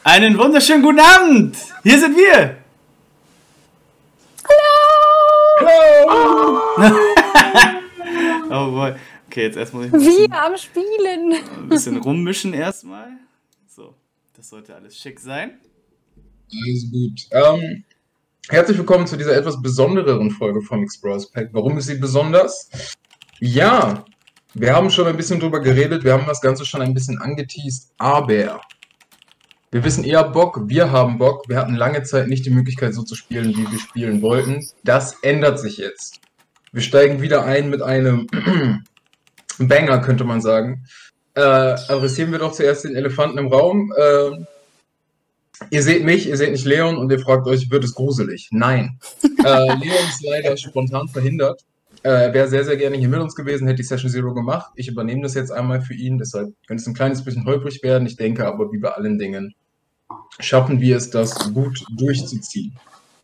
Einen wunderschönen guten Abend! Hier sind wir! Hallo! Oh boy. Okay, jetzt erstmal Wir am Spielen! ein bisschen rummischen erstmal. So, das sollte alles schick sein. Alles gut. Herzlich willkommen zu dieser etwas besondereren Folge vom Explorers Pack. Warum ist sie besonders? Ja, wir haben schon ein bisschen drüber geredet, wir haben das Ganze schon ein bisschen angeteased, aber wir wissen, ihr habt Bock, wir haben Bock. Wir hatten lange Zeit nicht die Möglichkeit, so zu spielen, wie wir spielen wollten. Das ändert sich jetzt. Wir steigen wieder ein mit einem Banger, könnte man sagen. Adressieren wir doch zuerst den Elefanten im Raum. Ihr seht mich, ihr seht nicht Leon und ihr fragt euch, wird es gruselig? Nein. Leon ist leider spontan verhindert. Er wäre sehr, sehr gerne hier mit uns gewesen, hätte die Session Zero gemacht. Ich übernehme das jetzt einmal für ihn, deshalb könnte es ein kleines bisschen holprig werden. Ich denke aber, wie bei allen Dingen, schaffen wir es, das gut durchzuziehen.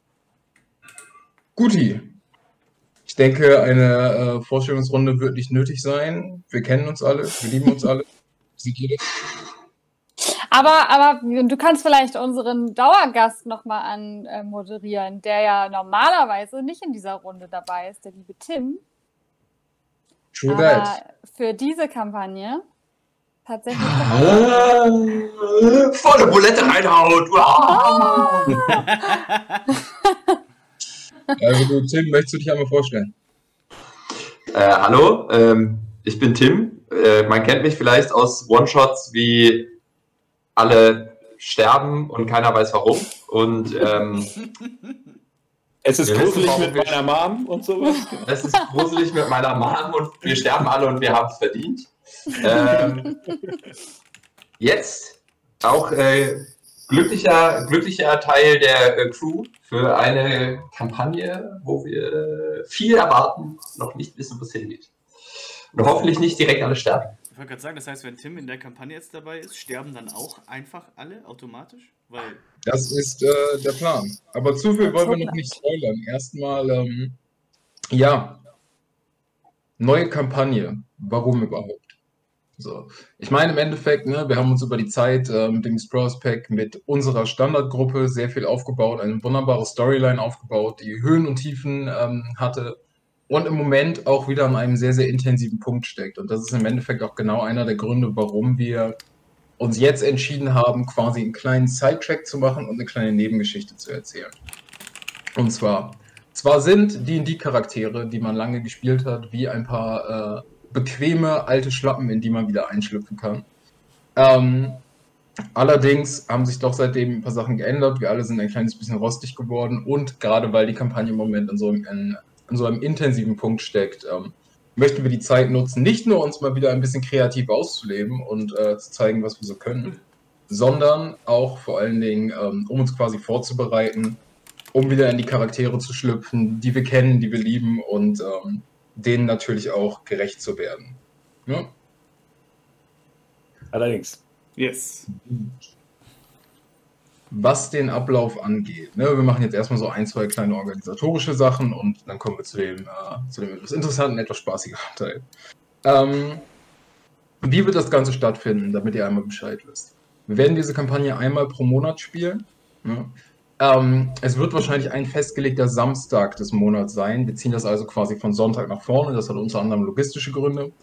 Guti. Ich denke, eine Vorstellungsrunde wird nicht nötig sein. Wir kennen uns alle, wir lieben uns alle. Seht ihr das? Aber du kannst vielleicht unseren Dauergast nochmal anmoderieren, der ja normalerweise nicht in dieser Runde dabei ist, der liebe Tim. True Aber that. für diese Kampagne tatsächlich Volle Bulette reinhaut! Also du, Tim, möchtest du dich einmal vorstellen? Hallo, ich bin Tim. Man kennt mich vielleicht aus One-Shots wie alle sterben und keiner weiß warum. Und es ist wir wissen, gruselig warum mit wir- meiner Mom und sowas. es ist gruselig mit meiner Mom und wir sterben alle und wir haben es verdient. Jetzt auch glücklicher Teil der Crew für eine Kampagne, wo wir viel erwarten, noch nicht wissen, wo es hingeht. Und hoffentlich nicht direkt alle sterben. Ich wollte gerade sagen, das heißt, wenn Tim in der Kampagne jetzt dabei ist, sterben dann auch einfach alle automatisch? Weil Das ist der Plan. Aber zu viel wollen wir noch nicht spoilern. Erstmal, ja, neue Kampagne. Warum überhaupt? So. Ich meine, im Endeffekt, ne, wir haben uns über die Zeit mit dem Explorers Pack mit unserer Standardgruppe sehr viel aufgebaut, eine wunderbare Storyline aufgebaut, die Höhen und Tiefen hatte und im Moment auch wieder an einem sehr, sehr intensiven Punkt steckt. Und das ist im Endeffekt auch genau einer der Gründe, warum wir uns jetzt entschieden haben, quasi einen kleinen Sidetrack zu machen und eine kleine Nebengeschichte zu erzählen. Und zwar sind D&D-Charaktere, die man lange gespielt hat, wie ein paar bequeme alte Schlappen, in die man wieder einschlüpfen kann. Allerdings haben sich doch seitdem ein paar Sachen geändert. Wir alle sind ein kleines bisschen rostig geworden und gerade weil die Kampagne im Moment in so einem intensiven Punkt steckt, möchten wir die Zeit nutzen, nicht nur uns mal wieder ein bisschen kreativ auszuleben und zu zeigen, was wir so können, sondern auch vor allen Dingen, um uns quasi vorzubereiten, um wieder in die Charaktere zu schlüpfen, die wir kennen, die wir lieben und denen natürlich auch gerecht zu werden. Ja? Allerdings. yes. Was den Ablauf angeht, ne, wir machen jetzt erstmal so ein, zwei kleine organisatorische Sachen und dann kommen wir zu dem etwas interessanten, etwas spaßigeren Teil. Wie wird das Ganze stattfinden, damit ihr einmal Bescheid wisst? Wir werden diese Kampagne einmal pro Monat spielen. Ne? Es wird wahrscheinlich ein festgelegter Samstag des Monats sein. Wir ziehen das also quasi von Sonntag nach vorne. Das hat unter anderem logistische Gründe.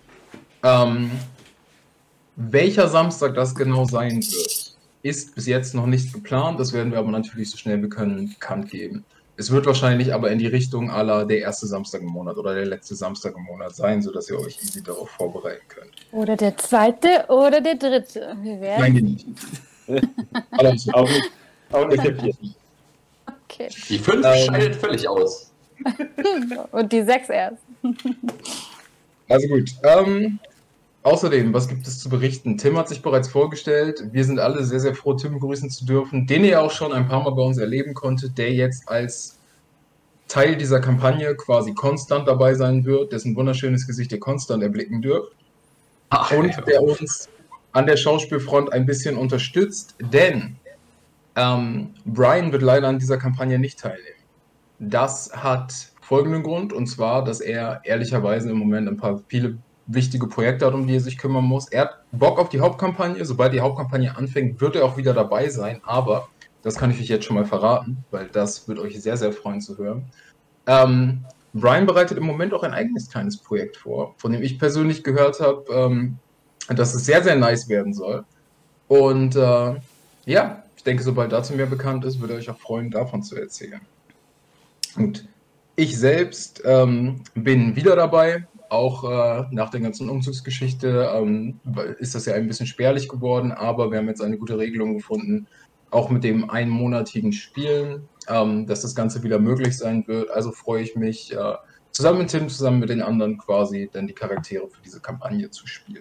Welcher Samstag das genau sein wird, ist bis jetzt noch nicht geplant. Das werden wir aber natürlich so schnell wir können bekannt geben. Es wird wahrscheinlich aber in die Richtung aller der erste Samstag im Monat oder der letzte Samstag im Monat sein, sodass ihr euch easy darauf vorbereiten könnt. Oder der zweite oder der dritte. Wir werden. Nein, die nicht. Also, Auch nicht der vierte. Okay. Die 5 scheidet völlig aus. Und die 6 erst. Also gut. Außerdem, was gibt es zu berichten? Tim hat sich bereits vorgestellt. Wir sind alle sehr, sehr froh, Tim begrüßen zu dürfen, den ihr auch schon ein paar Mal bei uns erleben konntet, der jetzt als Teil dieser Kampagne quasi konstant dabei sein wird, dessen wunderschönes Gesicht ihr konstant erblicken dürft. Und der uns an der Schauspielfront ein bisschen unterstützt, denn Brian wird leider an dieser Kampagne nicht teilnehmen. Das hat folgenden Grund, und zwar, dass er ehrlicherweise im Moment viele wichtige Projekte hat, um die er sich kümmern muss. Er hat Bock auf die Hauptkampagne. Sobald die Hauptkampagne anfängt, wird er auch wieder dabei sein. Aber das kann ich euch jetzt schon mal verraten, weil das wird euch sehr, sehr freuen zu hören. Brian bereitet im Moment auch ein eigenes kleines Projekt vor, von dem ich persönlich gehört habe, dass es sehr, sehr nice werden soll. Und ja, ich denke, sobald dazu mehr bekannt ist, würde euch auch freuen, davon zu erzählen. Gut. Ich selbst bin wieder dabei, auch nach der ganzen Umzugsgeschichte ist das ja ein bisschen spärlich geworden, aber wir haben jetzt eine gute Regelung gefunden, auch mit dem einmonatigen Spielen, dass das Ganze wieder möglich sein wird. Also freue ich mich, zusammen mit Tim, zusammen mit den anderen quasi, dann die Charaktere für diese Kampagne zu spielen.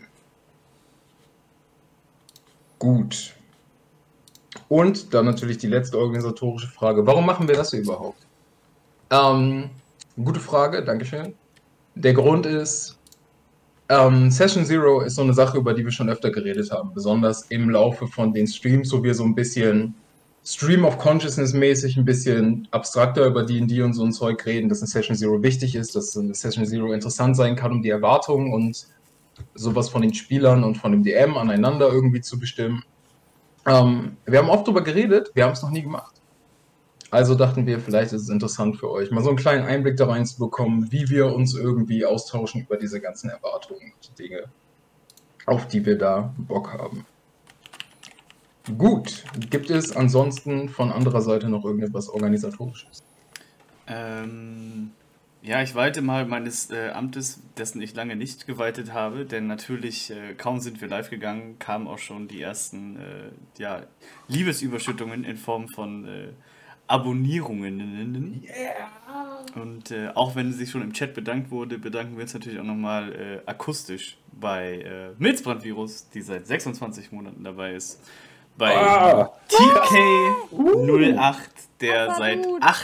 Gut. Und dann natürlich die letzte organisatorische Frage. Warum machen wir das hier überhaupt? Gute Frage, Dankeschön. Der Grund ist, Session Zero ist so eine Sache, über die wir schon öfter geredet haben, besonders im Laufe von den Streams, wo wir so ein bisschen Stream of Consciousness mäßig, ein bisschen abstrakter über D&D und so ein Zeug reden, dass eine Session Zero wichtig ist, dass eine Session Zero interessant sein kann, um die Erwartungen und sowas von den Spielern und von dem DM aneinander irgendwie zu bestimmen. Wir haben oft darüber geredet, wir haben es noch nie gemacht. Also dachten wir, vielleicht ist es interessant für euch, mal so einen kleinen Einblick da rein zu bekommen, wie wir uns irgendwie austauschen über diese ganzen Erwartungen und Dinge, auf die wir da Bock haben. Gut, gibt es ansonsten von anderer Seite noch irgendetwas Organisatorisches? Ja, ich walte mal meines Amtes, dessen ich lange nicht gewaltet habe, denn natürlich, kaum sind wir live gegangen, kamen auch schon die ersten Liebesüberschüttungen in Form von Abonnierungen. Yeah. Und auch wenn sich schon im Chat bedankt wurde, bedanken wir uns natürlich auch nochmal akustisch bei Milzbrandvirus, die seit 26 Monaten dabei ist. Bei TK08, der seit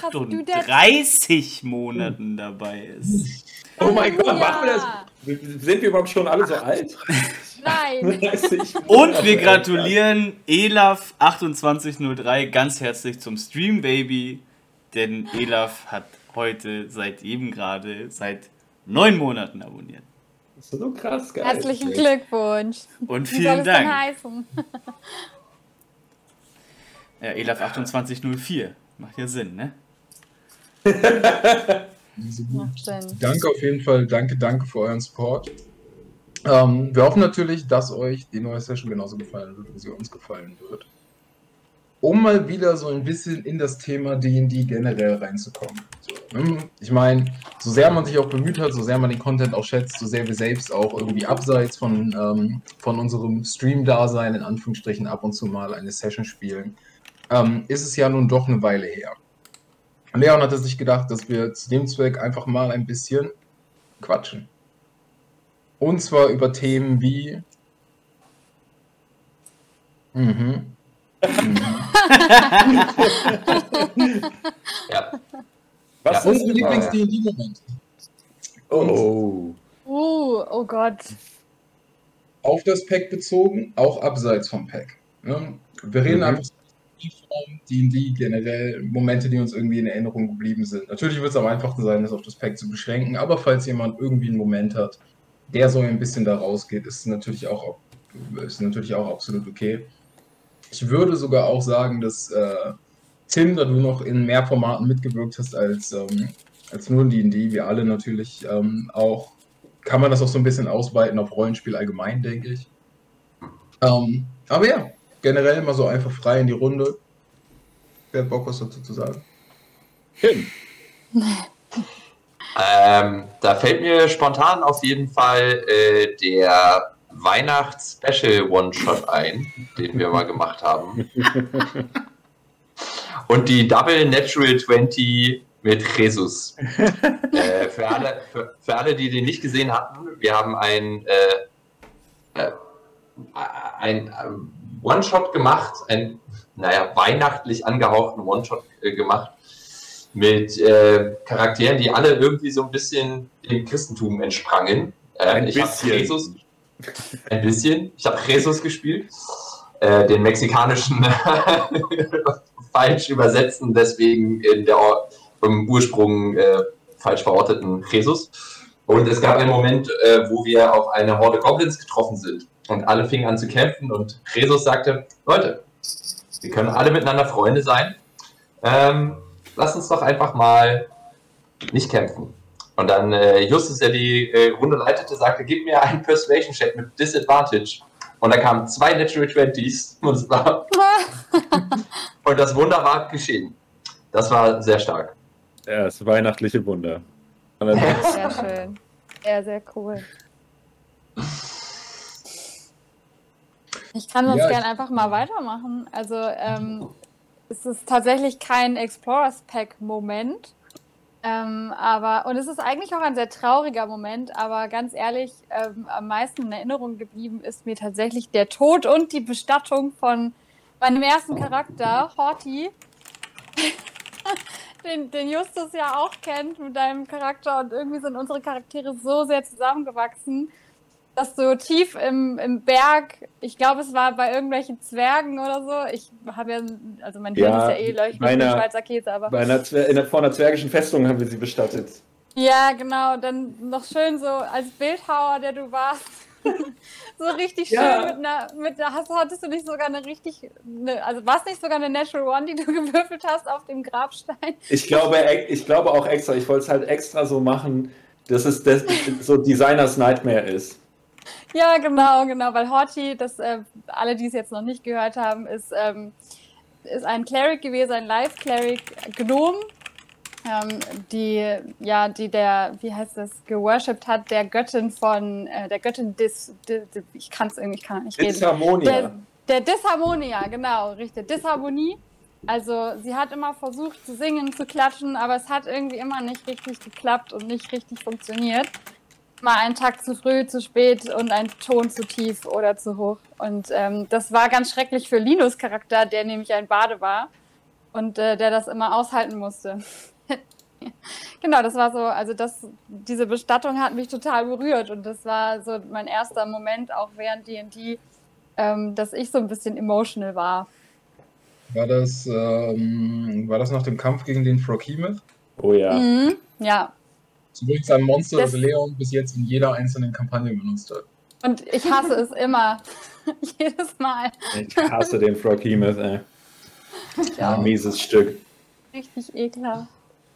38 Monaten dabei ist. Oh mein Gott, machen wir das? Sind wir überhaupt schon alle so alt? Nein. Und wir gratulieren Elaf2803 ganz herzlich zum Stream Baby, denn Elaf hat heute seit 9 Monaten abonniert. Das ist so krass, geil. Herzlichen Glückwunsch. Und Wie soll vielen es denn Dank. heißen? Ja, Elaf2804. Macht ja Sinn, ne? Danke auf jeden Fall, danke für euren Support. Wir hoffen natürlich, dass euch die neue Session genauso gefallen wird, wie sie uns gefallen wird. Um mal wieder so ein bisschen in das Thema D&D generell reinzukommen. So, ich meine, so sehr man sich auch bemüht hat, so sehr man den Content auch schätzt, so sehr wir selbst auch irgendwie abseits von unserem Stream-Dasein in Anführungsstrichen ab und zu mal eine Session spielen, ist es ja nun doch eine Weile her. Leon hatte sich gedacht, dass wir zu dem Zweck einfach mal ein bisschen quatschen. Und zwar über Themen wie Ja. Was unsere ist Lieblings-D&D-Momente. Oh. Oh Gott. Auf das Pack bezogen, auch abseits vom Pack. Ne? Wir reden einfach von D&D generell, Momente, die uns irgendwie in Erinnerung geblieben sind. Natürlich wird es am einfachsten sein, das auf das Pack zu beschränken, aber falls jemand irgendwie einen Moment hat, der so ein bisschen da rausgeht, ist natürlich auch absolut okay. Ich würde sogar auch sagen, dass Tim, da du noch in mehr Formaten mitgewirkt hast als nur in D&D, wir alle natürlich auch, kann man das auch so ein bisschen ausweiten auf Rollenspiel allgemein, denke ich. Aber ja, generell mal so einfach frei in die Runde. Wer hat Bock, was dazu zu sagen? Tim. Da fällt mir spontan auf jeden Fall der Weihnachts-Special-One-Shot ein, den wir mal gemacht haben. Und die Double Natural 20 mit Jesus. Für alle, die den nicht gesehen hatten, wir haben ein One-Shot gemacht, einen weihnachtlich angehauchten One-Shot gemacht mit Charakteren, die alle irgendwie so ein bisschen dem Christentum entsprangen. Ich habe Jesus gespielt, den mexikanischen falsch übersetzten, deswegen im Ursprung falsch verorteten Jesus. Und es gab einen Moment, wo wir auf eine Horde Goblins getroffen sind. Und alle fingen an zu kämpfen und Jesus sagte, Leute, wir können alle miteinander Freunde sein. Lass uns doch einfach mal nicht kämpfen. Und dann Justus, der die Runde leitete, sagte, gib mir einen Persuasion-Check mit Disadvantage. Und da kamen 2 Natural 20s und das Wunder war geschehen. Das war sehr stark. Ja, das weihnachtliche Wunder. Sehr schön. Sehr, sehr cool. Ich kann sonst gerne einfach mal weitermachen. Also es ist tatsächlich kein Explorers Pack-Moment. Und es ist eigentlich auch ein sehr trauriger Moment, aber ganz ehrlich, am meisten in Erinnerung geblieben ist mir tatsächlich der Tod und die Bestattung von meinem ersten Charakter, Horty, den Justus ja auch kennt mit deinem Charakter, und irgendwie sind unsere Charaktere so sehr zusammengewachsen, dass so tief im Berg, ich glaube, es war bei irgendwelchen Zwergen oder so, ich habe ja, also mein Bild ist ja leuchtend mit Schweizer Käse, aber... Vor einer zwergischen Festung haben wir sie bestattet. Ja, genau, dann noch schön so als Bildhauer, der du warst, so richtig schön hattest du nicht sogar also war es nicht sogar eine Natural One, die du gewürfelt hast auf dem Grabstein? Ich glaube auch extra, ich wollte es halt extra so machen, dass es so Designers Nightmare ist. Ja, genau, weil Horty, alle, die es jetzt noch nicht gehört haben, ist ein Cleric gewesen, ein Life-Cleric Gnome, die der, wie heißt das, geworshipped hat, der Göttin von, der Göttin ich kann nicht reden. Disharmonia. Der Disharmonia, genau, richtig, Disharmonie. Also sie hat immer versucht zu singen, zu klatschen, aber es hat irgendwie immer nicht richtig geklappt und nicht richtig funktioniert. Mal einen Takt zu früh, zu spät und ein Ton zu tief oder zu hoch. Und das war ganz schrecklich für Linus Charakter, der nämlich ein Bade war und der das immer aushalten musste. Genau, das war so, also diese Bestattung hat mich total berührt und das war so mein erster Moment auch während D&D, dass ich so ein bisschen emotional war. War das nach dem Kampf gegen den Froghemoth? Oh ja. Mhm, ja. Das ist übrigens ein Monster, das Leon bis jetzt in jeder einzelnen Kampagne benutzt hat. Und ich hasse es immer. Jedes Mal. Ich hasse den Froghemoth, ey. Ja. Mieses Stück. Richtig ekelhaft.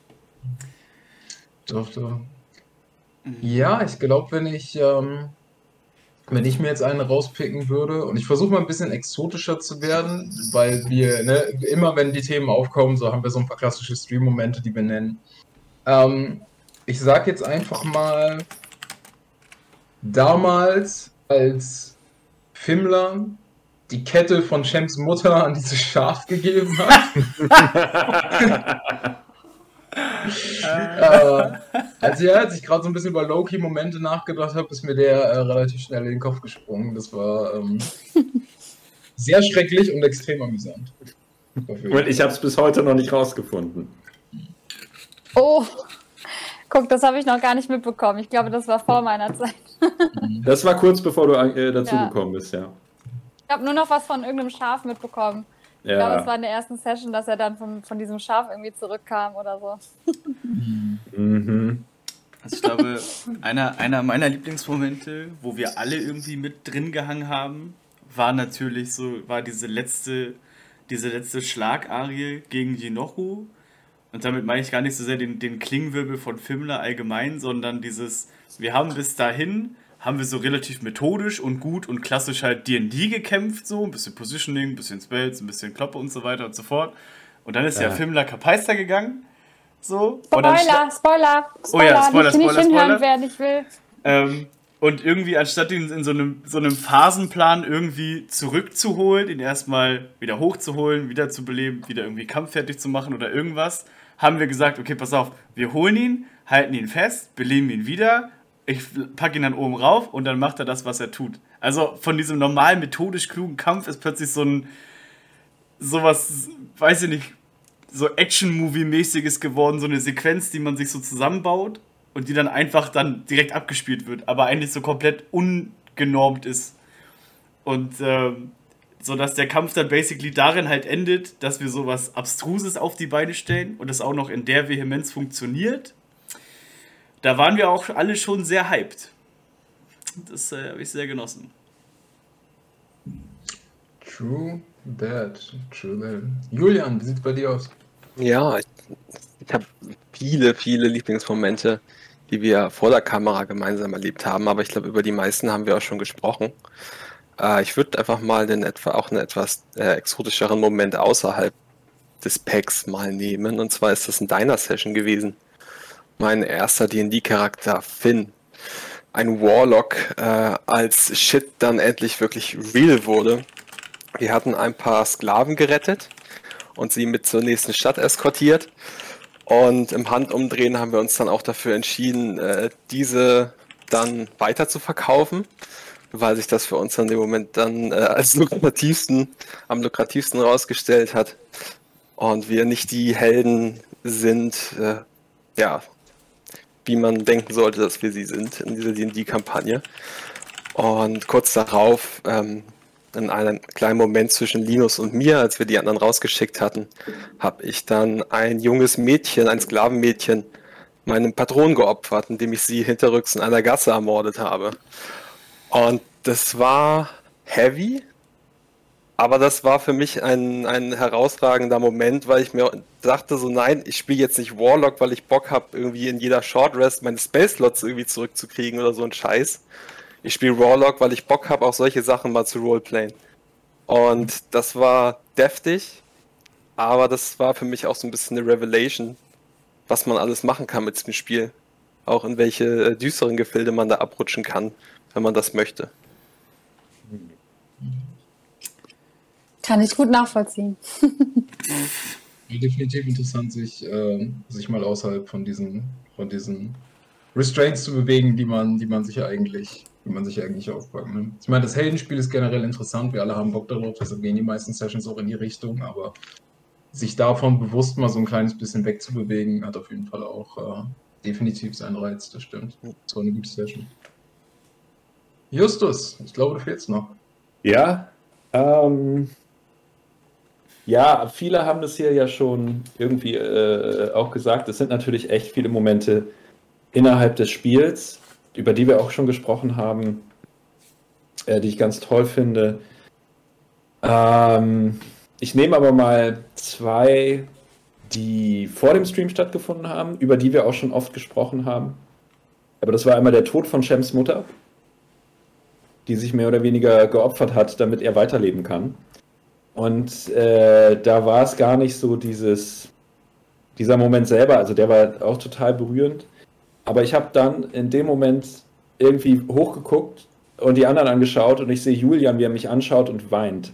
Doch. Ja, ich glaube, wenn ich mir jetzt einen rauspicken würde, und ich versuche mal ein bisschen exotischer zu werden, weil wir, immer wenn die Themen aufkommen, so haben wir so ein paar klassische Stream-Momente, die wir nennen. Ich sag jetzt einfach mal, damals, als Fimmler die Kette von Shems Mutter an dieses Schaf gegeben hat. Als ich gerade so ein bisschen über Low-Key-Momente nachgedacht habe, ist mir der relativ schnell in den Kopf gesprungen. Das war sehr schrecklich und extrem amüsant. Und ich habe es bis heute noch nicht rausgefunden. Oh, guck, das habe ich noch gar nicht mitbekommen. Ich glaube, das war vor meiner Zeit. Das war kurz bevor du dazugekommen bist, ja. Ich habe nur noch was von irgendeinem Schaf mitbekommen. Ja. Ich glaube, es war in der ersten Session, dass er dann von diesem Schaf irgendwie zurückkam oder so. Mhm. Also ich glaube, einer meiner Lieblingsmomente, wo wir alle irgendwie mit drin gehangen haben, war diese letzte Schlagarie gegen Jinochu. Und damit meine ich gar nicht so sehr den Klingenwirbel von Fimmler allgemein, sondern wir haben bis dahin, haben wir so relativ methodisch und gut und klassisch halt D&D gekämpft, so ein bisschen Positioning, ein bisschen Spells, ein bisschen Kloppe und so weiter und so fort. Und dann ist ja Fimmler Kapeister gegangen. So. Spoiler! Oh ja, Spoiler. Hinhören, wer nicht will. Und irgendwie, anstatt ihn in so einem Phasenplan irgendwie zurückzuholen, ihn erstmal wieder hochzuholen, wieder zu beleben, wieder irgendwie kampffertig zu machen oder irgendwas, haben wir gesagt, okay, pass auf, wir holen ihn, halten ihn fest, beleben ihn wieder, ich packe ihn dann oben rauf und dann macht er das, was er tut. Also von diesem normalen, methodisch klugen Kampf ist plötzlich sowas, weiß ich nicht, so Action-Movie-mäßiges geworden, so eine Sequenz, die man sich so zusammenbaut und die dann einfach dann direkt abgespielt wird, aber eigentlich so komplett ungenormt ist. Und so dass der Kampf dann basically darin halt endet, dass wir sowas Abstruses auf die Beine stellen und es auch noch in der Vehemenz funktioniert. da waren wir auch alle schon sehr hyped. Das habe ich sehr genossen. True that. True that. Julian, wie sieht's bei dir aus? Ja, ich habe viele Lieblingsmomente, die wir vor der Kamera gemeinsam erlebt haben, aber ich glaube, über die meisten haben wir auch schon gesprochen. Ich würde einfach mal einen etwas exotischeren Moment außerhalb des Packs mal nehmen, und zwar ist das ein Diner-Session gewesen. Mein erster D&D-Charakter, Finn. Ein Warlock, als Shit dann endlich wirklich real wurde. Wir hatten ein paar Sklaven gerettet und sie mit zur nächsten Stadt eskortiert. Und im Handumdrehen haben wir uns dann auch dafür entschieden, diese dann weiter zu verkaufen, weil sich das für uns dann im Moment dann am lukrativsten rausgestellt hat. Und wir nicht die Helden sind, wie man denken sollte, dass wir sie sind in dieser D&D-Kampagne. Und kurz darauf, in einem kleinen Moment zwischen Linus und mir, als wir die anderen rausgeschickt hatten, habe ich dann ein junges Mädchen, ein Sklavenmädchen, meinem Patron geopfert, indem ich sie hinterrücks in einer Gasse ermordet habe. Und das war heavy, aber das war für mich ein herausragender Moment, weil ich mir dachte so, nein, ich spiele jetzt nicht Warlock, weil ich Bock habe, irgendwie in jeder Short Rest meine Spell-Slots irgendwie zurückzukriegen oder so ein Scheiß. Ich spiele Warlock, weil ich Bock habe, auch solche Sachen mal zu roleplayen. Und das war deftig, aber das war für mich auch so ein bisschen eine Revelation, was man alles machen kann mit dem Spiel. Auch in welche düsteren Gefilde man da abrutschen kann, wenn man das möchte. Kann ich gut nachvollziehen. Definitiv interessant, sich mal außerhalb von diesen Restraints zu bewegen, die man sich ja eigentlich aufpacken. Ne? Ich meine, das Heldenspiel ist generell interessant, wir alle haben Bock darauf, deshalb gehen die meisten Sessions auch in die Richtung, aber sich davon bewusst mal so ein kleines bisschen wegzubewegen, hat auf jeden Fall auch definitiv seinen Reiz, das stimmt. Das war eine gute Session. Justus, ich glaube, du fehlst noch. Ja, ja, viele haben das hier ja schon irgendwie auch gesagt. Es sind natürlich echt viele Momente innerhalb des Spiels, über die wir auch schon gesprochen haben, die ich ganz toll finde. Ich nehme aber mal zwei, die vor dem Stream stattgefunden haben, über die wir auch schon oft gesprochen haben. Aber das war einmal der Tod von Shems Mutter, die sich mehr oder weniger geopfert hat, damit er weiterleben kann. Und da war es gar nicht so dieser Moment selber, also der war auch total berührend. Aber ich habe dann in dem Moment irgendwie hochgeguckt und die anderen angeschaut und ich sehe Julian, wie er mich anschaut und weint.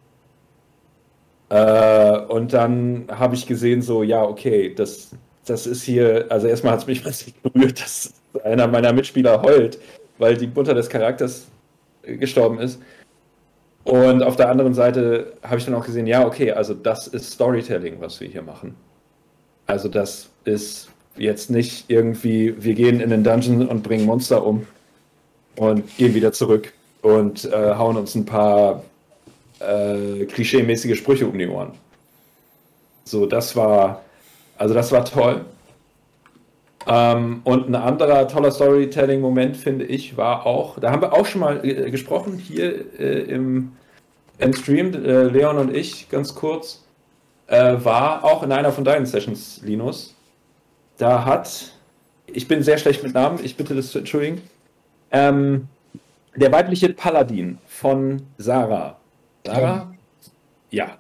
Und dann habe ich gesehen, so, ja, okay, das ist hier, also erstmal hat es mich massiv berührt, dass einer meiner Mitspieler heult, weil die Mutter des Charakters gestorben ist. Und auf der anderen Seite habe ich dann auch gesehen, ja, okay, also das ist Storytelling, was wir hier machen. Also das ist jetzt nicht irgendwie, wir gehen in den Dungeon und bringen Monster um und gehen wieder zurück und hauen uns ein paar klischee-mäßige Sprüche um die Ohren. So, das war toll. Und ein anderer toller Storytelling-Moment, finde ich, war auch, da haben wir auch schon mal gesprochen, hier im Stream, Leon und ich, ganz kurz, war auch in einer von deinen Sessions, Linus. Ich bin sehr schlecht mit Namen, ich bitte das zu entschuldigen, der weibliche Paladin von Sarah. Sarah? Ja.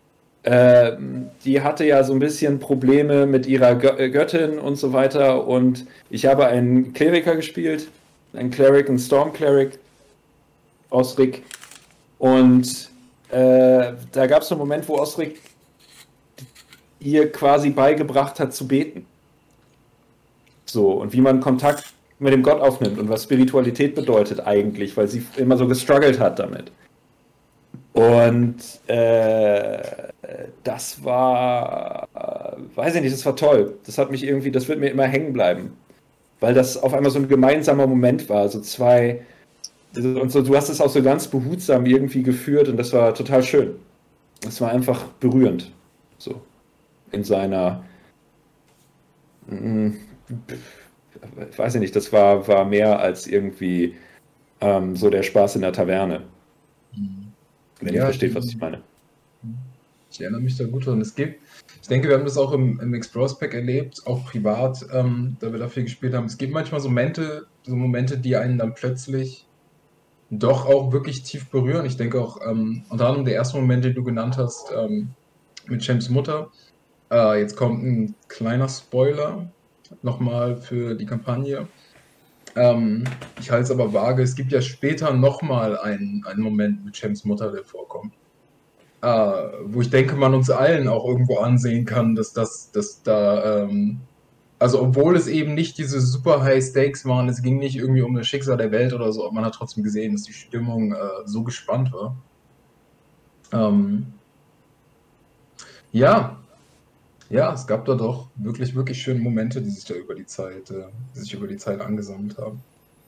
Die hatte ja so ein bisschen Probleme mit ihrer Göttin und so weiter und ich habe einen Kleriker gespielt, einen Storm Cleric, Osric, und da gab es einen Moment, wo Osric ihr quasi beigebracht hat zu beten. So, und wie man Kontakt mit dem Gott aufnimmt und was Spiritualität bedeutet eigentlich, weil sie immer so gestruggelt hat damit. Und das war, weiß ich nicht, das war toll. Das wird mir immer hängen bleiben. Weil das auf einmal so ein gemeinsamer Moment war. So zwei, und so, du hast es auch so ganz behutsam irgendwie geführt und das war total schön. Das war einfach berührend. So. In seiner weiß ich nicht, das war mehr als irgendwie so der Spaß in der Taverne. Wenn ihr versteht, was ich meine. Ich erinnere mich da gut dran. Ich denke, wir haben das auch im Mixed Bros Pack erlebt, auch privat, da wir da viel gespielt haben. Es gibt manchmal so Momente, die einen dann plötzlich doch auch wirklich tief berühren. Ich denke auch, unter anderem der erste Moment, den du genannt hast, mit Shems Mutter. Jetzt kommt ein kleiner Spoiler nochmal für die Kampagne. Ich halte es aber vage. Es gibt ja später nochmal einen Moment mit Shems Mutter, der vorkommt. Wo ich denke, man uns allen auch irgendwo ansehen kann, dass da, also obwohl es eben nicht diese super High Stakes waren, es ging nicht irgendwie um das Schicksal der Welt oder so, aber man hat trotzdem gesehen, dass die Stimmung so gespannt war. Ja, es gab da doch wirklich, wirklich schöne Momente, die sich da über die Zeit angesammelt haben.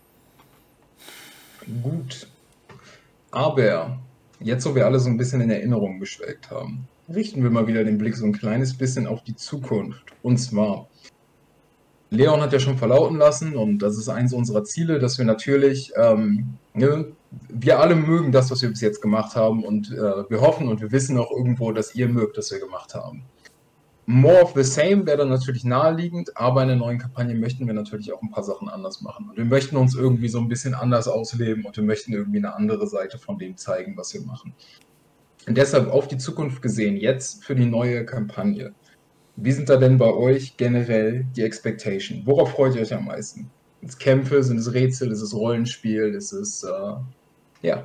Gut. Aber jetzt, wo wir alle so ein bisschen in Erinnerung geschwelgt haben, richten wir mal wieder den Blick so ein kleines bisschen auf die Zukunft. Und zwar, Leon hat ja schon verlauten lassen, und das ist eins unserer Ziele, dass wir natürlich, wir alle mögen das, was wir bis jetzt gemacht haben, und wir hoffen und wir wissen auch irgendwo, dass ihr mögt, was wir gemacht haben. More of the same wäre dann natürlich naheliegend, aber in der neuen Kampagne möchten wir natürlich auch ein paar Sachen anders machen. Und wir möchten uns irgendwie so ein bisschen anders ausleben und wir möchten irgendwie eine andere Seite von dem zeigen, was wir machen. Und deshalb auf die Zukunft gesehen, jetzt für die neue Kampagne. Wie sind da denn bei euch generell die Expectation? Worauf freut ihr euch am meisten? Sind es Kämpfe, sind es Rätsel, ist es Rollenspiel, ist es, ja.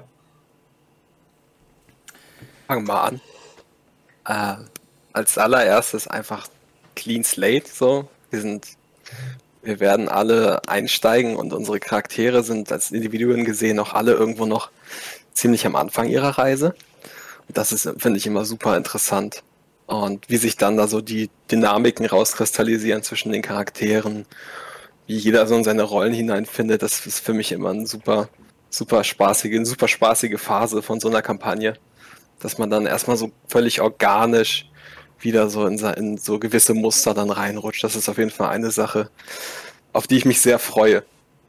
Fangen wir an. Als allererstes einfach Clean Slate, so. Wir werden alle einsteigen und unsere Charaktere sind als Individuen gesehen auch alle irgendwo noch ziemlich am Anfang ihrer Reise. Und das ist, finde ich, immer super interessant. Und wie sich dann da so die Dynamiken rauskristallisieren zwischen den Charakteren, wie jeder so in seine Rollen hineinfindet, das ist für mich immer eine super spaßige Phase von so einer Kampagne, dass man dann erstmal so völlig organisch wieder so in so gewisse Muster dann reinrutscht. Das ist auf jeden Fall eine Sache, auf die ich mich sehr freue.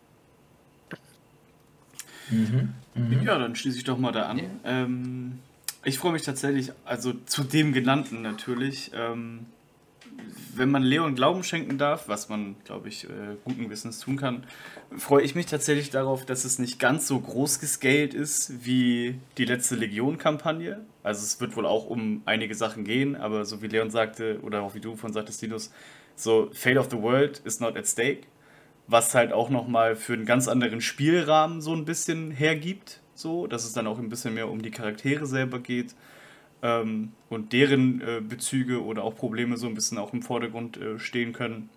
Ja, dann schließe ich doch mal da an. Ich freue mich tatsächlich, also zu dem Genannten natürlich, wenn man Leon Glauben schenken darf, was man, glaube ich, guten Wissens tun kann, freue ich mich tatsächlich darauf, dass es nicht ganz so groß gescaled ist wie die letzte Legion-Kampagne. Also es wird wohl auch um einige Sachen gehen, aber so wie Leon sagte, oder auch wie du von sagtest, Linus, so Fate of the World is not at stake, was halt auch nochmal für einen ganz anderen Spielrahmen so ein bisschen hergibt, so, dass es dann auch ein bisschen mehr um die Charaktere selber geht. Und deren Bezüge oder auch Probleme so ein bisschen auch im Vordergrund stehen können.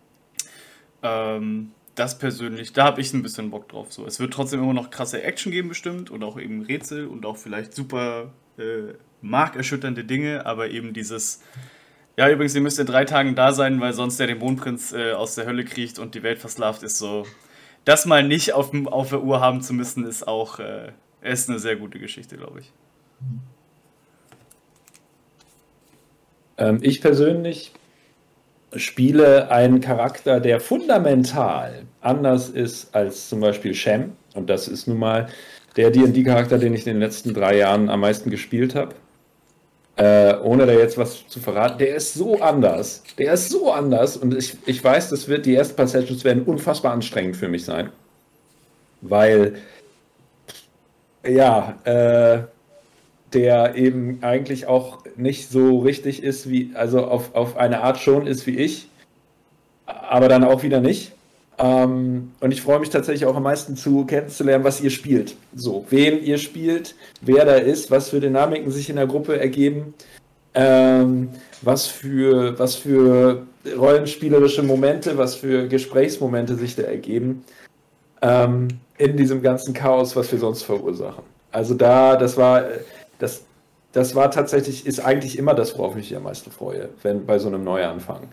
Das persönlich, da habe ich ein bisschen Bock drauf. So. Es wird trotzdem immer noch krasse Action geben bestimmt und auch eben Rätsel und auch vielleicht super markerschütternde Dinge, aber eben dieses, ja übrigens, ihr müsst in 3 Tagen da sein, weil sonst der Dämonenprinz aus der Hölle kriecht und die Welt versklavt ist, so. Das mal nicht auf der Uhr haben zu müssen, ist auch ist eine sehr gute Geschichte, glaube ich. Ich persönlich spiele einen Charakter, der fundamental anders ist als zum Beispiel Shem. Und das ist nun mal der D&D-Charakter, den ich in den letzten 3 Jahren am meisten gespielt habe. Ohne da jetzt was zu verraten. Der ist so anders. Und ich weiß, die ersten paar Sessions werden unfassbar anstrengend für mich sein. Weil, ja, der eben eigentlich auch nicht so richtig ist, also auf eine Art schon ist wie ich, aber dann auch wieder nicht. Und ich freue mich tatsächlich auch am meisten kennenzulernen, was ihr spielt. So, wen ihr spielt, wer da ist, was für Dynamiken sich in der Gruppe ergeben, was für rollenspielerische Momente, was für Gesprächsmomente sich da ergeben, in diesem ganzen Chaos, was wir sonst verursachen. Also das war tatsächlich, ist eigentlich immer das, worauf ich mich am meisten freue, wenn bei so einem Neuanfang.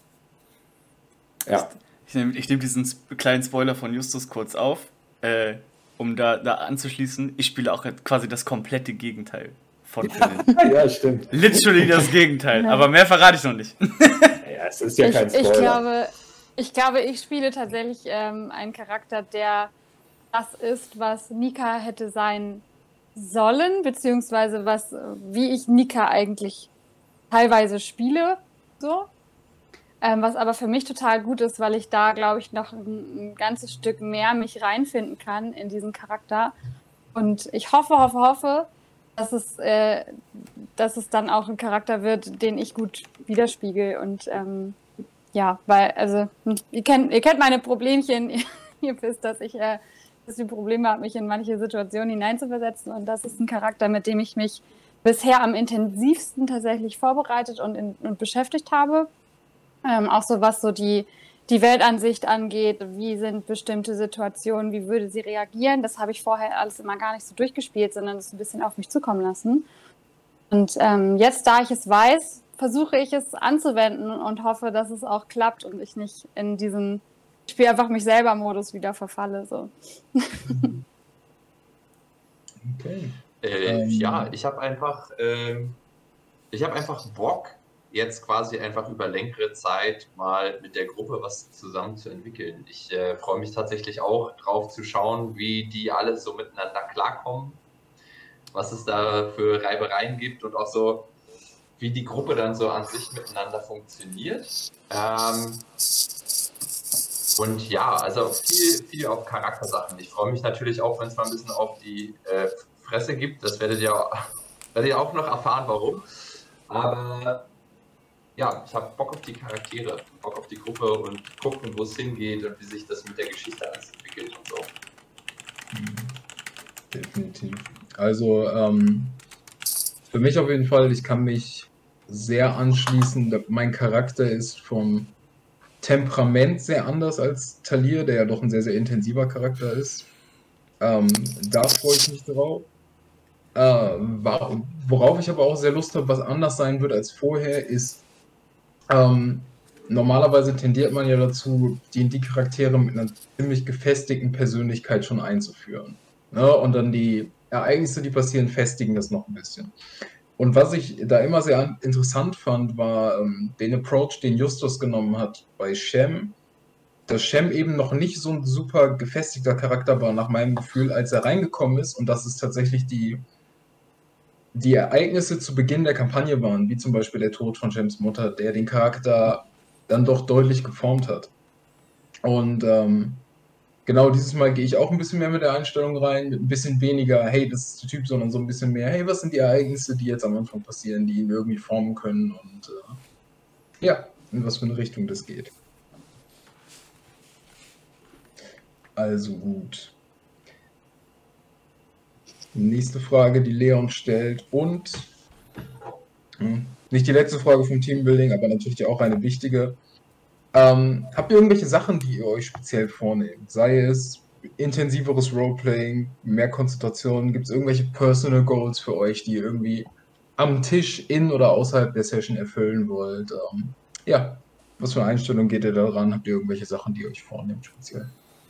Ja. Ich nehm diesen kleinen Spoiler von Justus kurz auf, um da anzuschließen. Ich spiele auch quasi das komplette Gegenteil von Finn. Ja, stimmt. Literally das Gegenteil, aber mehr verrate ich noch nicht. Ja, es ist ja kein Spoiler. Ich glaube, ich spiele tatsächlich einen Charakter, der das ist, was Nika hätte sein sollen, beziehungsweise wie ich Nika eigentlich teilweise spiele, so. Was aber für mich total gut ist, weil ich da, glaube ich, noch ein ganzes Stück mehr mich reinfinden kann in diesen Charakter. Und ich hoffe, dass es dann auch ein Charakter wird, den ich gut widerspiegel. Und ja, weil, also, ihr kennt meine Problemchen, ihr wisst, dass ich die Probleme habe, mich in manche Situationen hineinzuversetzen. Und das ist ein Charakter, mit dem ich mich bisher am intensivsten tatsächlich vorbereitet und beschäftigt habe. Auch so was so die Weltansicht angeht, wie sind bestimmte Situationen, wie würde sie reagieren. Das habe ich vorher alles immer gar nicht so durchgespielt, sondern es ein bisschen auf mich zukommen lassen. Und jetzt, da ich es weiß, versuche ich es anzuwenden und hoffe, dass es auch klappt und ich nicht in diesen Spiel einfach mich selber Modus wieder verfalle. So. Okay. Ja, ich habe einfach Bock, jetzt quasi einfach über längere Zeit mal mit der Gruppe was zusammen zu entwickeln. Ich freue mich tatsächlich auch drauf zu schauen, wie die alle so miteinander klarkommen, was es da für Reibereien gibt und auch so, wie die Gruppe dann so an sich miteinander funktioniert. Und ja, also viel auf Charaktersachen. Ich freue mich natürlich auch, wenn es mal ein bisschen auf die Fresse gibt. Das werdet ihr auch noch erfahren, warum. Aber ja, ich habe Bock auf die Charaktere, Bock auf die Gruppe und gucken, wo es hingeht und wie sich das mit der Geschichte alles entwickelt und so. Definitiv. Also für mich auf jeden Fall, ich kann mich sehr anschließen. Mein Charakter ist vom Temperament sehr anders als Talir, der ja doch ein sehr, sehr intensiver Charakter ist. Da freue ich mich drauf. Worauf ich aber auch sehr Lust habe, was anders sein wird als vorher, ist, normalerweise tendiert man ja dazu, die Charaktere mit einer ziemlich gefestigten Persönlichkeit schon einzuführen. Ne? Und dann die Ereignisse, die passieren, festigen das noch ein bisschen. Und was ich da immer sehr interessant fand, war den Approach, den Justus genommen hat bei Shem. Dass Shem eben noch nicht so ein super gefestigter Charakter war, nach meinem Gefühl, als er reingekommen ist. Und dass es tatsächlich die Ereignisse zu Beginn der Kampagne waren, wie zum Beispiel der Tod von Shems Mutter, der den Charakter dann doch deutlich geformt hat. Und genau dieses Mal gehe ich auch ein bisschen mehr mit der Einstellung rein, mit ein bisschen weniger, hey, das ist der Typ, sondern so ein bisschen mehr, hey, was sind die Ereignisse, die jetzt am Anfang passieren, die ihn irgendwie formen können und ja, in was für eine Richtung das geht. Also gut. Nächste Frage, die Leon stellt und nicht die letzte Frage vom Teambuilding, aber natürlich auch eine wichtige. Habt ihr irgendwelche Sachen, die ihr euch speziell vornehmt? Sei es intensiveres Roleplaying, mehr Konzentration, gibt es irgendwelche Personal Goals für euch, die ihr irgendwie am Tisch in oder außerhalb der Session erfüllen wollt? Ja, was für eine Einstellung geht ihr daran? Habt ihr irgendwelche Sachen, die ihr euch vornehmt speziell?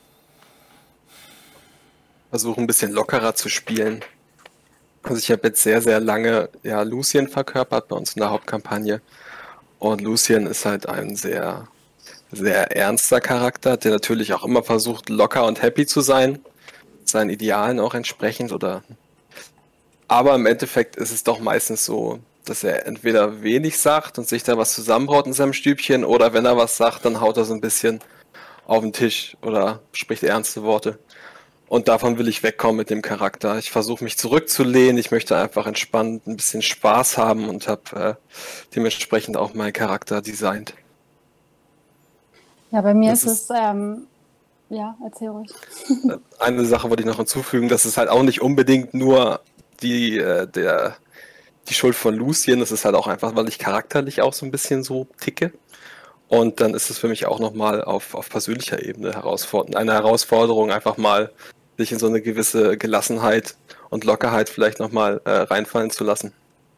Versuche ein bisschen lockerer zu spielen. Also ich habe jetzt sehr, sehr lange Lucien verkörpert bei uns in der Hauptkampagne. Und Lucien ist halt ein sehr, sehr ernster Charakter, der natürlich auch immer versucht, locker und happy zu sein. Seinen Idealen auch entsprechend. Aber im Endeffekt ist es doch meistens so, dass er entweder wenig sagt und sich da was zusammenbraut in seinem Stübchen, oder wenn er was sagt, dann haut er so ein bisschen auf den Tisch oder spricht ernste Worte. Und davon will ich wegkommen mit dem Charakter. Ich versuche mich zurückzulehnen, ich möchte einfach entspannt ein bisschen Spaß haben und habe dementsprechend auch meinen Charakter designt. Ja, bei mir ist es, ja, erzähl ruhig. Eine Sache wollte ich noch hinzufügen, das ist halt auch nicht unbedingt nur die Schuld von Lucien, das ist halt auch einfach, weil ich charakterlich auch so ein bisschen so ticke. Und dann ist es für mich auch nochmal auf persönlicher Ebene eine Herausforderung, einfach mal sich in so eine gewisse Gelassenheit und Lockerheit vielleicht nochmal reinfallen zu lassen.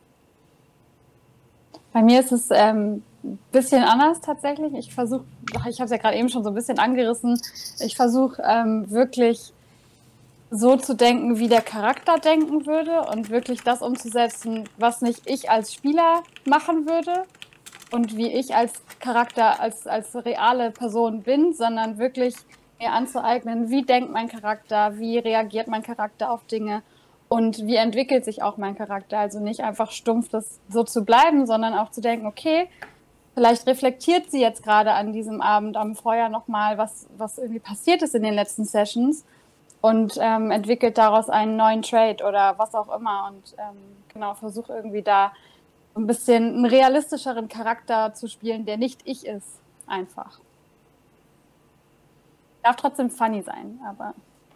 Bei mir ist es ein bisschen anders tatsächlich. Ich habe es ja gerade eben schon so ein bisschen angerissen, ich versuche wirklich so zu denken, wie der Charakter denken würde und wirklich das umzusetzen, was nicht ich als Spieler machen würde. und wie ich als Charakter, als reale Person bin, sondern wirklich mir anzueignen, wie denkt mein Charakter, wie reagiert mein Charakter auf Dinge und wie entwickelt sich auch mein Charakter. Also nicht einfach stumpf das so zu bleiben, sondern auch zu denken, okay, vielleicht reflektiert sie jetzt gerade an diesem Abend am Feuer nochmal, was irgendwie passiert ist in den letzten Sessions und entwickelt daraus einen neuen Trade oder was auch immer und genau, versuche irgendwie da ein bisschen einen realistischeren Charakter zu spielen, der nicht ich ist, einfach. Darf trotzdem funny sein, aber...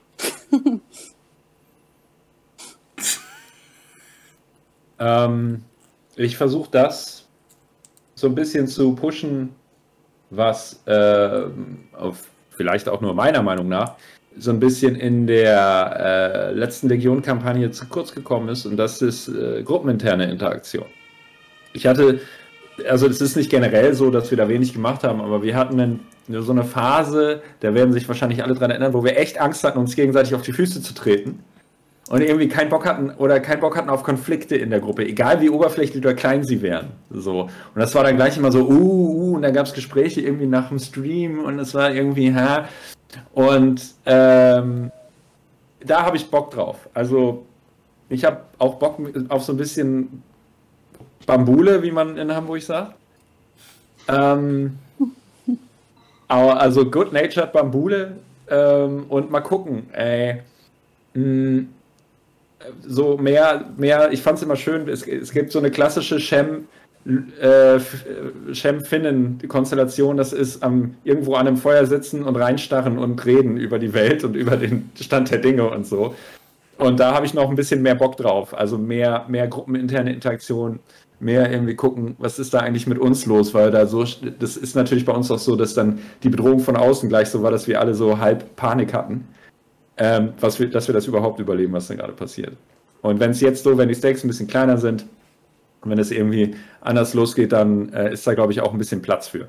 Ich versuche das so ein bisschen zu pushen, was vielleicht auch nur meiner Meinung nach so ein bisschen in der letzten Legion-Kampagne zu kurz gekommen ist, und das ist gruppeninterne Interaktion. Also es ist nicht generell so, dass wir da wenig gemacht haben, aber wir hatten so eine Phase, da werden sich wahrscheinlich alle dran erinnern, wo wir echt Angst hatten, uns gegenseitig auf die Füße zu treten und irgendwie keinen Bock hatten auf Konflikte in der Gruppe, egal wie oberflächlich oder klein sie wären. So. Und das war dann gleich immer so, und dann gab es Gespräche irgendwie nach dem Stream und es war irgendwie, und da habe ich Bock drauf. Also ich habe auch Bock auf so ein bisschen Bambule, wie man in Hamburg sagt. Also good-natured Bambule und mal gucken. So mehr, ich fand es immer schön, es gibt so eine klassische Shem-Finnen-Konstellation, das ist irgendwo an einem Feuer sitzen und reinstarren und reden über die Welt und über den Stand der Dinge und so. Und da habe ich noch ein bisschen mehr Bock drauf. Also mehr gruppeninterne Interaktion, mehr irgendwie gucken, was ist da eigentlich mit uns los, weil das ist natürlich bei uns auch so, dass dann die Bedrohung von außen gleich so war, dass wir alle so halb Panik hatten, dass wir das überhaupt überleben, was da gerade passiert. Und wenn die Stakes ein bisschen kleiner sind und wenn es irgendwie anders losgeht, dann ist da, glaube ich, auch ein bisschen Platz für.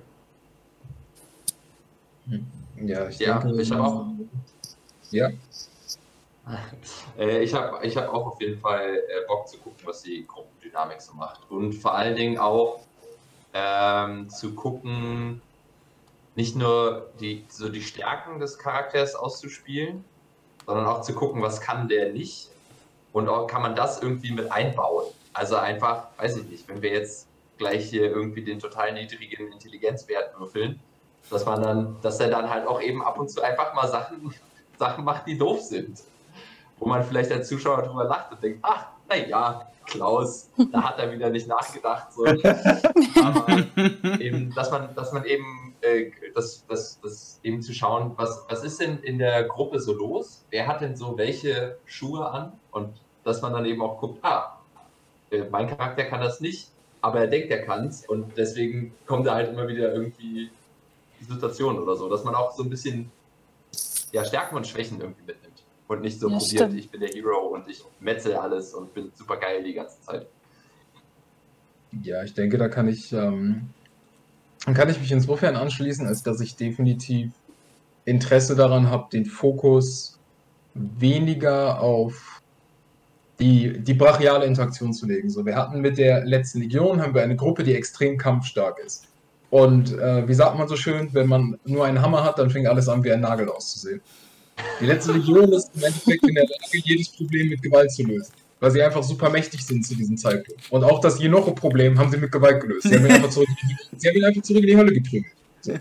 Ja, ich habe auch. Ja. Ich hab auch auf jeden Fall Bock zu gucken, was die Gruppendynamik so macht. Und vor allen Dingen auch zu gucken, nicht nur die Stärken des Charakters auszuspielen, sondern auch zu gucken, was kann der nicht und auch kann man das irgendwie mit einbauen. Also einfach, weiß ich nicht, wenn wir jetzt gleich hier irgendwie den total niedrigen Intelligenzwert würfeln, dass er dann halt auch eben ab und zu einfach mal Sachen macht, die doof sind. Wo man vielleicht als Zuschauer drüber lacht und denkt, ach, naja, Klaus, da hat er wieder nicht nachgedacht. So. Aber eben, dass man eben, das eben zu schauen, was ist denn in der Gruppe so los? Wer hat denn so welche Schuhe an? Und dass man dann eben auch guckt, mein Charakter kann das nicht, aber er denkt, er kann es. Und deswegen kommt da halt immer wieder irgendwie die Situation oder so, dass man auch so ein bisschen Stärken und Schwächen irgendwie mitnimmt. Und nicht so probiert, stimmt. Ich bin der Hero und ich metzel alles und bin super geil die ganze Zeit. Ja, ich denke, da kann ich mich insofern anschließen, als dass ich definitiv Interesse daran habe, den Fokus weniger auf die brachiale Interaktion zu legen. So, wir hatten mit der letzten Legion eine Gruppe, die extrem kampfstark ist. Und wie sagt man so schön, wenn man nur einen Hammer hat, dann fängt alles an, wie ein Nagel auszusehen. Die letzte Legion ist im Endeffekt in der Lage, jedes Problem mit Gewalt zu lösen. Weil sie einfach super mächtig sind zu diesem Zeitpunkt. Und auch das Jenocho-Problem haben sie mit Gewalt gelöst. Sie haben ihn einfach zurück in die Hölle geprügelt. So.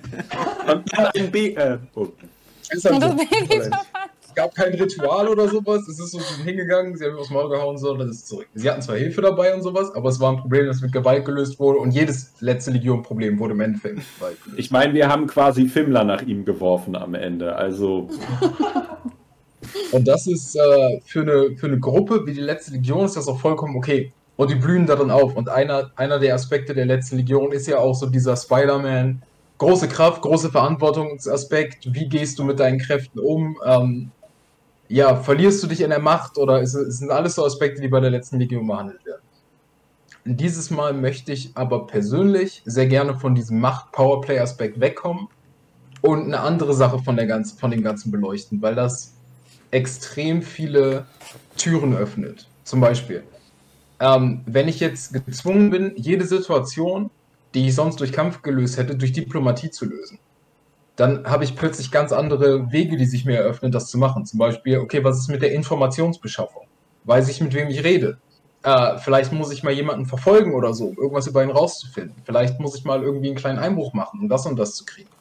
Ist halt so. Es gab kein Ritual oder sowas. Es ist so, sie sind hingegangen, sie haben aufs Maul gehauen, so, und das ist zurück. Sie hatten zwar Hilfe dabei und sowas, aber es war ein Problem, das mit Gewalt gelöst wurde. Und jedes letzte Legion-Problem wurde im Endeffekt mit Gewalt gelöst. Ich meine, wir haben quasi Fimmler nach ihm geworfen am Ende. Also. Und das ist für eine Gruppe wie die letzte Legion ist das auch vollkommen okay. Und die blühen darin auf. Und einer der Aspekte der letzten Legion ist ja auch so dieser Spider-Man, große Kraft, große Verantwortungsaspekt. Wie gehst du mit deinen Kräften um? Verlierst du dich in der Macht? Oder es sind alles so Aspekte, die bei der letzten Legion behandelt werden. Dieses Mal möchte ich aber persönlich sehr gerne von diesem Macht-Powerplay-Aspekt wegkommen und eine andere Sache von dem Ganzen beleuchten, weil das extrem viele Türen öffnet. Zum Beispiel, wenn ich jetzt gezwungen bin, jede Situation die ich sonst durch Kampf gelöst hätte, durch Diplomatie zu lösen. Dann habe ich plötzlich ganz andere Wege, die sich mir eröffnen, das zu machen. Zum Beispiel, okay, was ist mit der Informationsbeschaffung? Weiß ich, mit wem ich rede? Vielleicht muss ich mal jemanden verfolgen oder so, um irgendwas über ihn rauszufinden. Vielleicht muss ich mal irgendwie einen kleinen Einbruch machen, um das und das zu kriegen.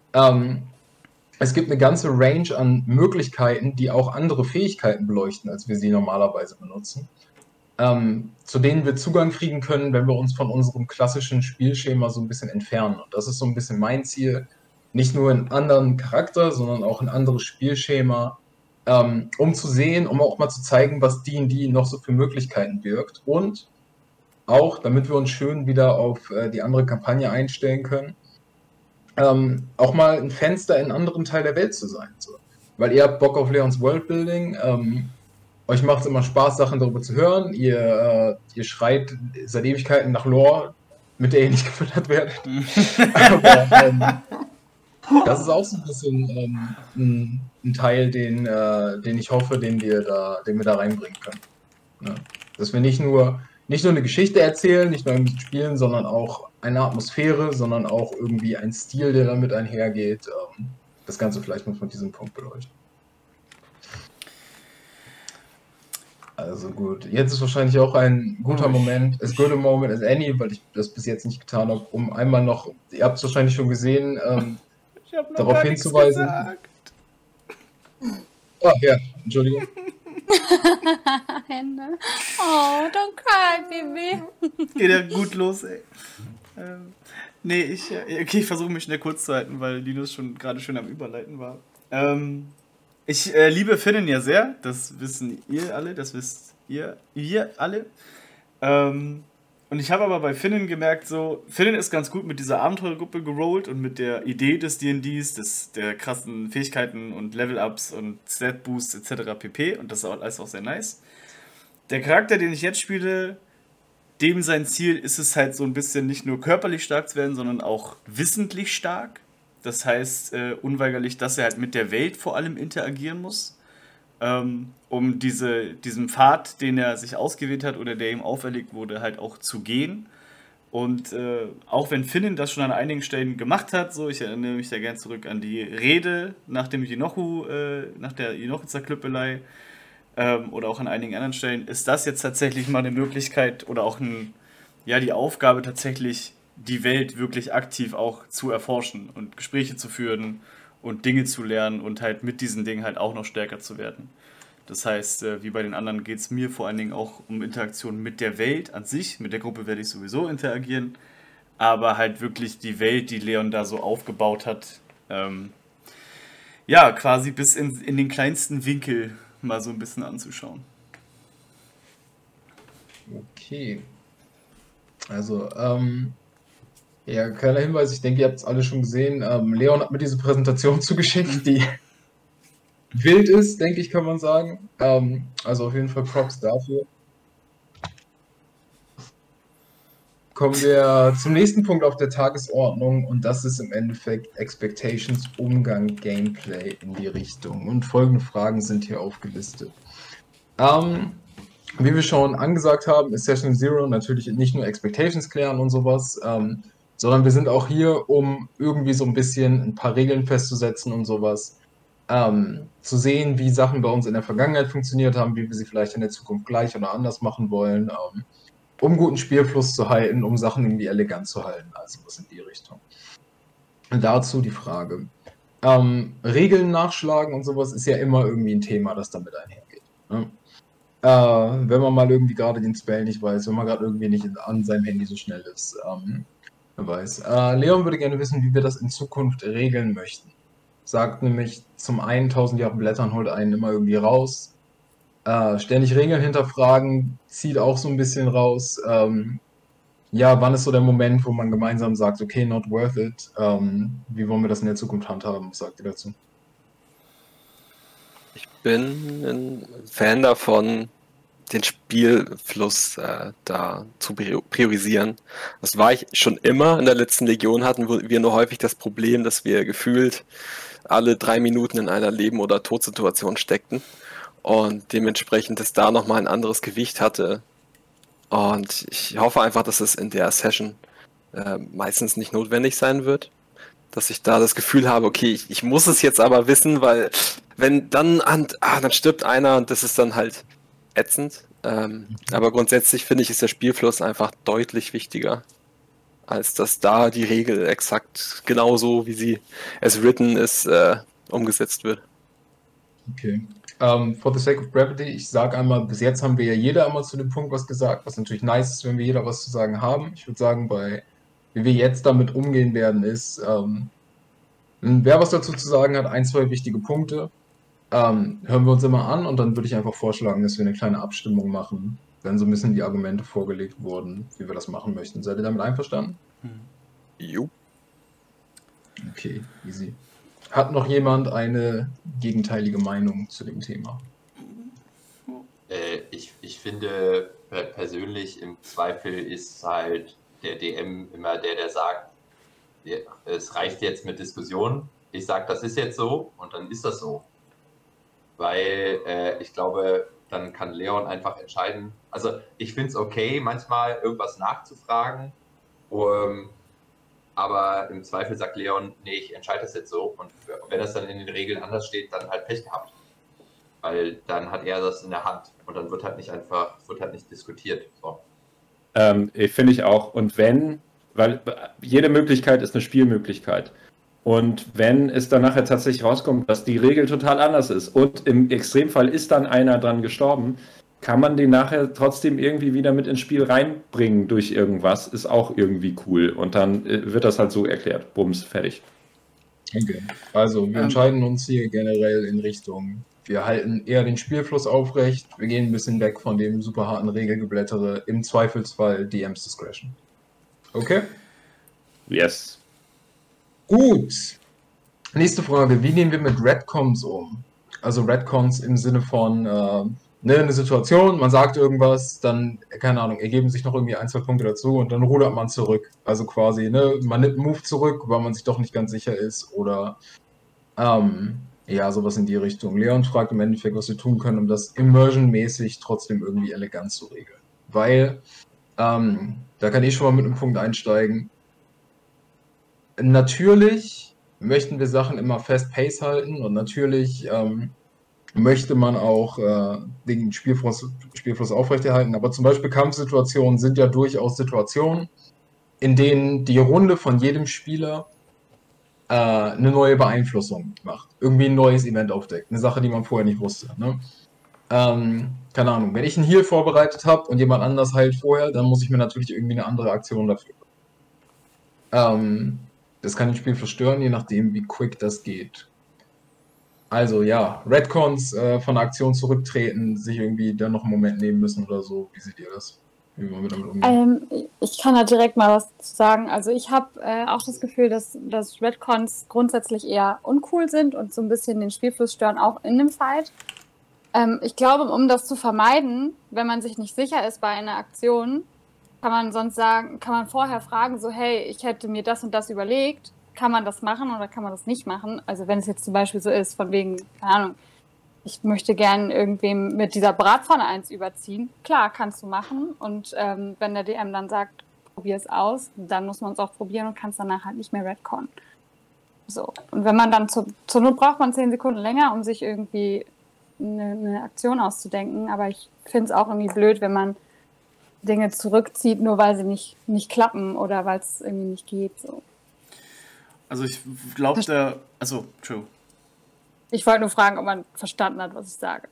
Es gibt eine ganze Range an Möglichkeiten, die auch andere Fähigkeiten beleuchten, als wir sie normalerweise benutzen. Zu denen wir Zugang kriegen können, wenn wir uns von unserem klassischen Spielschema so ein bisschen entfernen. Und das ist so ein bisschen mein Ziel, nicht nur in anderen Charakter, sondern auch in anderes Spielschema, um zu sehen, um auch mal zu zeigen, was D&D noch so für Möglichkeiten birgt. Und auch, damit wir uns schön wieder auf die andere Kampagne einstellen können, auch mal ein Fenster in einen anderen Teil der Welt zu sein. So. Weil ihr habt Bock auf Leons Worldbuilding, euch macht es immer Spaß, Sachen darüber zu hören. Ihr schreit seit Ewigkeiten nach Lore, mit der ihr nicht gefüttert werdet. Aber das ist auch so ein bisschen ein Teil, den ich hoffe, den wir da reinbringen können. Ja. Dass wir nicht nur eine Geschichte erzählen, nicht nur ein bisschen spielen, sondern auch eine Atmosphäre, sondern auch irgendwie ein Stil, der damit einhergeht. Das Ganze vielleicht noch von diesem Punkt beleuchten. Also gut, jetzt ist wahrscheinlich auch ein guter Moment, as good a moment as any, weil ich das bis jetzt nicht getan habe, um einmal noch, ihr habt es wahrscheinlich schon gesehen, darauf hinzuweisen. Oh ja, Entschuldigung. Hände. Oh, don't cry, Baby. Geht ja gut los, ey. Ich versuche mich schnell kurz zu halten, weil Linus schon gerade schön am Überleiten war. Ich liebe Finnen ja sehr, das wissen ihr alle, das wisst wir alle. Und ich habe aber bei Finnen gemerkt, so, Finnen ist ganz gut mit dieser Abenteurergruppe gerollt und mit der Idee des D&Ds, der krassen Fähigkeiten und Level-Ups und Stat-Boosts etc. pp. Und das ist alles auch sehr nice. Der Charakter, den ich jetzt spiele, dem sein Ziel ist es halt so ein bisschen nicht nur körperlich stark zu werden, sondern auch wissentlich stark. Das heißt unweigerlich, dass er halt mit der Welt vor allem interagieren muss, um diesen Pfad, den er sich ausgewählt hat oder der ihm auferlegt wurde, halt auch zu gehen. Und auch wenn Finnen das schon an einigen Stellen gemacht hat, so, ich erinnere mich da gern zurück an die Rede nach der Inochu-Zerklüppelei oder auch an einigen anderen Stellen, ist das jetzt tatsächlich mal eine Möglichkeit oder auch die Aufgabe tatsächlich, die Welt wirklich aktiv auch zu erforschen und Gespräche zu führen und Dinge zu lernen und halt mit diesen Dingen halt auch noch stärker zu werden. Das heißt, wie bei den anderen geht es mir vor allen Dingen auch um Interaktion mit der Welt an sich. Mit der Gruppe werde ich sowieso interagieren, aber halt wirklich die Welt, die Leon da so aufgebaut hat, quasi bis in den kleinsten Winkel mal so ein bisschen anzuschauen. Okay. Also, ja, kleiner Hinweis, ich denke, ihr habt es alle schon gesehen. Leon hat mir diese Präsentation zugeschickt, die wild ist, denke ich, kann man sagen. Also auf jeden Fall Props dafür. Kommen wir zum nächsten Punkt auf der Tagesordnung und das ist im Endeffekt Expectations, Umgang, Gameplay in die Richtung. Und folgende Fragen sind hier aufgelistet. Wie wir schon angesagt haben, ist Session Zero natürlich nicht nur Expectations klären und sowas, sondern wir sind auch hier, um irgendwie so ein bisschen ein paar Regeln festzusetzen und sowas. Zu sehen, wie Sachen bei uns in der Vergangenheit funktioniert haben, wie wir sie vielleicht in der Zukunft gleich oder anders machen wollen, um guten Spielfluss zu halten, um Sachen irgendwie elegant zu halten, also was in die Richtung. Und dazu die Frage. Regeln nachschlagen und sowas ist ja immer irgendwie ein Thema, das damit einhergeht. Ne? Wenn man mal irgendwie gerade den Spell nicht weiß, wenn man gerade irgendwie nicht an seinem Handy so schnell ist, weiß. Leon würde gerne wissen, wie wir das in Zukunft regeln möchten. Sagt nämlich, zum einen 1000 Jahre Blättern holt einen immer irgendwie raus. Ständig Regeln hinterfragen, zieht auch so ein bisschen raus. Wann ist so der Moment, wo man gemeinsam sagt, okay, not worth it. Wie wollen wir das in der Zukunft handhaben? Was sagt ihr dazu? Ich bin ein Fan davon, den Spielfluss da zu priorisieren. Das war ich schon immer. In der letzten Legion hatten wir nur häufig das Problem, dass wir gefühlt alle 3 Minuten in einer Leben- oder Todsituation steckten und dementsprechend es da nochmal ein anderes Gewicht hatte. Und ich hoffe einfach, dass es in der Session meistens nicht notwendig sein wird. Dass ich da das Gefühl habe, okay, ich muss es jetzt aber wissen, weil wenn dann dann stirbt einer und das ist dann halt ätzend. Aber grundsätzlich finde ich, ist der Spielfluss einfach deutlich wichtiger, als dass da die Regel exakt genauso, wie sie as written ist, umgesetzt wird. Okay. For the sake of brevity, ich sage einmal, bis jetzt haben wir ja jeder einmal zu dem Punkt was gesagt, was natürlich nice ist, wenn wir jeder was zu sagen haben. Ich würde sagen, wie wir jetzt damit umgehen werden, ist, wer was dazu zu sagen hat, 1, 2 wichtige Punkte, hören wir uns immer an und dann würde ich einfach vorschlagen, dass wir eine kleine Abstimmung machen, wenn so ein bisschen die Argumente vorgelegt wurden, wie wir das machen möchten. Seid ihr damit einverstanden? Jo. Okay, easy. Hat noch jemand eine gegenteilige Meinung zu dem Thema? Ich finde persönlich im Zweifel ist halt der DM immer der sagt, es reicht jetzt mit Diskussionen. Ich sage, das ist jetzt so und dann ist das so. Weil ich glaube, dann kann Leon einfach entscheiden. Also ich finde es okay, manchmal irgendwas nachzufragen, aber im Zweifel sagt Leon, nee, ich entscheide das jetzt so. Und wenn das dann in den Regeln anders steht, dann halt Pech gehabt. Weil dann hat er das in der Hand und dann wird halt nicht diskutiert. So. Finde ich auch. Und weil jede Möglichkeit ist eine Spielmöglichkeit. Und wenn es dann nachher tatsächlich rauskommt, dass die Regel total anders ist und im Extremfall ist dann einer dran gestorben, kann man den nachher trotzdem irgendwie wieder mit ins Spiel reinbringen durch irgendwas, ist auch irgendwie cool. Und dann wird das halt so erklärt. Bums, fertig. Okay, also wir entscheiden uns hier generell in Richtung, wir halten eher den Spielfluss aufrecht, wir gehen ein bisschen weg von dem super harten Regelgeblättere, im Zweifelsfall DMs Discretion. Okay? Yes. Gut. Nächste Frage, wie gehen wir mit Retcons um? Also Retcons im Sinne von eine Situation, man sagt irgendwas, dann, keine Ahnung, ergeben sich noch irgendwie 1, 2 Punkte dazu und dann rudert man zurück. Also quasi, man nimmt einen Move zurück, weil man sich doch nicht ganz sicher ist oder ja, sowas in die Richtung. Leon fragt im Endeffekt, was wir tun können, um das Immersion-mäßig trotzdem irgendwie elegant zu regeln. Weil, da kann ich schon mal mit einem Punkt einsteigen. Natürlich möchten wir Sachen immer fast pace halten und natürlich möchte man auch den Spielfluss aufrechterhalten. Aber zum Beispiel Kampfsituationen sind ja durchaus Situationen, in denen die Runde von jedem Spieler eine neue Beeinflussung macht. Irgendwie ein neues Event aufdeckt. Eine Sache, die man vorher nicht wusste. Ne? Keine Ahnung, wenn ich einen Heal vorbereitet habe und jemand anders heilt vorher, dann muss ich mir natürlich irgendwie eine andere Aktion dafür. Das kann den Spielfluss stören, je nachdem, wie quick das geht. Also ja, Retcons von der Aktion zurücktreten, sich irgendwie dann noch einen Moment nehmen müssen oder so. Wie seht ihr das? Wie wollen wir damit umgehen? Ich kann da direkt mal was zu sagen. Also ich habe auch das Gefühl, dass Retcons grundsätzlich eher uncool sind und so ein bisschen den Spielfluss stören, auch in dem Fight. Ich glaube, um das zu vermeiden, wenn man sich nicht sicher ist bei einer Aktion, kann man vorher fragen, so hey, ich hätte mir das und das überlegt, kann man das machen oder kann man das nicht machen? Also wenn es jetzt zum Beispiel so ist, von wegen, keine Ahnung, ich möchte gerne irgendwem mit dieser Bratpfanne eins überziehen, klar, kannst du machen und wenn der DM dann sagt, probier es aus, dann muss man es auch probieren und kann es danach halt nicht mehr retconnen. So, und wenn man dann zur Not braucht man 10 Sekunden länger, um sich irgendwie eine Aktion auszudenken, aber ich finde es auch irgendwie blöd, wenn man Dinge zurückzieht, nur weil sie nicht klappen oder weil es irgendwie nicht geht. So. Also ich glaube, true. Ich wollte nur fragen, ob man verstanden hat, was ich sage.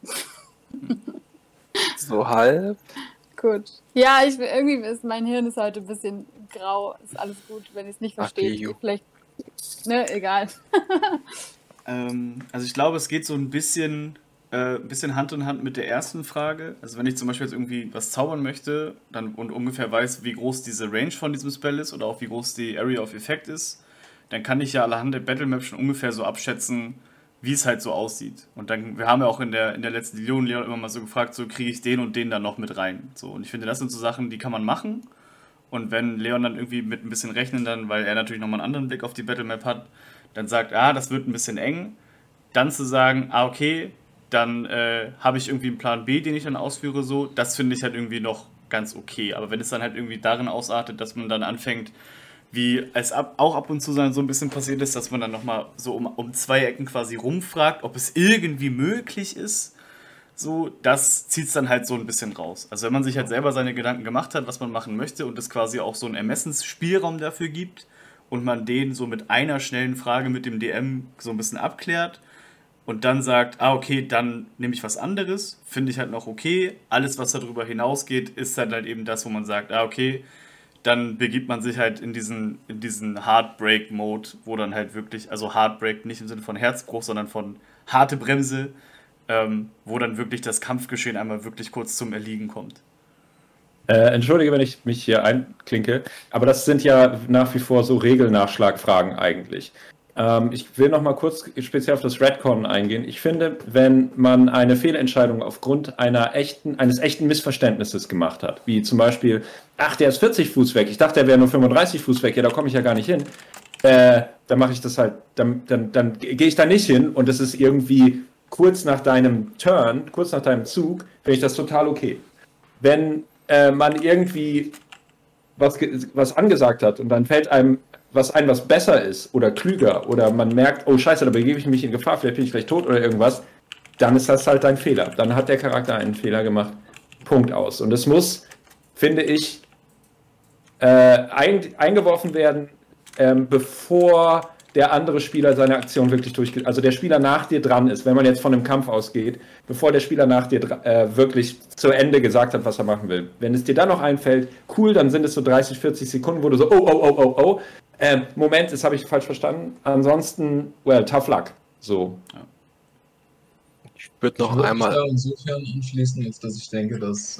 So halb. Gut. Ja, mein Hirn ist heute ein bisschen grau. Ist alles gut, wenn ich es nicht verstehe. Vielleicht, egal. Also ich glaube, es geht so ein bisschen Hand in Hand mit der ersten Frage. Also wenn ich zum Beispiel jetzt irgendwie was zaubern möchte und ungefähr weiß, wie groß diese Range von diesem Spell ist oder auch wie groß die Area of Effect ist, dann kann ich ja anhand der Battlemap schon ungefähr so abschätzen, wie es halt so aussieht. Und dann, wir haben ja auch in der letzten Leon immer mal so gefragt, so kriege ich den und den dann noch mit rein. So, und ich finde, das sind so Sachen, die kann man machen. Und wenn Leon dann irgendwie mit ein bisschen rechnen dann, weil er natürlich nochmal einen anderen Blick auf die Battlemap hat, dann sagt, das wird ein bisschen eng, dann zu sagen, okay, dann habe ich irgendwie einen Plan B, den ich dann ausführe, so, das finde ich halt irgendwie noch ganz okay. Aber wenn es dann halt irgendwie darin ausartet, dass man dann anfängt, wie es auch ab und zu so ein bisschen passiert ist, dass man dann nochmal so um 2 Ecken quasi rumfragt, ob es irgendwie möglich ist. So, das zieht es dann halt so ein bisschen raus. Also wenn man sich halt selber seine Gedanken gemacht hat, was man machen möchte und es quasi auch so einen Ermessensspielraum dafür gibt und man den so mit einer schnellen Frage mit dem DM so ein bisschen abklärt und dann sagt, okay, dann nehme ich was anderes, finde ich halt noch okay. Alles, was darüber hinausgeht, ist dann halt eben das, wo man sagt, okay, dann begibt man sich halt in diesen Heartbreak-Mode, wo dann halt wirklich, also Heartbreak nicht im Sinne von Herzbruch, sondern von harte Bremse, wo dann wirklich das Kampfgeschehen einmal wirklich kurz zum Erliegen kommt. Entschuldige, wenn ich mich hier einklinke, aber das sind ja nach wie vor so Regelnachschlagfragen eigentlich. Ich will noch mal kurz speziell auf das Redcon eingehen. Ich finde, wenn man eine Fehlentscheidung aufgrund eines echten Missverständnisses gemacht hat, wie zum Beispiel, der ist 40 Fuß weg, ich dachte, er wäre nur 35 Fuß weg, ja, da komme ich ja gar nicht hin, dann mache ich das halt, dann gehe ich da nicht hin und es ist irgendwie kurz nach deinem Turn, kurz nach deinem Zug, finde ich das total okay. Wenn man irgendwie was angesagt hat und dann fällt einem was besser ist oder klüger oder man merkt, oh scheiße, da begebe ich mich in Gefahr, vielleicht bin ich gleich tot oder irgendwas, dann ist das halt dein Fehler. Dann hat der Charakter einen Fehler gemacht. Punkt aus. Und es muss, finde ich, eingeworfen werden, bevor der andere Spieler seine Aktion wirklich durchgeht. Also der Spieler nach dir dran ist, wenn man jetzt von einem Kampf ausgeht, bevor der Spieler nach dir wirklich zu Ende gesagt hat, was er machen will. Wenn es dir dann noch einfällt, cool, dann sind es so 30, 40 Sekunden, wo du so, oh. Moment, das habe ich falsch verstanden. Ansonsten, tough luck. So. Ja. Ich würde noch einmal. Ich würde insofern anschließen, jetzt, dass ich denke, dass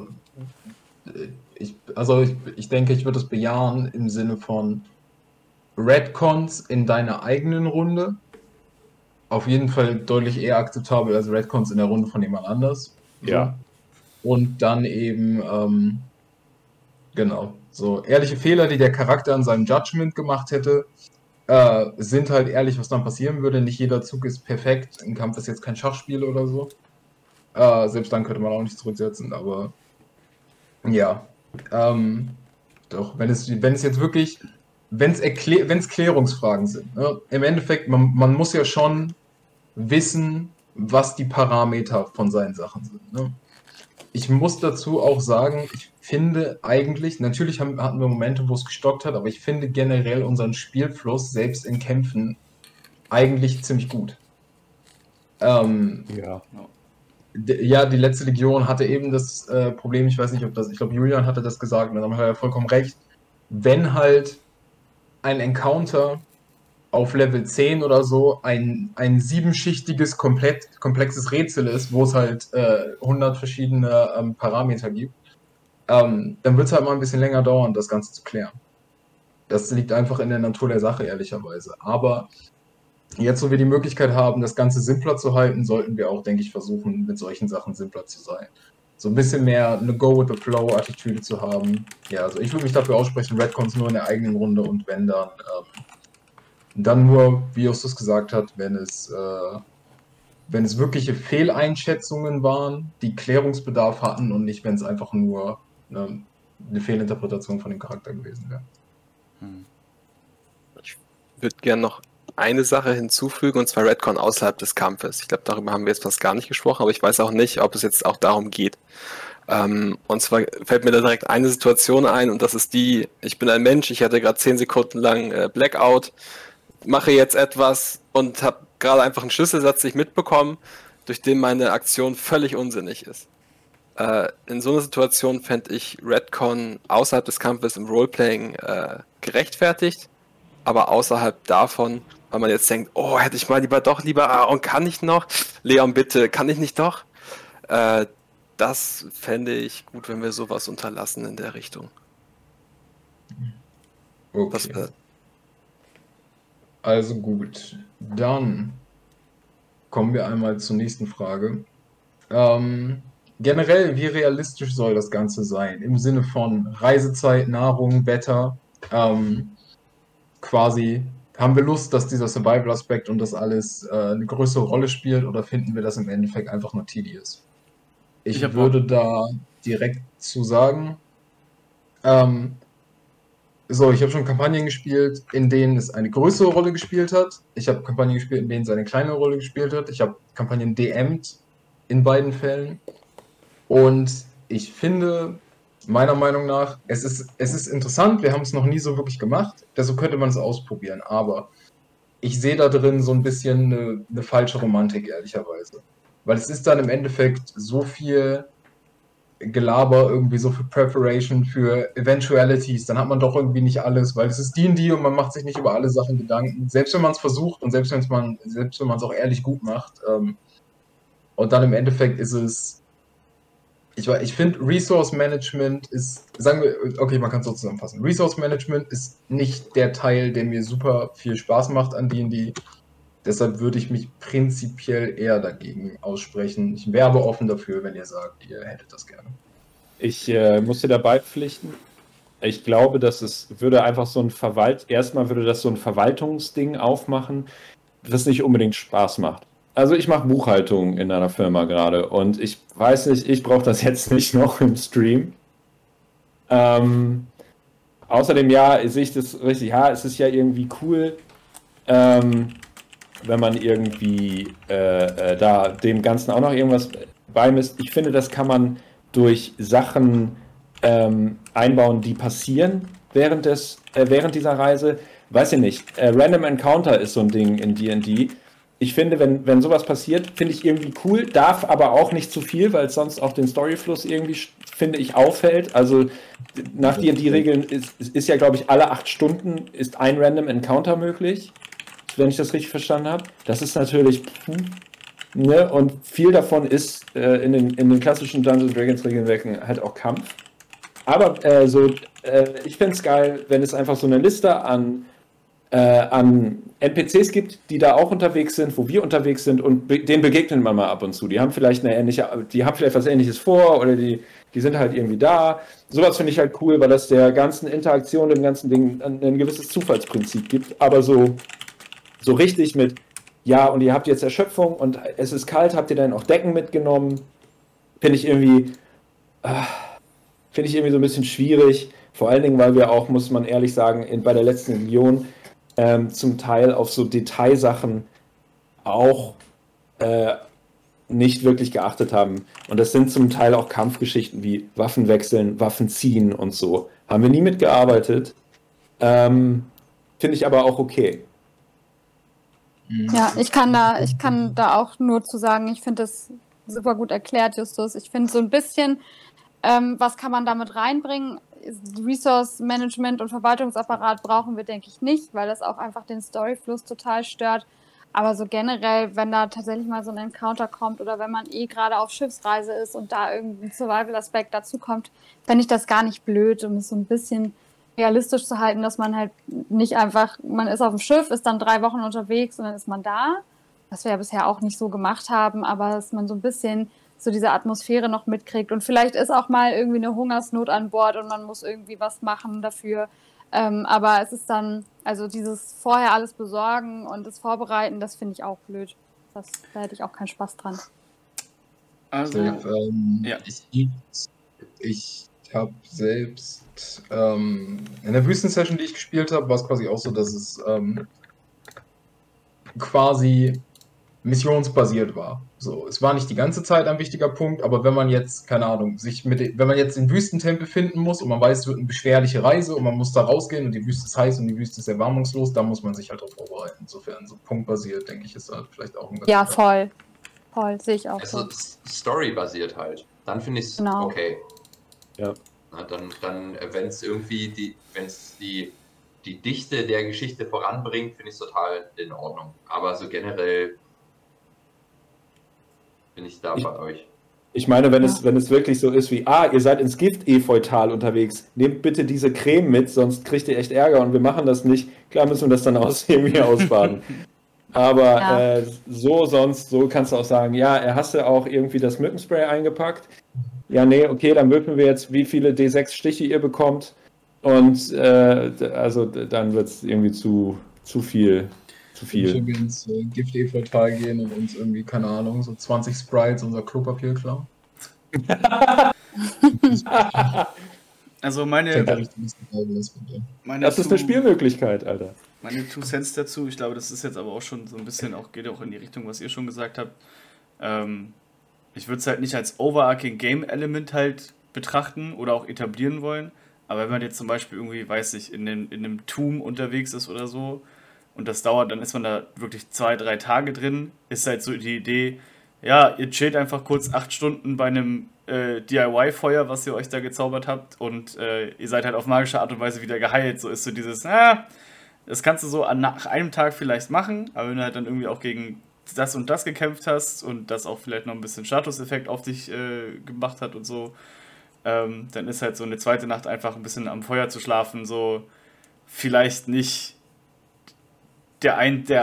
ich denke, ich würde es bejahen im Sinne von Redcons in deiner eigenen Runde. Auf jeden Fall deutlich eher akzeptabel als Redcons in der Runde von jemand anders. Ja. Und dann eben, genau, so ehrliche Fehler, die der Charakter in seinem Judgment gemacht hätte, sind halt ehrlich, was dann passieren würde. Nicht jeder Zug ist perfekt. Ein Kampf ist jetzt kein Schachspiel oder so. Selbst dann könnte man auch nicht zurücksetzen, aber ja. Doch, wenn es jetzt wirklich, wenn es Klärungsfragen sind, ne? Im Endeffekt, man muss ja schon wissen, was die Parameter von seinen Sachen sind. Ne? Ich muss dazu auch sagen, ich finde eigentlich, natürlich hatten wir Momente, wo es gestockt hat, aber ich finde generell unseren Spielfluss, selbst in Kämpfen, eigentlich ziemlich gut. Ja, die letzte Legion hatte eben das Problem, ich weiß nicht, ich glaube Julian hatte das gesagt, und dann hat er vollkommen recht, wenn halt ein Encounter auf Level 10 oder so ein 7-schichtiges, komplexes Rätsel ist, wo es halt 100 verschiedene Parameter gibt, dann wird es halt mal ein bisschen länger dauern, das Ganze zu klären. Das liegt einfach in der Natur der Sache, ehrlicherweise. Aber jetzt, wo wir die Möglichkeit haben, das Ganze simpler zu halten, sollten wir auch, denke ich, versuchen, mit solchen Sachen simpler zu sein. So ein bisschen mehr eine Go-with-the-Flow-Attitüde zu haben. Ja, also ich würde mich dafür aussprechen, Redcons nur in der eigenen Runde und wenn dann nur, wie Justus gesagt hat, wenn es wirkliche Fehleinschätzungen waren, die Klärungsbedarf hatten und nicht, wenn es einfach nur eine Fehlinterpretation von dem Charakter gewesen wäre. Ich würde gerne noch eine Sache hinzufügen, und zwar Redcon außerhalb des Kampfes. Ich glaube, darüber haben wir jetzt fast gar nicht gesprochen, aber ich weiß auch nicht, ob es jetzt auch darum geht. Und zwar fällt mir da direkt eine Situation ein, und das ist die, ich bin ein Mensch, ich hatte gerade 10 Sekunden lang Blackout, mache jetzt etwas und habe gerade einfach einen Schlüsselsatz nicht mitbekommen, durch den meine Aktion völlig unsinnig ist. In so einer Situation fände ich Redcon außerhalb des Kampfes im Roleplaying gerechtfertigt, aber außerhalb davon, weil man jetzt denkt, hätte ich mal lieber, und kann ich noch? Leon, bitte, kann ich nicht doch? Das fände ich gut, wenn wir sowas unterlassen in der Richtung. Okay. Also gut, dann kommen wir einmal zur nächsten Frage. Generell, wie realistisch soll das Ganze sein? Im Sinne von Reisezeit, Nahrung, Wetter, quasi, haben wir Lust, dass dieser Survival-Aspekt und das alles eine größere Rolle spielt, oder finden wir das im Endeffekt einfach nur tedious? Ich würde da direkt zu sagen, So, ich habe schon Kampagnen gespielt, in denen es eine größere Rolle gespielt hat. Ich habe Kampagnen gespielt, in denen es eine kleinere Rolle gespielt hat. Ich habe Kampagnen DM'd in beiden Fällen. Und ich finde, meiner Meinung nach, es ist interessant, wir haben es noch nie so wirklich gemacht, deshalb könnte man es ausprobieren, aber ich sehe da drin so ein bisschen eine falsche Romantik, ehrlicherweise. Weil es ist dann im Endeffekt so viel Gelaber, irgendwie so viel Preparation für Eventualities, dann hat man doch irgendwie nicht alles, weil es ist D&D und man macht sich nicht über alle Sachen Gedanken, selbst wenn man es versucht und selbst wenn man es auch ehrlich gut macht. Und dann im Endeffekt ist es, ich finde, Resource Management ist, sagen wir, okay, man kann es so zusammenfassen. Resource Management ist nicht der Teil, der mir super viel Spaß macht an D&D. Deshalb würde ich mich prinzipiell eher dagegen aussprechen. Ich wäre aber offen dafür, wenn ihr sagt, ihr hättet das gerne. Ich muss dir dabei pflichten. Ich glaube, dass es würde einfach so ein erstmal würde das so ein Verwaltungsding aufmachen, das nicht unbedingt Spaß macht. Also ich mache Buchhaltung in einer Firma gerade und ich weiß nicht, ich brauche das jetzt nicht noch im Stream. Außerdem, ja, sehe ich das richtig, ja, es ist ja irgendwie cool, wenn man irgendwie da dem Ganzen auch noch irgendwas beimisst. Ich finde, das kann man durch Sachen einbauen, die passieren während dieser Reise. Weiß ich nicht, Random Encounter ist so ein Ding in D&D. Ich finde, wenn sowas passiert, finde ich irgendwie cool, darf aber auch nicht zu viel, weil es sonst auch den Storyfluss irgendwie, finde ich, auffällt. Also nach D&D-Regeln ist ja, glaube ich, alle 8 Stunden ist ein Random Encounter möglich, wenn ich das richtig verstanden habe. Das ist natürlich, ne? Und viel davon ist in den klassischen Dungeons & Dragons Regelwerken halt auch Kampf. Aber ich fände es geil, wenn es einfach so eine Liste an NPCs gibt, die da auch unterwegs sind, wo wir unterwegs sind und denen begegnen wir mal ab und zu. Die haben vielleicht was Ähnliches vor oder die sind halt irgendwie da. Sowas finde ich halt cool, weil das der ganzen Interaktion, dem ganzen Ding ein gewisses Zufallsprinzip gibt. Aber so richtig mit, ja, und ihr habt jetzt Erschöpfung und es ist kalt, habt ihr dann auch Decken mitgenommen? Finde ich irgendwie so ein bisschen schwierig. Vor allen Dingen, weil wir auch, muss man ehrlich sagen, bei der letzten Legion zum Teil auf so Detailsachen auch nicht wirklich geachtet haben. Und das sind zum Teil auch Kampfgeschichten wie Waffen wechseln, Waffen ziehen und so. Haben wir nie mitgearbeitet. Finde ich aber auch okay. Ja, ich kann da auch nur zu sagen, ich finde das super gut erklärt, Justus. Ich finde so ein bisschen, was kann man damit reinbringen? Resource Management und Verwaltungsapparat brauchen wir, denke ich, nicht, weil das auch einfach den Storyfluss total stört. Aber so generell, wenn da tatsächlich mal so ein Encounter kommt oder wenn man gerade auf Schiffsreise ist und da irgendein Survival-Aspekt dazu kommt, fände ich das gar nicht blöd, um es so ein bisschen realistisch zu halten, dass man halt nicht einfach, man ist auf dem Schiff, ist dann 3 Wochen unterwegs und dann ist man da. Was wir ja bisher auch nicht so gemacht haben, aber dass man so ein bisschen so diese Atmosphäre noch mitkriegt. Und vielleicht ist auch mal irgendwie eine Hungersnot an Bord und man muss irgendwie was machen dafür. Aber es ist dann, also dieses vorher alles besorgen und das Vorbereiten, das finde ich auch blöd. Da hätte ich auch keinen Spaß dran. Also, ja. Ich habe selbst in der Wüstensession, die ich gespielt habe, war es quasi auch so, dass es quasi missionsbasiert war. So, es war nicht die ganze Zeit ein wichtiger Punkt, aber wenn man jetzt, keine Ahnung, wenn man jetzt den Wüstentempel finden muss und man weiß, es wird eine beschwerliche Reise und man muss da rausgehen und die Wüste ist heiß und die Wüste ist erwärmungslos, da muss man sich halt darauf vorbereiten. Insofern, so punktbasiert, denke ich, ist halt vielleicht auch ein ganz Ja, voll. Voll, sehe ich auch Also so. Story-basiert halt. Dann finde ich es Genau. okay. Ja. Na, dann wenn es irgendwie die Dichte der Geschichte voranbringt, finde ich es total in Ordnung. Aber so generell bin ich da bei euch. Ich meine, wenn es wirklich so ist wie, ihr seid ins Gift-Efeutal unterwegs, nehmt bitte diese Creme mit, sonst kriegt ihr echt Ärger und wir machen das nicht. Klar müssen wir das dann irgendwie ausbaden. Aber so kannst du auch sagen, ja, hast du auch irgendwie das Mückenspray eingepackt? Ja, nee, okay, dann würfeln wir jetzt, wie viele D6 Stiche ihr bekommt. Und also dann wird es irgendwie zu viel. Ich will ins Gift-Efeutal gehen und uns irgendwie, keine Ahnung, so 20 Sprites unser Klopapier klauen. Also Ich denke, meine Das ist eine Spielmöglichkeit, Alter. meine 2 Cents dazu, ich glaube, das ist jetzt aber auch schon so ein bisschen, geht auch in die Richtung, was ihr schon gesagt habt. Ich würde es halt nicht als overarching Game Element halt betrachten oder auch etablieren wollen, aber wenn man jetzt zum Beispiel irgendwie, weiß ich, in einem Tomb unterwegs ist oder so und das dauert, dann ist man da wirklich 2-3 Tage drin, ist halt so die Idee, ja, ihr chillt einfach kurz 8 Stunden bei einem DIY-Feuer, was ihr euch da gezaubert habt und ihr seid halt auf magische Art und Weise wieder geheilt. So ist so dieses, das kannst du so nach einem Tag vielleicht machen, aber wenn du halt dann irgendwie auch gegen das und das gekämpft hast und das auch vielleicht noch ein bisschen Statuseffekt auf dich gemacht hat und so, dann ist halt so eine zweite Nacht einfach ein bisschen am Feuer zu schlafen, so vielleicht nicht der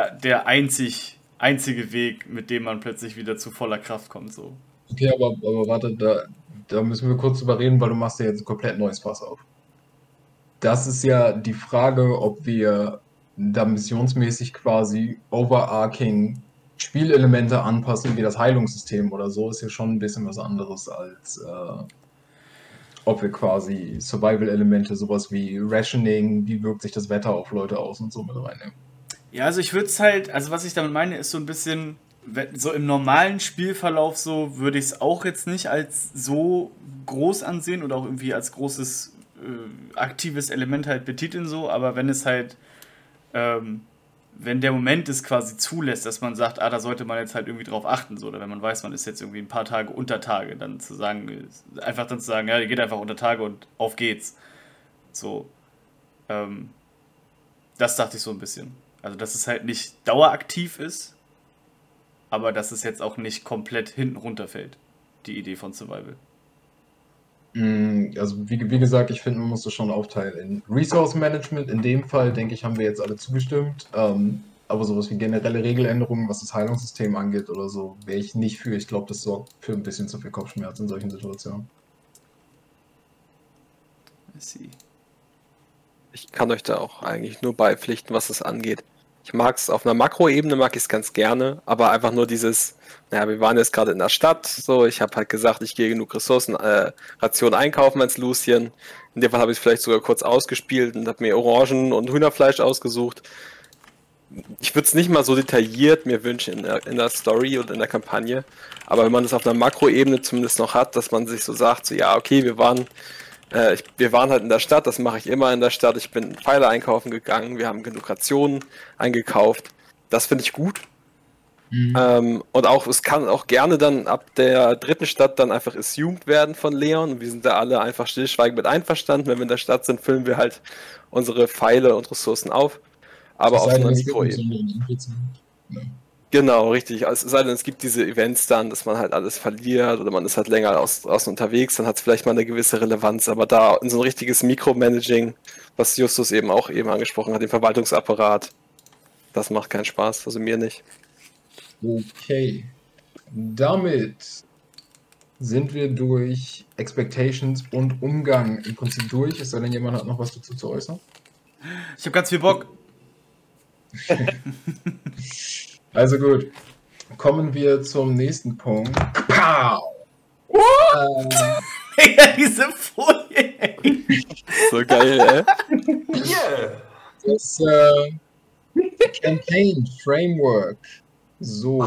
einzige Weg, mit dem man plötzlich wieder zu voller Kraft kommt. So. Okay, aber warte, da müssen wir kurz drüber reden, weil du machst ja jetzt ein komplett neues Fass auf. Das ist ja die Frage, ob wir da missionsmäßig quasi overarching Spielelemente anpassen, wie das Heilungssystem oder so, ist ja schon ein bisschen was anderes als ob wir quasi Survival-Elemente, sowas wie Rationing, wie wirkt sich das Wetter auf Leute aus und so mit reinnehmen. Ja, also ich würde es halt, also was ich damit meine, ist so ein bisschen, so im normalen Spielverlauf so, würde ich es auch jetzt nicht als so groß ansehen oder auch irgendwie als großes aktives Element halt betiteln so, aber wenn es halt, wenn der Moment es quasi zulässt, dass man sagt, da sollte man jetzt halt irgendwie drauf achten, so, oder wenn man weiß, man ist jetzt irgendwie ein paar Tage unter Tage, dann zu sagen, einfach dann zu sagen, ja, die geht einfach unter Tage und auf geht's. So, das dachte ich so ein bisschen. Also, dass es halt nicht daueraktiv ist, aber dass es jetzt auch nicht komplett hinten runterfällt, die Idee von Survival. Also wie gesagt, ich finde, man muss das schon aufteilen. In Resource Management, in dem Fall, denke ich, haben wir jetzt alle zugestimmt. Aber sowas wie generelle Regeländerungen, was das Heilungssystem angeht oder so, wäre ich nicht für. Ich glaube, das sorgt für ein bisschen zu viel Kopfschmerz in solchen Situationen. I see. Ich kann euch da auch eigentlich nur beipflichten, was es angeht. Ich mag es auf einer Makroebene, mag ich es ganz gerne, aber einfach nur dieses, naja, wir waren jetzt gerade in der Stadt, so, ich habe halt gesagt, ich gehe genug Ressourcen, einkaufen als Lucien. In dem Fall habe ich es vielleicht sogar kurz ausgespielt und habe mir Orangen und Hühnerfleisch ausgesucht. Ich würde es nicht mal so detailliert mir wünschen in der Story und in der Kampagne, aber wenn man das auf einer Makroebene zumindest noch hat, dass man sich so sagt, so, ja, okay, wir waren halt in der Stadt, das mache ich immer in der Stadt. Ich bin Pfeile einkaufen gegangen, wir haben genug Rationen eingekauft. Das finde ich gut. Und auch, es kann auch gerne dann ab der 3. Stadt dann einfach assumed werden von Leon. Und wir sind da alle einfach stillschweigend mit einverstanden. Wenn wir in der Stadt sind, füllen wir halt unsere Pfeile und Ressourcen auf. Aber auf einer Mikroebene. Genau, richtig. Es sei denn, es gibt diese Events dann, dass man halt alles verliert oder man ist halt länger außen unterwegs, dann hat es vielleicht mal eine gewisse Relevanz. Aber da in so ein richtiges Mikromanaging, was Justus eben auch angesprochen hat, den Verwaltungsapparat, das macht keinen Spaß, also mir nicht. Okay. Damit sind wir durch Expectations und Umgang im Prinzip durch. Es sei denn, jemand hat noch was dazu zu äußern. Ich habe ganz viel Bock. Also gut, kommen wir zum nächsten Punkt. Pow! Ja, diese Folie. So geil, ey. Yeah. Das Campaign Framework. So,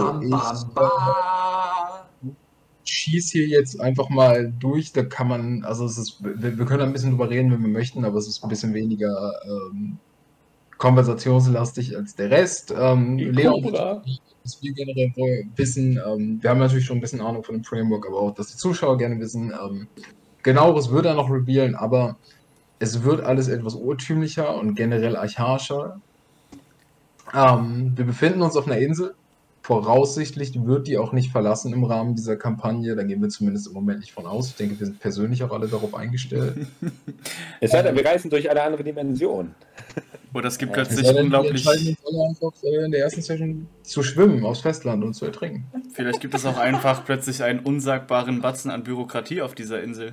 ich schieße hier jetzt einfach mal durch. Da kann man, also wir können ein bisschen drüber reden, wenn wir möchten, aber es ist ein bisschen weniger konversationslastig als der Rest. Leon, was wir generell wissen, wir haben natürlich schon ein bisschen Ahnung von dem Framework, aber auch, dass die Zuschauer gerne wissen. Genaueres wird er noch revealen, aber es wird alles etwas urtümlicher und generell archaischer. Wir befinden uns auf einer Insel. Voraussichtlich wird die auch nicht verlassen im Rahmen dieser Kampagne. Da gehen wir zumindest im Moment nicht von aus. Ich denke, wir sind persönlich auch alle darauf eingestellt. Es sei denn, wir reisen durch eine andere Dimension. Oder es gibt plötzlich unglaublich. Wir entscheiden uns alle einfach in der ersten Session zu schwimmen aufs Festland und zu ertrinken. Vielleicht gibt es auch einfach plötzlich einen unsagbaren Batzen an Bürokratie auf dieser Insel.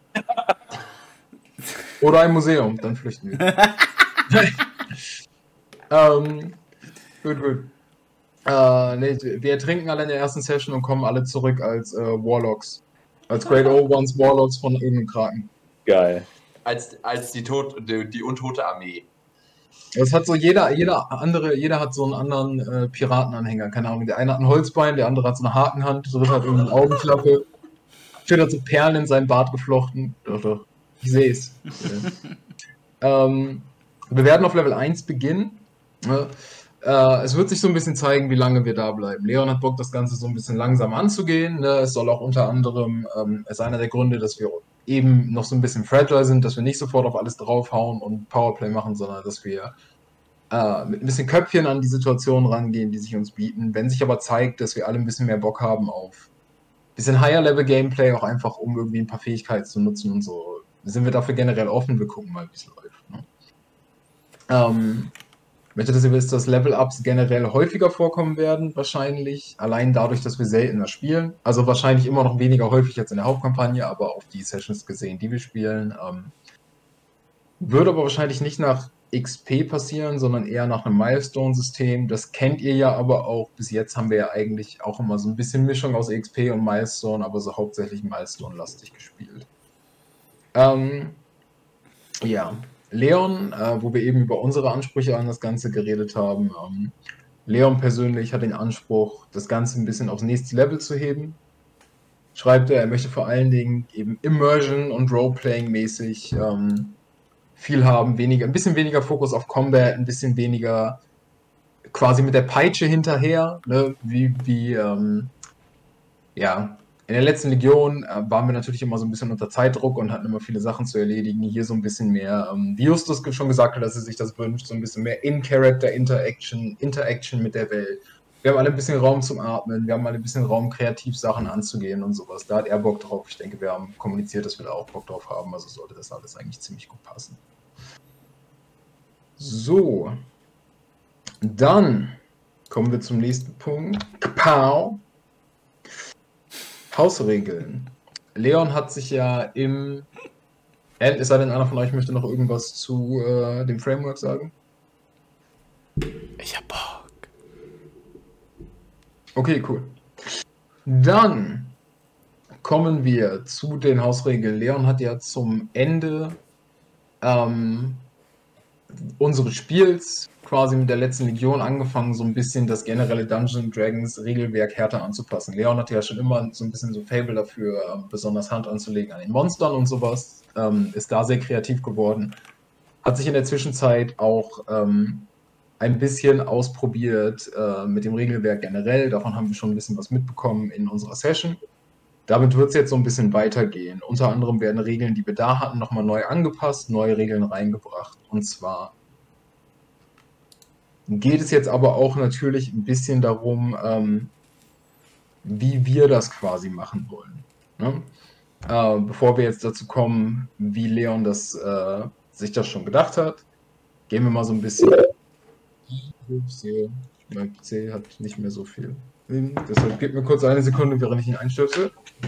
Oder ein Museum, dann flüchten wir. Gut. Wir ertrinken alle in der ersten Session und kommen alle zurück als Warlocks. Als Great Old Ones Warlocks von irgendeinem Kraken. Geil. als die untote Armee. Das hat so jeder hat so einen anderen Piratenanhänger, keine Ahnung. Der eine hat ein Holzbein, der andere hat so eine Hakenhand, der dritte hat irgendeine Augenklappe. Der hat so Perlen in seinen Bart geflochten. Doch, ich sehe es. Wir werden auf Level 1 beginnen. Es wird sich so ein bisschen zeigen, wie lange wir da bleiben. Leon hat Bock, das Ganze so ein bisschen langsam anzugehen. Ne? Es soll auch unter anderem, ist einer der Gründe, dass wir eben noch so ein bisschen fragile sind, dass wir nicht sofort auf alles draufhauen und Powerplay machen, sondern dass wir mit ein bisschen Köpfchen an die Situationen rangehen, die sich uns bieten. Wenn sich aber zeigt, dass wir alle ein bisschen mehr Bock haben auf ein bisschen Higher-Level-Gameplay, auch einfach um irgendwie ein paar Fähigkeiten zu nutzen und so, sind wir dafür generell offen. Wir gucken mal, wie es läuft. Ne? Ich möchte, dass ihr wisst, dass Level-Ups generell häufiger vorkommen werden, wahrscheinlich. Allein dadurch, dass wir seltener spielen. Also wahrscheinlich immer noch weniger häufig als in der Hauptkampagne, aber auf die Sessions gesehen, die wir spielen. Würde aber wahrscheinlich nicht nach XP passieren, sondern eher nach einem Milestone-System. Das kennt ihr ja aber auch. Bis jetzt haben wir ja eigentlich auch immer so ein bisschen Mischung aus XP und Milestone, aber so hauptsächlich Milestone-lastig gespielt. Ja. Leon, wo wir eben über unsere Ansprüche an das Ganze geredet haben. Leon persönlich hat den Anspruch, das Ganze ein bisschen aufs nächste Level zu heben. Schreibt er möchte vor allen Dingen eben Immersion und Roleplaying mäßig viel haben, ein bisschen weniger Fokus auf Combat, ein bisschen weniger quasi mit der Peitsche hinterher, ne? In der letzten Legion waren wir natürlich immer so ein bisschen unter Zeitdruck und hatten immer viele Sachen zu erledigen. Hier so ein bisschen mehr, wie Justus schon gesagt hat, dass er sich das wünscht, so ein bisschen mehr In-Character-Interaction mit der Welt. Wir haben alle ein bisschen Raum zum Atmen, wir haben alle ein bisschen Raum, kreativ Sachen anzugehen und sowas. Da hat er Bock drauf. Ich denke, wir haben kommuniziert, dass wir da auch Bock drauf haben. Also sollte das alles eigentlich ziemlich gut passen. So. Dann kommen wir zum nächsten Punkt. Kapow! Hausregeln. Leon hat sich ja es sei denn, einer von euch möchte noch irgendwas zu dem Framework sagen? Ich hab Bock. Okay, cool. Dann kommen wir zu den Hausregeln. Leon hat ja zum Ende unseres Spiels quasi mit der letzten Legion angefangen, so ein bisschen das generelle Dungeons & Dragons Regelwerk härter anzupassen. Leon hatte ja schon immer so ein bisschen so Faible dafür, besonders Hand anzulegen an den Monstern und sowas. Ist da sehr kreativ geworden. Hat sich in der Zwischenzeit auch ein bisschen ausprobiert mit dem Regelwerk generell. Davon haben wir schon ein bisschen was mitbekommen in unserer Session. Damit wird es jetzt so ein bisschen weitergehen. Unter anderem werden Regeln, die wir da hatten, nochmal neu angepasst, neue Regeln reingebracht. Und zwar geht es jetzt aber auch natürlich ein bisschen darum, wie wir das quasi machen wollen. Ne? Bevor wir jetzt dazu kommen, wie Leon sich das schon gedacht hat, gehen wir mal so ein bisschen. Mein PC hat nicht mehr so viel. Deshalb gebt mir kurz eine Sekunde, während ich ihn einstöpsel.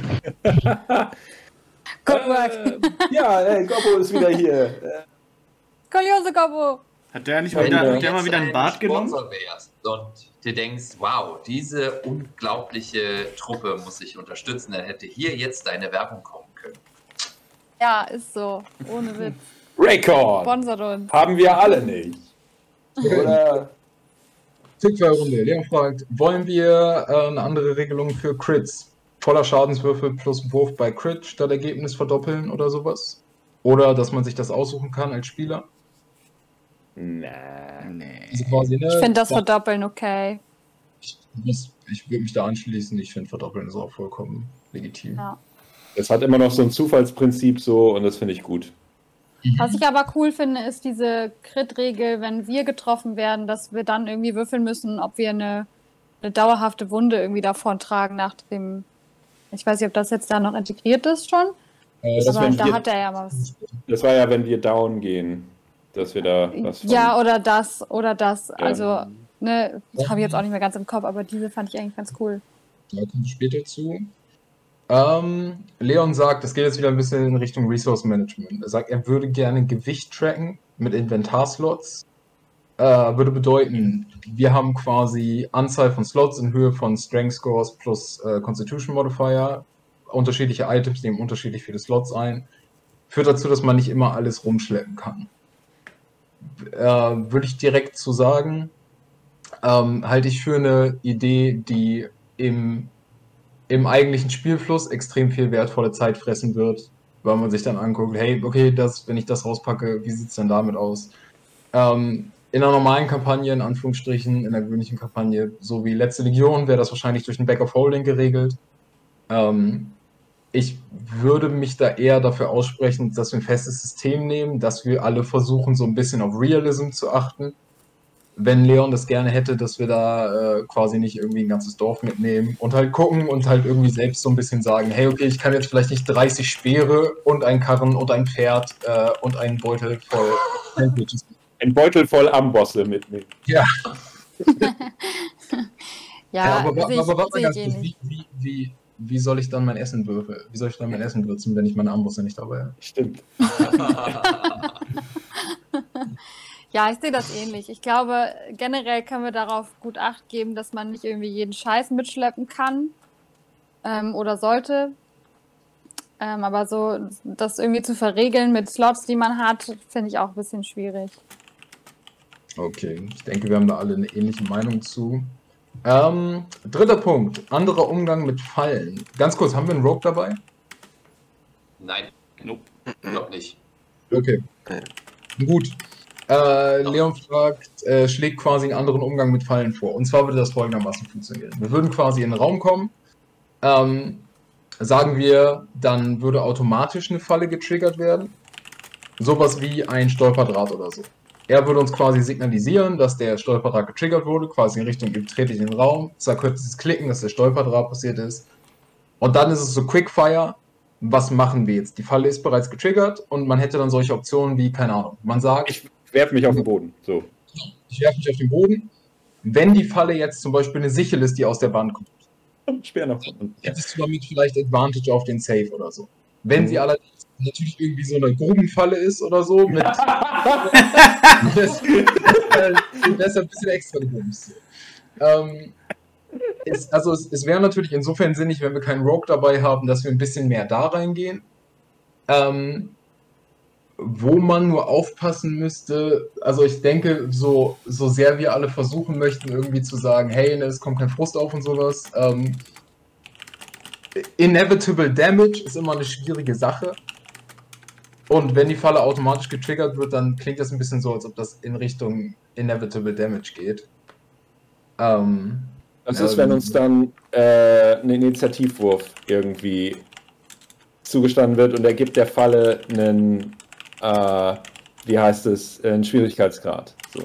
Good work. Ja, Gobbo ist wieder hier. Skoliose Gobbo. Hat der nicht Wenn mal du wieder jetzt einen Bart genommen? Sponsor wärst und dir denkst, wow, diese unglaubliche Truppe muss ich unterstützen, dann hätte hier jetzt deine Werbung kommen können. Ja, ist so. Ohne Witz. Rekord! Sponsert uns. Haben wir alle nicht. Oder? Tippfeierrunde. Leon fragt, wollen wir eine andere Regelung für Crits? Voller Schadenswürfel plus Wurf bei Crit statt Ergebnis verdoppeln oder sowas? Oder dass man sich das aussuchen kann als Spieler? Nee. Also quasi, ne, Ich finde das Verdoppeln okay. Ich würde mich da anschließen. Ich finde Verdoppeln ist auch vollkommen legitim. Ja. Es hat immer noch so ein Zufallsprinzip so und das finde ich gut. Was ich aber cool finde, ist diese Crit-Regel, wenn wir getroffen werden, dass wir dann irgendwie würfeln müssen, ob wir eine dauerhafte Wunde irgendwie davon tragen nach dem. Ich weiß nicht, ob das jetzt da noch integriert ist schon. Aber da hat er ja was. Das war ja, wenn wir down gehen, dass wir da was von. Ja, oder das. Also, ne, das habe ich jetzt auch nicht mehr ganz im Kopf, aber diese fand ich eigentlich ganz cool. Da kommen wir später zu. Leon sagt, das geht jetzt wieder ein bisschen in Richtung Resource Management. Er sagt, er würde gerne Gewicht tracken mit Inventarslots. Würde bedeuten, wir haben quasi Anzahl von Slots in Höhe von Strength Scores plus Constitution Modifier. Unterschiedliche Items nehmen unterschiedlich viele Slots ein. führt dazu, dass man nicht immer alles rumschleppen kann. Würde ich direkt zu sagen, halte ich für eine Idee, die im eigentlichen Spielfluss extrem viel wertvolle Zeit fressen wird, weil man sich dann anguckt, hey, okay, wenn ich das rauspacke, wie sieht es denn damit aus? In einer normalen Kampagne, in Anführungsstrichen, in einer gewöhnlichen Kampagne, so wie letzte Legion, wäre das wahrscheinlich durch ein Back of Holding geregelt. Ich würde mich da eher dafür aussprechen, dass wir ein festes System nehmen, dass wir alle versuchen, so ein bisschen auf Realism zu achten. Wenn Leon das gerne hätte, dass wir da quasi nicht irgendwie ein ganzes Dorf mitnehmen und halt gucken und halt irgendwie selbst so ein bisschen sagen, hey, okay, ich kann jetzt vielleicht nicht 30 Speere und einen Karren und ein Pferd und einen Beutel voll Sandwiches. Ein Beutel voll Ambosse mitnehmen. Ja. Ja, aber warte sehe ganz ich kurz, ähnlich. wie soll ich dann mein Essen würfeln? Wie soll ich dann mein Essen würzen, wenn ich meine Ambosse nicht dabei habe? Stimmt. Ja, ich sehe das ähnlich. Ich glaube, generell können wir darauf gut Acht geben, dass man nicht irgendwie jeden Scheiß mitschleppen kann oder sollte. Aber so das irgendwie zu verregeln mit Slots, die man hat, finde ich auch ein bisschen schwierig. Okay, ich denke, wir haben da alle eine ähnliche Meinung zu. Dritter Punkt, anderer Umgang mit Fallen. Ganz kurz, haben wir einen Rogue dabei? Nein, Nope. ich glaube nicht. Okay, gut. Leon fragt, schlägt quasi einen anderen Umgang mit Fallen vor. Und zwar würde das folgendermaßen funktionieren. Wir würden quasi in den Raum kommen, sagen wir, dann würde automatisch eine Falle getriggert werden. Sowas wie ein Stolperdraht oder so. Er würde uns quasi signalisieren, dass der Stolperdraht getriggert wurde, quasi in Richtung, trete ich in den Raum, sag kurzes Klicken, dass der Stolperdraht passiert ist. Und dann ist es so Quickfire. Was machen wir jetzt? Die Falle ist bereits getriggert und man hätte dann solche Optionen wie, keine Ahnung, man sagt, Ich werfe mich auf den Boden. So. ich werfe mich auf den Boden. Wenn die Falle jetzt zum Beispiel eine Sichel ist, die aus der Wand kommt, Speer nach unten. hättest du damit vielleicht Advantage auf den Save oder so. Wenn sie allerdings natürlich irgendwie so eine Grubenfalle ist oder so, mit das ist ein bisschen extra gebumst. Es wäre natürlich insofern sinnig, wenn wir keinen Rogue dabei haben, dass wir ein bisschen mehr da reingehen. Wo man nur aufpassen müsste, also ich denke, so sehr wir alle versuchen möchten, irgendwie zu sagen, hey, es kommt kein Frust auf und sowas. Inevitable Damage ist immer eine schwierige Sache. Und wenn die Falle automatisch getriggert wird, dann klingt das ein bisschen so, als ob das in Richtung Inevitable Damage geht. Das ist, wenn uns dann ein Initiativwurf irgendwie zugestanden wird und er gibt der Falle einen, wie heißt es, einen Schwierigkeitsgrad. So.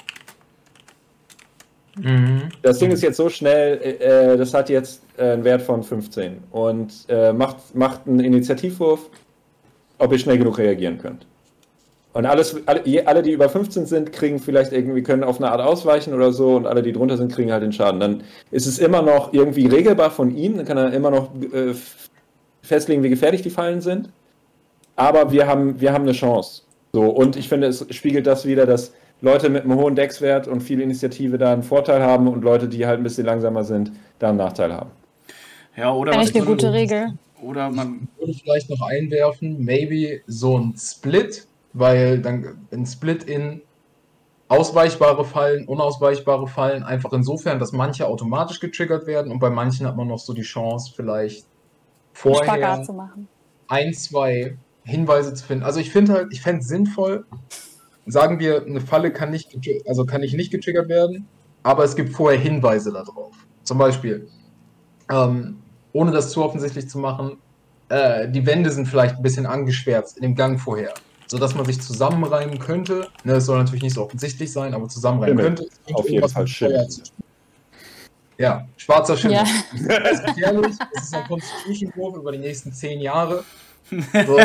Das Ding ist jetzt so schnell, das hat jetzt einen Wert von 15 und macht einen Initiativwurf, ob ihr schnell genug reagieren könnt. Und alle, die über 15 sind, kriegen vielleicht irgendwie, können auf eine Art ausweichen oder so und alle, die drunter sind, kriegen halt den Schaden. Dann ist es immer noch irgendwie regelbar von ihm, dann kann er immer noch festlegen, wie gefährlich die Fallen sind. Aber wir haben eine Chance. So, und ich finde, es spiegelt das wieder, dass Leute mit einem hohen Dex-Wert und viel Initiative da einen Vorteil haben und Leute, die halt ein bisschen langsamer sind, da einen Nachteil haben. Ja, oder Eigentlich eine gute Regel. Oder man. Ich würde vielleicht noch einwerfen, maybe so ein Split, weil dann ein Split in ausweichbare Fallen, unausweichbare Fallen, einfach insofern, dass manche automatisch getriggert werden und bei manchen hat man noch so die Chance, vielleicht vorher Spagat zu machen. 1, 2 Hinweise zu finden. Also ich fände es sinnvoll, sagen wir, eine Falle kann nicht getriggert werden, aber es gibt vorher Hinweise darauf. Zum Beispiel, ohne das zu offensichtlich zu machen, die Wände sind vielleicht ein bisschen angeschwärzt in dem Gang vorher, sodass man sich zusammenreimen könnte. Ne, es soll natürlich nicht so offensichtlich sein, aber zusammenreimen Schimmel. könnte. Auf jeden Fall Schimmel. Ja, schwarzer Schimmel. Ja. Das ist gefährlich. Das ist ein Constitution-Wurf über die nächsten 10 Jahre. So.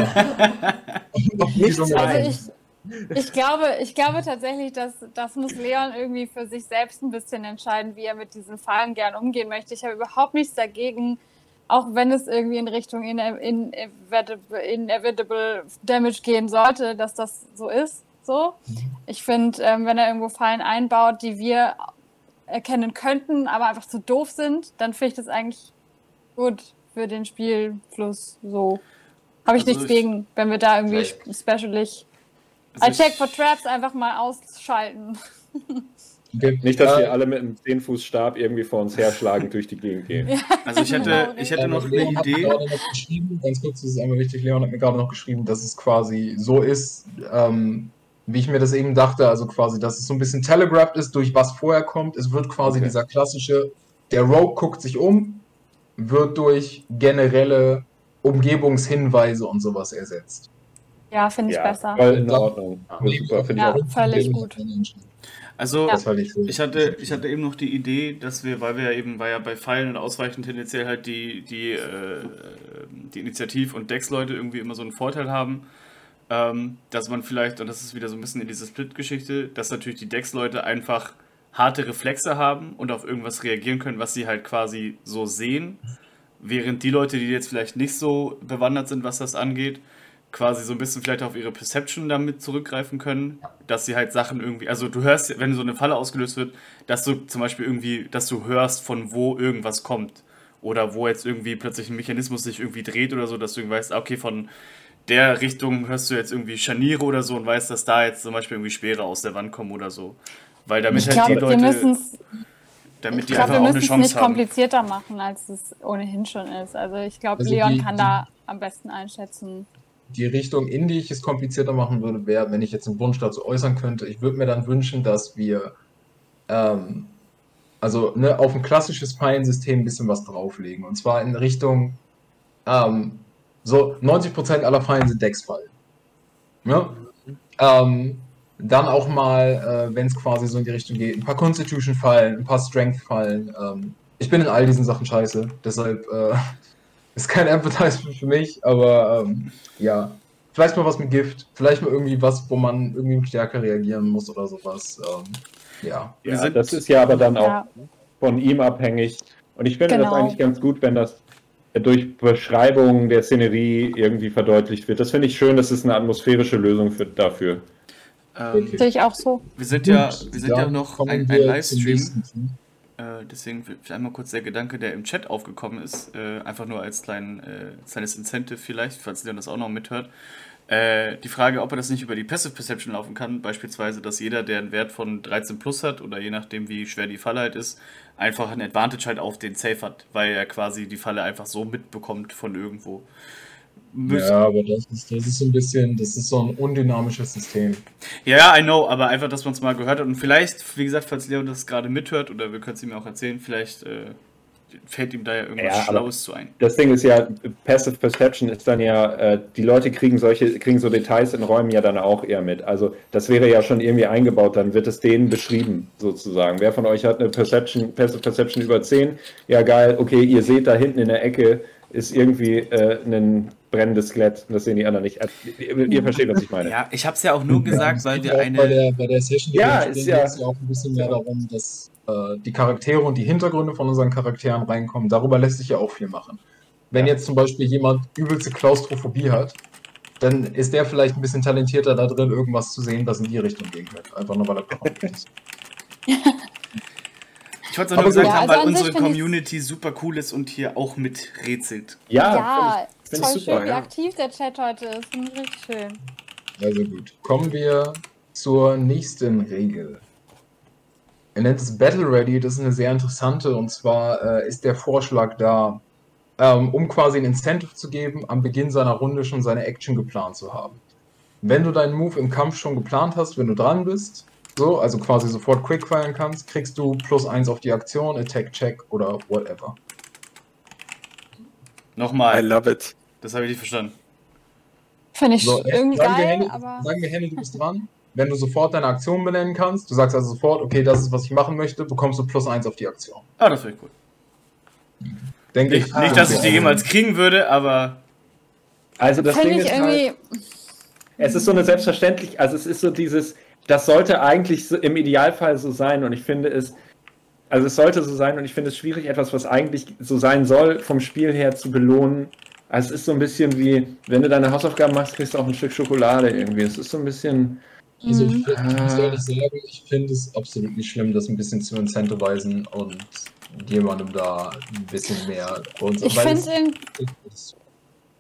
Also ich glaube tatsächlich, dass das muss Leon irgendwie für sich selbst ein bisschen entscheiden, wie er mit diesen Fallen gern umgehen möchte. Ich habe überhaupt nichts dagegen, auch wenn es irgendwie in Richtung Inevitable Damage gehen sollte, dass das so ist. So. Ich finde, wenn er irgendwo Fallen einbaut, die wir erkennen könnten, aber einfach zu doof sind, dann finde ich das eigentlich gut für den Spielfluss so. Habe ich Also nichts gegen, wenn wir da irgendwie Nee. specialig I Also check for traps einfach mal ausschalten. Okay. Nicht, dass wir alle mit einem 10-Fuß-Stab irgendwie vor uns herschlagend durch die Gegend gehen. Also ich hätte noch eine Leon hat mir Idee. gerade noch geschrieben, ganz kurz, das ist einmal wichtig, Leon hat mir gerade noch geschrieben, dass es quasi so ist, wie ich mir das eben dachte, also quasi, dass es so ein bisschen telegraphed ist, durch was vorher kommt. Es wird quasi Okay. dieser klassische, der Rogue guckt sich um, wird durch generelle Umgebungshinweise und sowas ersetzt. Ja, finde ich Ja, besser. voll in Ordnung. Super, finde ich Ja, auch. völlig gut. Also Das halte ich für. ich hatte eben noch die Idee, dass wir, weil ja bei Pfeilen und Ausweichen tendenziell halt die Initiativ- und Dex-Leute irgendwie immer so einen Vorteil haben, dass man vielleicht, und das ist wieder so ein bisschen in diese Split-Geschichte, dass natürlich die Dex-Leute einfach harte Reflexe haben und auf irgendwas reagieren können, was sie halt quasi so sehen, während die Leute, die jetzt vielleicht nicht so bewandert sind, was das angeht, quasi so ein bisschen vielleicht auf ihre Perception damit zurückgreifen können, dass sie halt Sachen irgendwie, also du hörst, wenn so eine Falle ausgelöst wird, dass du zum Beispiel irgendwie, dass du hörst, von wo irgendwas kommt oder wo jetzt irgendwie plötzlich ein Mechanismus sich irgendwie dreht oder so, dass du irgendwie weißt, okay, von der Richtung hörst du jetzt irgendwie Scharniere oder so und weißt, dass da jetzt zum Beispiel irgendwie Speere aus der Wand kommen oder so. Weil damit Ich halt die glaube, wir Leute, müssen es damit die wir einfach auch müssen eine es Chance nicht haben. komplizierter machen, als es ohnehin schon ist. Also ich glaube, Also Leon die- kann da am besten einschätzen. Die Richtung, in die ich es komplizierter machen würde, wäre, wenn ich jetzt einen Wunsch dazu äußern könnte, ich würde mir dann wünschen, dass wir also auf ein klassisches Fallen-System ein bisschen was drauflegen. Und zwar in Richtung, so 90% aller Fallen sind Dex-Fallen. Ja? Dann auch mal, wenn es quasi so in die Richtung geht, ein paar Constitution-Fallen, ein paar Strength-Fallen. Ich bin in all diesen Sachen scheiße, deshalb ist kein Advertisement für mich, aber ja, vielleicht mal was mit Gift, vielleicht mal irgendwie was, wo man irgendwie stärker reagieren muss oder sowas. Ja. Wir Ja, sind- das ist ja aber dann auch Ja. von ihm abhängig. Und ich finde das Genau. eigentlich ganz gut, wenn das durch Beschreibung der Szenerie irgendwie verdeutlicht wird. Das finde ich schön, das ist eine atmosphärische Lösung dafür. Okay. Sehe ich auch so. Wir sind ja dann noch kommen ein wir zum Livestream. nächsten Team. Deswegen vielleicht einmal kurz der Gedanke, der im Chat aufgekommen ist, einfach nur als kleines Incentive vielleicht, falls Leon das auch noch mithört. Die Frage, ob er das nicht über die Passive Perception laufen kann, beispielsweise, dass jeder, der einen Wert von 13 plus hat, oder je nachdem, wie schwer die Falle halt ist, einfach ein Advantage halt auf den Safe hat, weil er quasi die Falle einfach so mitbekommt von irgendwo. Ja, aber das ist so ein bisschen, das ist so ein undynamisches System. Ja, I know, aber einfach, dass man es mal gehört hat und vielleicht, wie gesagt, falls Leon das gerade mithört, oder wir können es ihm auch erzählen, vielleicht fällt ihm da ja irgendwas Ja, aber Schlaues zu ein. Das Ding ist ja, Passive Perception ist dann ja, die Leute kriegen so Details in Räumen ja dann auch eher mit. Also das wäre ja schon irgendwie eingebaut, dann wird es denen beschrieben, sozusagen. Wer von euch hat eine Passive Perception über 10? Ja, geil, okay, ihr seht da hinten in der Ecke ist irgendwie ein brennendes Skelett. Das sehen die anderen nicht. Ihr versteht, was ich meine. Ja, ich habe es ja auch nur gesagt, weil wir auch eine... bei der Session, die Ja, wir ist spielen, ja- geht es ja auch ein bisschen mehr darum, dass die Charaktere und die Hintergründe von unseren Charakteren reinkommen. Darüber lässt sich ja auch viel machen. Wenn jetzt zum Beispiel jemand übelste Klaustrophobie hat, dann ist der vielleicht ein bisschen talentierter da drin, irgendwas zu sehen, das in die Richtung gehen könnte. Einfach nur, weil er bekommt ist. Ich wollte es Aber nur gesagt gut. haben, Ja, also weil an sich unsere find ich's- Community super cool ist und hier auch mit rätselt. Ja, find voll ich super, schön, wie ja. aktiv der Chat heute ist. Finde ich richtig schön. Also gut. Kommen wir zur nächsten Regel. Er nennt es Battle Ready. Das ist eine sehr interessante. Und zwar ist der Vorschlag da, um quasi ein Incentive zu geben, am Beginn seiner Runde schon seine Action geplant zu haben. Wenn du deinen Move im Kampf schon geplant hast, wenn du dran bist, so, also quasi sofort quickfiren kannst, kriegst du +1 auf die Aktion, Attack, Check oder whatever. I Nochmal, love it. das habe ich nicht verstanden. Finde ich So, irgendwie sagen wir, geil, Henny, aber sagen wir, Henny, du bist dran. Wenn du sofort deine Aktion benennen kannst, du sagst also sofort, okay, das ist, was ich machen möchte, bekommst du +1 auf die Aktion. Ah, das wäre cool. Denke Nicht, dass ich die jemals kriegen würde, aber Also das finde Ding ich ist halt, irgendwie. es ist so eine selbstverständlich, also es ist so dieses, das sollte eigentlich so im Idealfall so sein und ich finde es, also es sollte so sein und ich finde es schwierig, etwas, was eigentlich so sein soll, vom Spiel her zu belohnen. Also es ist so ein bisschen wie, wenn du deine Hausaufgaben machst, kriegst du auch ein Stück Schokolade irgendwie. Es ist so ein bisschen, Also ich, Mhm. ich muss ehrlich sagen, ich finde es absolut nicht schlimm, das ein bisschen zu incentivisen und jemandem da ein bisschen mehr. Und Ich weil finde es-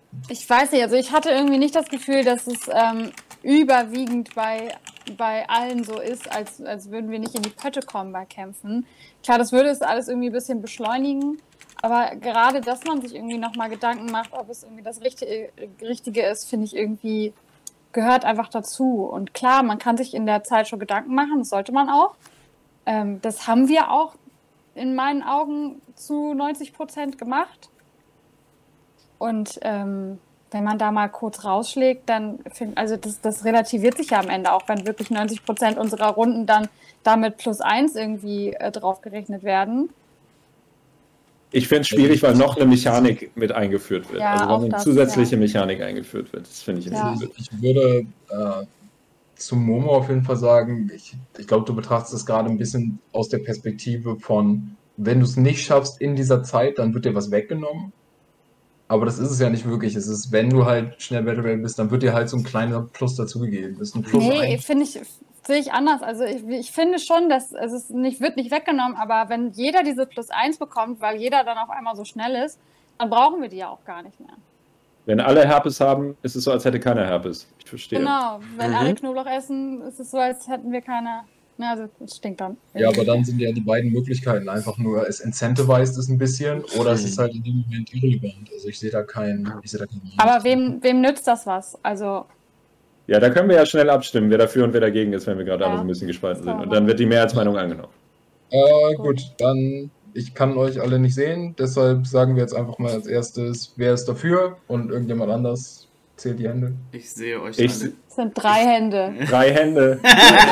Ich weiß nicht, also ich hatte irgendwie nicht das Gefühl, dass es überwiegend bei allen so ist, als würden wir nicht in die Pötte kommen bei Kämpfen. Klar, das würde es alles irgendwie ein bisschen beschleunigen, aber gerade, dass man sich irgendwie nochmal Gedanken macht, ob es irgendwie das Richtige ist, finde ich irgendwie, gehört einfach dazu. Und klar, man kann sich in der Zeit schon Gedanken machen, das sollte man auch. Das haben wir auch in meinen Augen zu 90% gemacht. Und wenn man da mal kurz rausschlägt, dann also das relativiert sich ja am Ende auch, wenn wirklich 90% unserer Runden dann damit +1 irgendwie draufgerechnet werden. Ich finde es schwierig, weil noch eine Mechanik mit eingeführt wird. Ja, also auch wenn eine das, zusätzliche ja. Mechanik eingeführt wird. Das finde ich Ja. jetzt Ich würde zu Momo auf jeden Fall sagen, ich glaube, du betrachtest es gerade ein bisschen aus der Perspektive von, wenn du es nicht schaffst in dieser Zeit, dann wird dir was weggenommen. Aber das ist es ja nicht wirklich. Es ist, wenn du halt schnell Battle Royale bist, dann wird dir halt so ein kleiner Plus dazugegeben. Das ist ein Plus Nee, 1. sehe ich anders. Also ich finde schon, dass es wird nicht weggenommen, aber wenn jeder diese +1 bekommt, weil jeder dann auf einmal so schnell ist, dann brauchen wir die ja auch gar nicht mehr. Wenn alle Herpes haben, ist es so, als hätte keiner Herpes. Ich verstehe. Genau, wenn alle Knoblauch essen, ist es so, als hätten wir keine. Na, also es stinkt dann. Ja, aber dann sind ja die beiden Möglichkeiten einfach nur, es incentivized es ein bisschen oder es ist halt in dem Moment irrelevant. Also ich sehe da keinen. Aber wem nützt das was? Also Ja, da können wir ja schnell abstimmen, wer dafür und wer dagegen ist, wenn wir gerade Ja, alle so ein bisschen gespalten das sind. kann Und man dann wird die Mehrheitsmeinung angenommen. Gut, dann, ich kann euch alle nicht sehen, deshalb sagen wir jetzt einfach mal als erstes, wer ist dafür und irgendjemand anders zählt die Hände. Ich sehe euch Ich alle. es sind 3 Hände. 3 Hände.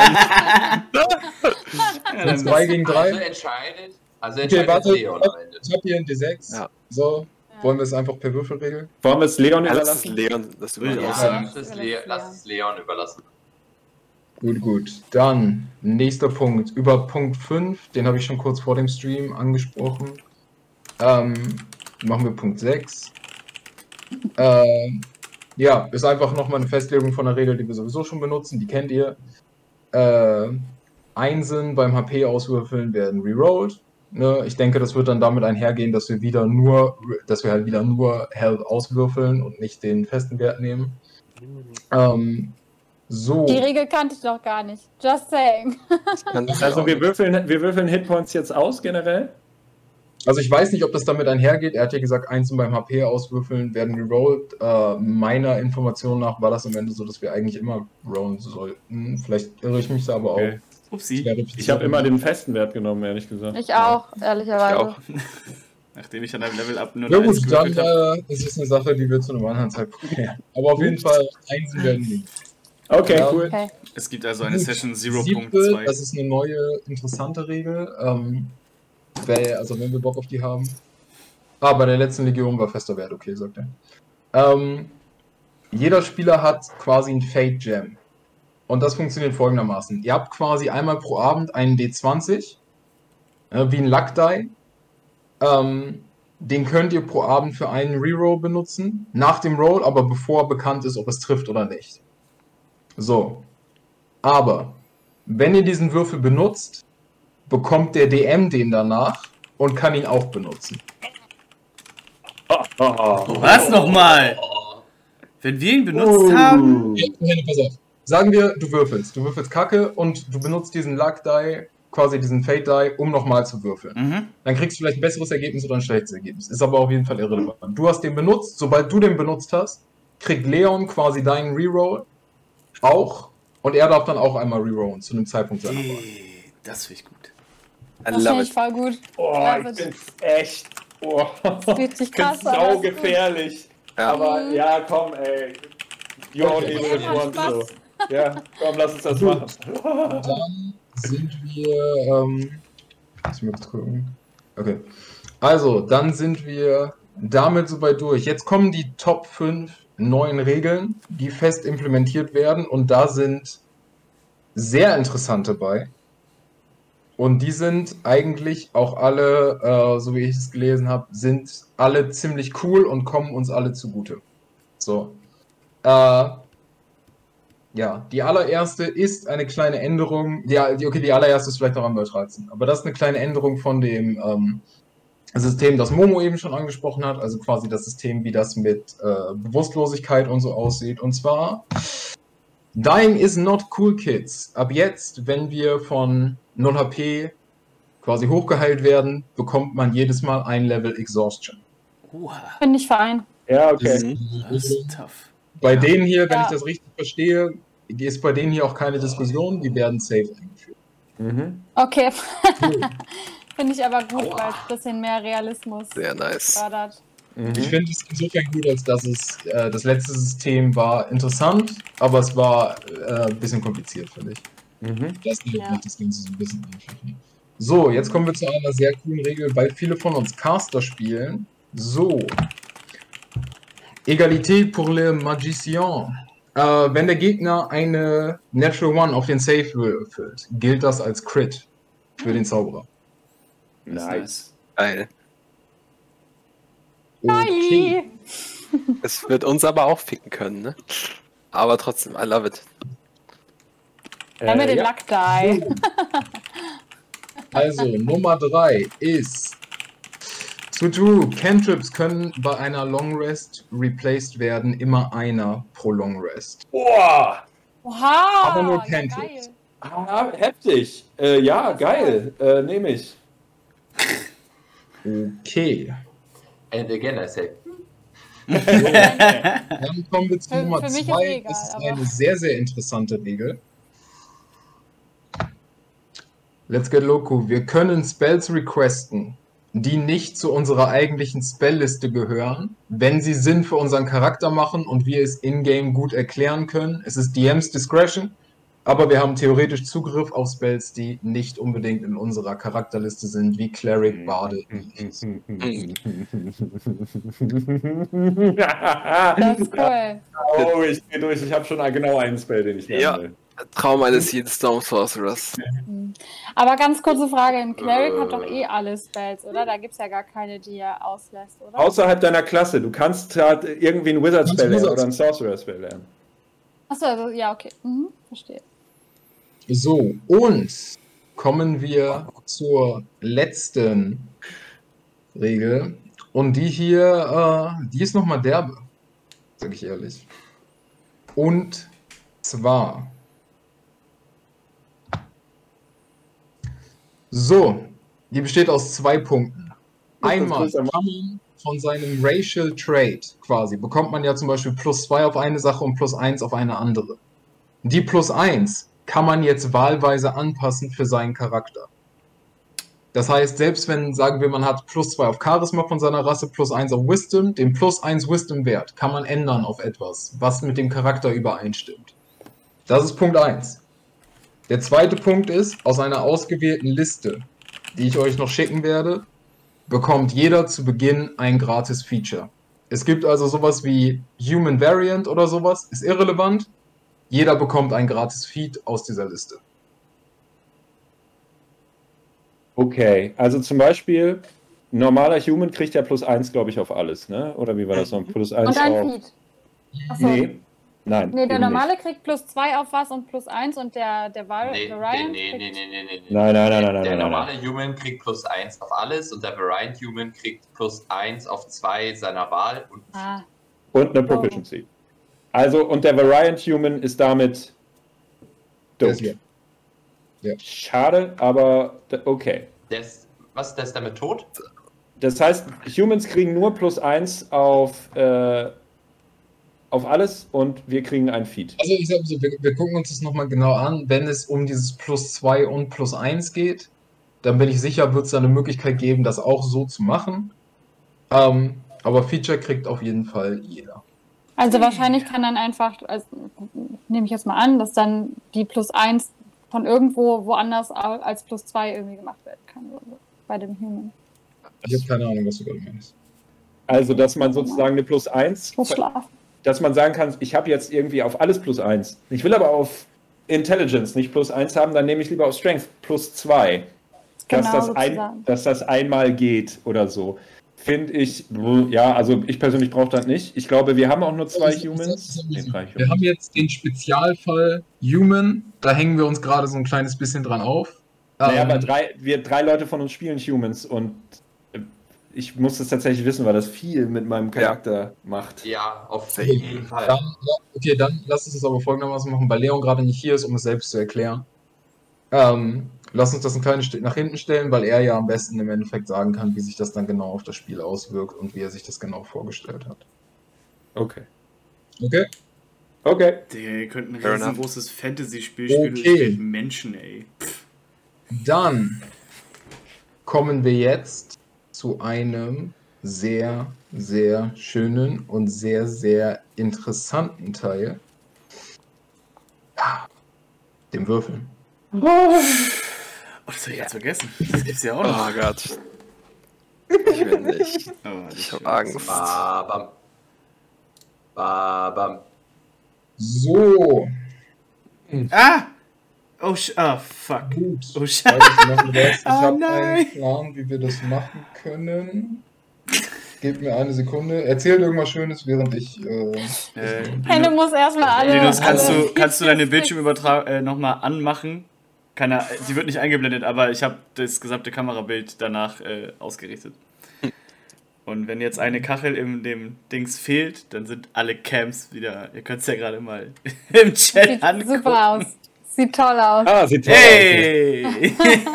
Sind 2 gegen 3. Also Okay, entscheidet warte, Leon am Ende. ich habe hier ein D6. Ja. So, wollen wir es einfach per Würfel regeln? Wollen wir es Leon Ja, das ist überlassen? Leon, das Will ich überlassen. auch Ja, sagen. lass es Leon überlassen. Gut. Dann, nächster Punkt. Über Punkt 5, den habe ich schon kurz vor dem Stream angesprochen. Machen wir Punkt 6. Ja, ist einfach nochmal eine Festlegung von der Regel, die wir sowieso schon benutzen, die kennt ihr. Einsen beim HP auswürfeln werden rerollt. Ne? Ich denke, das wird dann damit einhergehen, dass wir halt wieder nur Health auswürfeln und nicht den festen Wert nehmen. So. Die Regel kannte ich doch gar nicht. Just saying. Also wir würfeln Hitpoints jetzt aus generell? Also ich weiß nicht, ob das damit einhergeht. Er hat ja gesagt, Einsen beim HP auswürfeln werden gerollt. Meiner Information nach war das am Ende so, dass wir eigentlich immer rollen sollten. Vielleicht irre ich mich da aber Okay. auch. Upsi. Ich habe immer den festen Wert genommen, ehrlich gesagt. Ich auch, Ich ehrlicherweise. auch. Nachdem ich an einem Level up nur Ja noch eins gut, dann gewürfelt habe. ist es eine Sache, die wir zu einem anderen Zeitpunkt klären. Aber auf jeden Fall Einsen werden nie. Okay, Ja. cool. Okay. Es gibt also eine Gut, Session Siebte, 0.2. das ist eine neue, interessante Regel. Also wenn wir Bock auf die haben. Bei der letzten Legion war fester Wert, okay, sagt er. Jeder Spieler hat quasi ein Fate Gem. Und das funktioniert folgendermaßen. Ihr habt quasi einmal pro Abend einen D20, wie ein Luck Die. Den könnt ihr pro Abend für einen Reroll benutzen. Nach dem Roll, aber bevor bekannt ist, ob es trifft oder nicht. So. Aber wenn ihr diesen Würfel benutzt, bekommt der DM den danach und kann ihn auch benutzen. Was nochmal? Wenn wir ihn benutzt haben. Pass auf. Sagen wir, du würfelst Kacke und du benutzt diesen Luck Die, quasi diesen Fate Die, um nochmal zu würfeln. Mhm. Dann kriegst du vielleicht ein besseres Ergebnis oder ein schlechtes Ergebnis. Ist aber auf jeden Fall irrelevant. Du hast den benutzt, sobald du den benutzt hast, kriegt Leon quasi deinen Reroll auch und er darf dann auch einmal rerollen zu einem Zeitpunkt seiner Wahl. Das finde ich gut. I Das love finde ich it. voll gut. Oh, Ja, ich wird- find's echt. Oh. Richtig krass, aber Sau ist gut. gefährlich. Ja. Aber ja, komm, ey. You only Okay. live Ja, once, Spaß. so. Ja, komm, lass uns das machen. Dann sind wir. Lass mich mal kurz gucken. Okay. Also, dann sind wir damit soweit durch. Jetzt kommen die Top 5 neuen Regeln, die fest implementiert werden. Und da sind sehr interessante bei. Und die sind eigentlich auch alle, so wie ich es gelesen habe, sind alle ziemlich cool und kommen uns alle zugute. So. Ja, die allererste ist eine kleine Änderung. Ja, die allererste ist vielleicht noch am neutralsten. Aber das ist eine kleine Änderung von dem System, das Momo eben schon angesprochen hat, also quasi das System, wie das mit Bewusstlosigkeit und so aussieht. Und zwar, Dying is not cool, kids. Ab jetzt, wenn wir von 0 HP quasi hochgeheilt werden, bekommt man jedes Mal ein Level Exhaustion. Finde ich fein. Ja, Das okay. Das ist tough. Bei denen hier, wenn Ja. ich das richtig verstehe, ist bei denen hier auch keine Diskussion, die werden safe eingeführt. Mhm. Okay. Finde ich aber gut, weil es ein bisschen mehr Realismus Sehr nice. fördert. Ich finde es insofern gut, als dass es das letzte System war interessant, aber es war ein bisschen kompliziert, finde ich. Mhm. Das Ja. macht das Ganze so ein bisschen einfacher. So, jetzt kommen wir zu einer sehr coolen Regel, weil viele von uns Caster spielen. So. Egalité pour le Magicien. Wenn der Gegner eine Natural One auf den Save würfelt, gilt das als Crit für den Zauberer. Das ist Nice. Geil. Okay. Es wird uns aber auch ficken können, ne? Aber trotzdem, I love it. Haben wir den Ja. Luck Die. Also, Nummer 3 ist zu Drew. Cantrips können bei einer Long Rest replaced werden, immer einer pro Long Rest. Boah! Oha! Aber nur ja, Cantrips. geil. Ah, heftig. Ja, geil. Nehme ich. Okay. And again, I say. Dann kommen wir zu Für Nummer mich ist 2. egal, Das ist aber- eine sehr, sehr interessante Regel. Let's get loco. Wir können Spells requesten, die nicht zu unserer eigentlichen Spellliste gehören, wenn sie Sinn für unseren Charakter machen und wir es in-game gut erklären können. Es ist DMs Discretion, aber wir haben theoretisch Zugriff auf Spells, die nicht unbedingt in unserer Charakterliste sind, wie Cleric, Bade. Das ist cool. Oh, ich gehe durch. Ich habe schon genau einen Spell, den ich lernen Ja. will. Traum eines jeden Storm Sorcerers. Aber ganz kurze Frage, ein Cleric hat doch eh alle Spells, oder? Da gibt es ja gar keine, die er auslässt, oder? Außerhalb deiner Klasse. Du kannst halt irgendwie einen Wizard-Spell lernen Wizard- oder einen Sorcerer-Spell lernen. Achso, also, ja, okay. Mhm, verstehe. So, und kommen wir zur letzten Regel. Und die hier, die ist nochmal derbe, sag ich ehrlich. Und zwar. So, die besteht aus 2 Punkten. Einmal kann man von seinem Racial Trait quasi, bekommt man ja zum Beispiel +2 auf eine Sache und +1 auf eine andere. Die +1 kann man jetzt wahlweise anpassen für seinen Charakter. Das heißt, selbst wenn, sagen wir, man hat +2 auf Charisma von seiner Rasse, +1 auf Wisdom, den +1 Wisdom-Wert kann man ändern auf etwas, was mit dem Charakter übereinstimmt. Das ist Punkt 1. Der zweite Punkt ist, aus einer ausgewählten Liste, die ich euch noch schicken werde, bekommt jeder zu Beginn ein gratis Feature. Es gibt also sowas wie Human Variant oder sowas, ist irrelevant. Jeder bekommt ein gratis Feed aus dieser Liste. Okay, also zum Beispiel, ein normaler Human kriegt ja +1, glaube ich, auf alles, ne? Oder wie war das noch? +1 Und ein auf... Feed. Achso. Nee, nein. Nee, der eben normale kriegt +2 auf was und +1 und der Nee, Variant nee, kriegt... nee, nee, nee, nee. Nein. Der normale Human kriegt +1 auf alles und der Variant Human kriegt +1 auf 2 seiner Wahl und Ah, Und eine Proficiency. Also, und der Variant Human ist damit Der ist tot. hier. Schade, aber okay. der ist damit tot? Das heißt, Humans kriegen nur +1 auf alles und wir kriegen ein Feed. Also ich sag so, wir gucken uns das nochmal genau an. Wenn es um dieses +2 und +1 geht, dann bin ich sicher, wird es da eine Möglichkeit geben, das auch so zu machen. Aber Feature kriegt auf jeden Fall jeder. also wahrscheinlich kann dann einfach, also, nehme ich jetzt mal an, dass dann die +1 von irgendwo woanders als +2 irgendwie gemacht werden kann. Oder so, bei dem Human. Ich habe keine Ahnung, was du gerade meinst. Also, dass man sozusagen eine +1, Ich muss schlafen. dass man sagen kann, ich habe jetzt irgendwie auf alles +1. Ich will aber auf Intelligence nicht +1 haben, dann nehme ich lieber auf Strength +2. Genau, Dass das einmal geht oder so. Finde ich, ja, also ich persönlich brauche das nicht. Ich glaube, wir haben auch nur 2 Humans. Nee, 3 Humans. Wir haben jetzt den Spezialfall Human, da hängen wir uns gerade so ein kleines bisschen dran auf. Naja, aber 3 Leute von uns spielen Humans und ich muss das tatsächlich wissen, weil das viel mit meinem Charakter macht. Ja, auf Okay. jeden Fall. Dann lass uns das aber folgendermaßen machen, weil Leon gerade nicht hier ist, um es selbst zu erklären. Lass uns das ein kleines Stück nach hinten stellen, weil er ja am besten im Endeffekt sagen kann, wie sich das dann genau auf das Spiel auswirkt und wie er sich das genau vorgestellt hat. Okay. Okay? Okay. Digga, ihr könnt ein Fair enough. riesengroßes Fantasy-Spiel spielen und Okay. spielt Menschen, ey. Dann kommen wir jetzt zu einem sehr, sehr schönen und sehr, sehr interessanten Teil. Dem Würfeln. Oh, das hab ich jetzt vergessen. Das gibt's ja auch Oh noch. Gott. Ich will nicht. Oh, Ich hab Angst. Babam. Babam. So, Ah! Fuck. gut. Oh, Weil Scheiße. ich machen das. Ich Oh, habe nein. einen Plan, wie wir das machen können. Gebt mir eine Sekunde. Erzählt irgendwas Schönes, während ich. Hey, du musst erstmal alle. Linus, alle kannst du deine Features Bildschirmübertragung nochmal anmachen? Die wird nicht eingeblendet, aber ich habe das gesamte Kamerabild danach ausgerichtet. Und wenn jetzt eine Kachel in dem Dings fehlt, dann sind alle Cams wieder. Ihr könnt es ja gerade mal im Chat Sieht angucken. super aus. Sieht toll aus. Ah, sieht toll aus. Hey!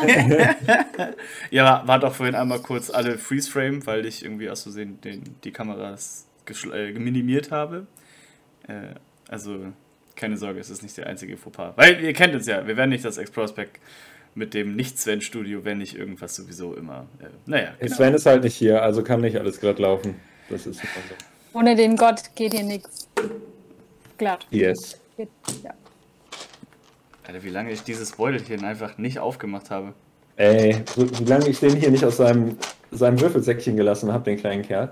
Ja, war doch vorhin einmal kurz alle Freeze-Frame, weil ich irgendwie aus Versehen die Kameras minimiert habe. Also, keine Sorge, es ist nicht der einzige Fauxpas. Weil ihr kennt es ja, wir werden nicht das Explorers-Pack mit dem Nicht-Sven-Studio, wenn nicht irgendwas sowieso immer. Naja, genau. Sven ist halt nicht hier, also kann nicht alles glatt laufen. Das ist immer so. Ohne den Gott geht hier nichts. Glatt. Yes. Geht, ja. Alter, wie lange ich dieses Beutelchen einfach nicht aufgemacht habe. Ey, wie lange ich den hier nicht aus seinem Würfelsäckchen gelassen habe, den kleinen Kerl.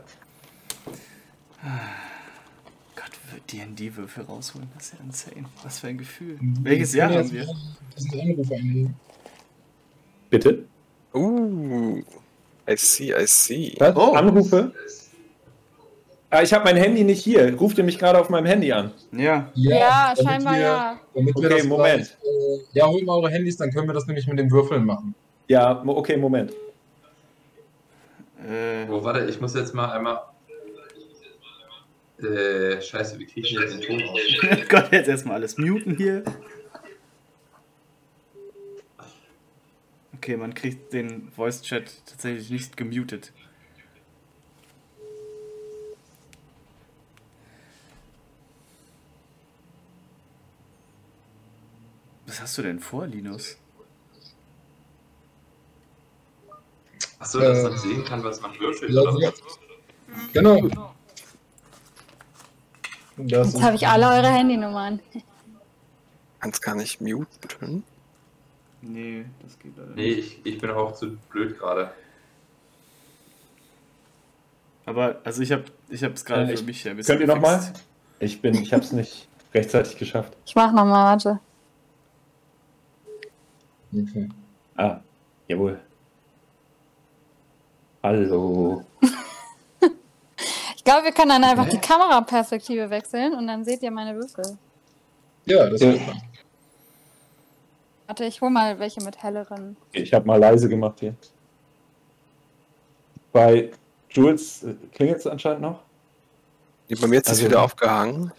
Gott, D&D-Würfel rausholen, das ist ja insane. Was für ein Gefühl. Welches Jahr haben wir? Diesen Anruf einnehmen. Bitte? I see. Was? Oh. Anrufe? Ah, ich habe mein Handy nicht hier. Ruft ihr mich gerade auf meinem Handy an? Ja. Ja, damit scheinbar ja. Damit wir Okay, das Moment. Gleich, holt mal eure Handys, dann können wir das nämlich mit den Würfeln machen. Ja, okay, Moment. Oh, warte, ich muss jetzt mal einmal. Scheiße, wie kriege ich denn jetzt den Ton aus? Gott, jetzt erstmal alles muten hier. Okay, man kriegt den Voice-Chat tatsächlich nicht gemutet. Was hast du denn vor, Linus? Achso, dass man sehen kann, was man würfelt, Ja, oder? ja. Genau. Das Jetzt habe ich alle eure Handynummern. Kannst gar nicht muten. Nee, das geht leider Nee, nicht. ich bin auch zu blöd gerade. Aber, also ich hab's gerade für mich ein bisschen Könnt ihr nochmal? gefixt. Ich habe es nicht rechtzeitig geschafft. Ich mach nochmal, warte. Okay. Ah, jawohl. Hallo. Ich glaube, wir können dann einfach die Kameraperspektive wechseln und dann seht ihr meine Würfel. Ja, das Ja. wird man. Warte, ich hol mal welche mit helleren. Ich habe mal leise gemacht hier. Bei Jules klingelt es anscheinend noch. Bei mir hat es Also- wieder aufgehangen.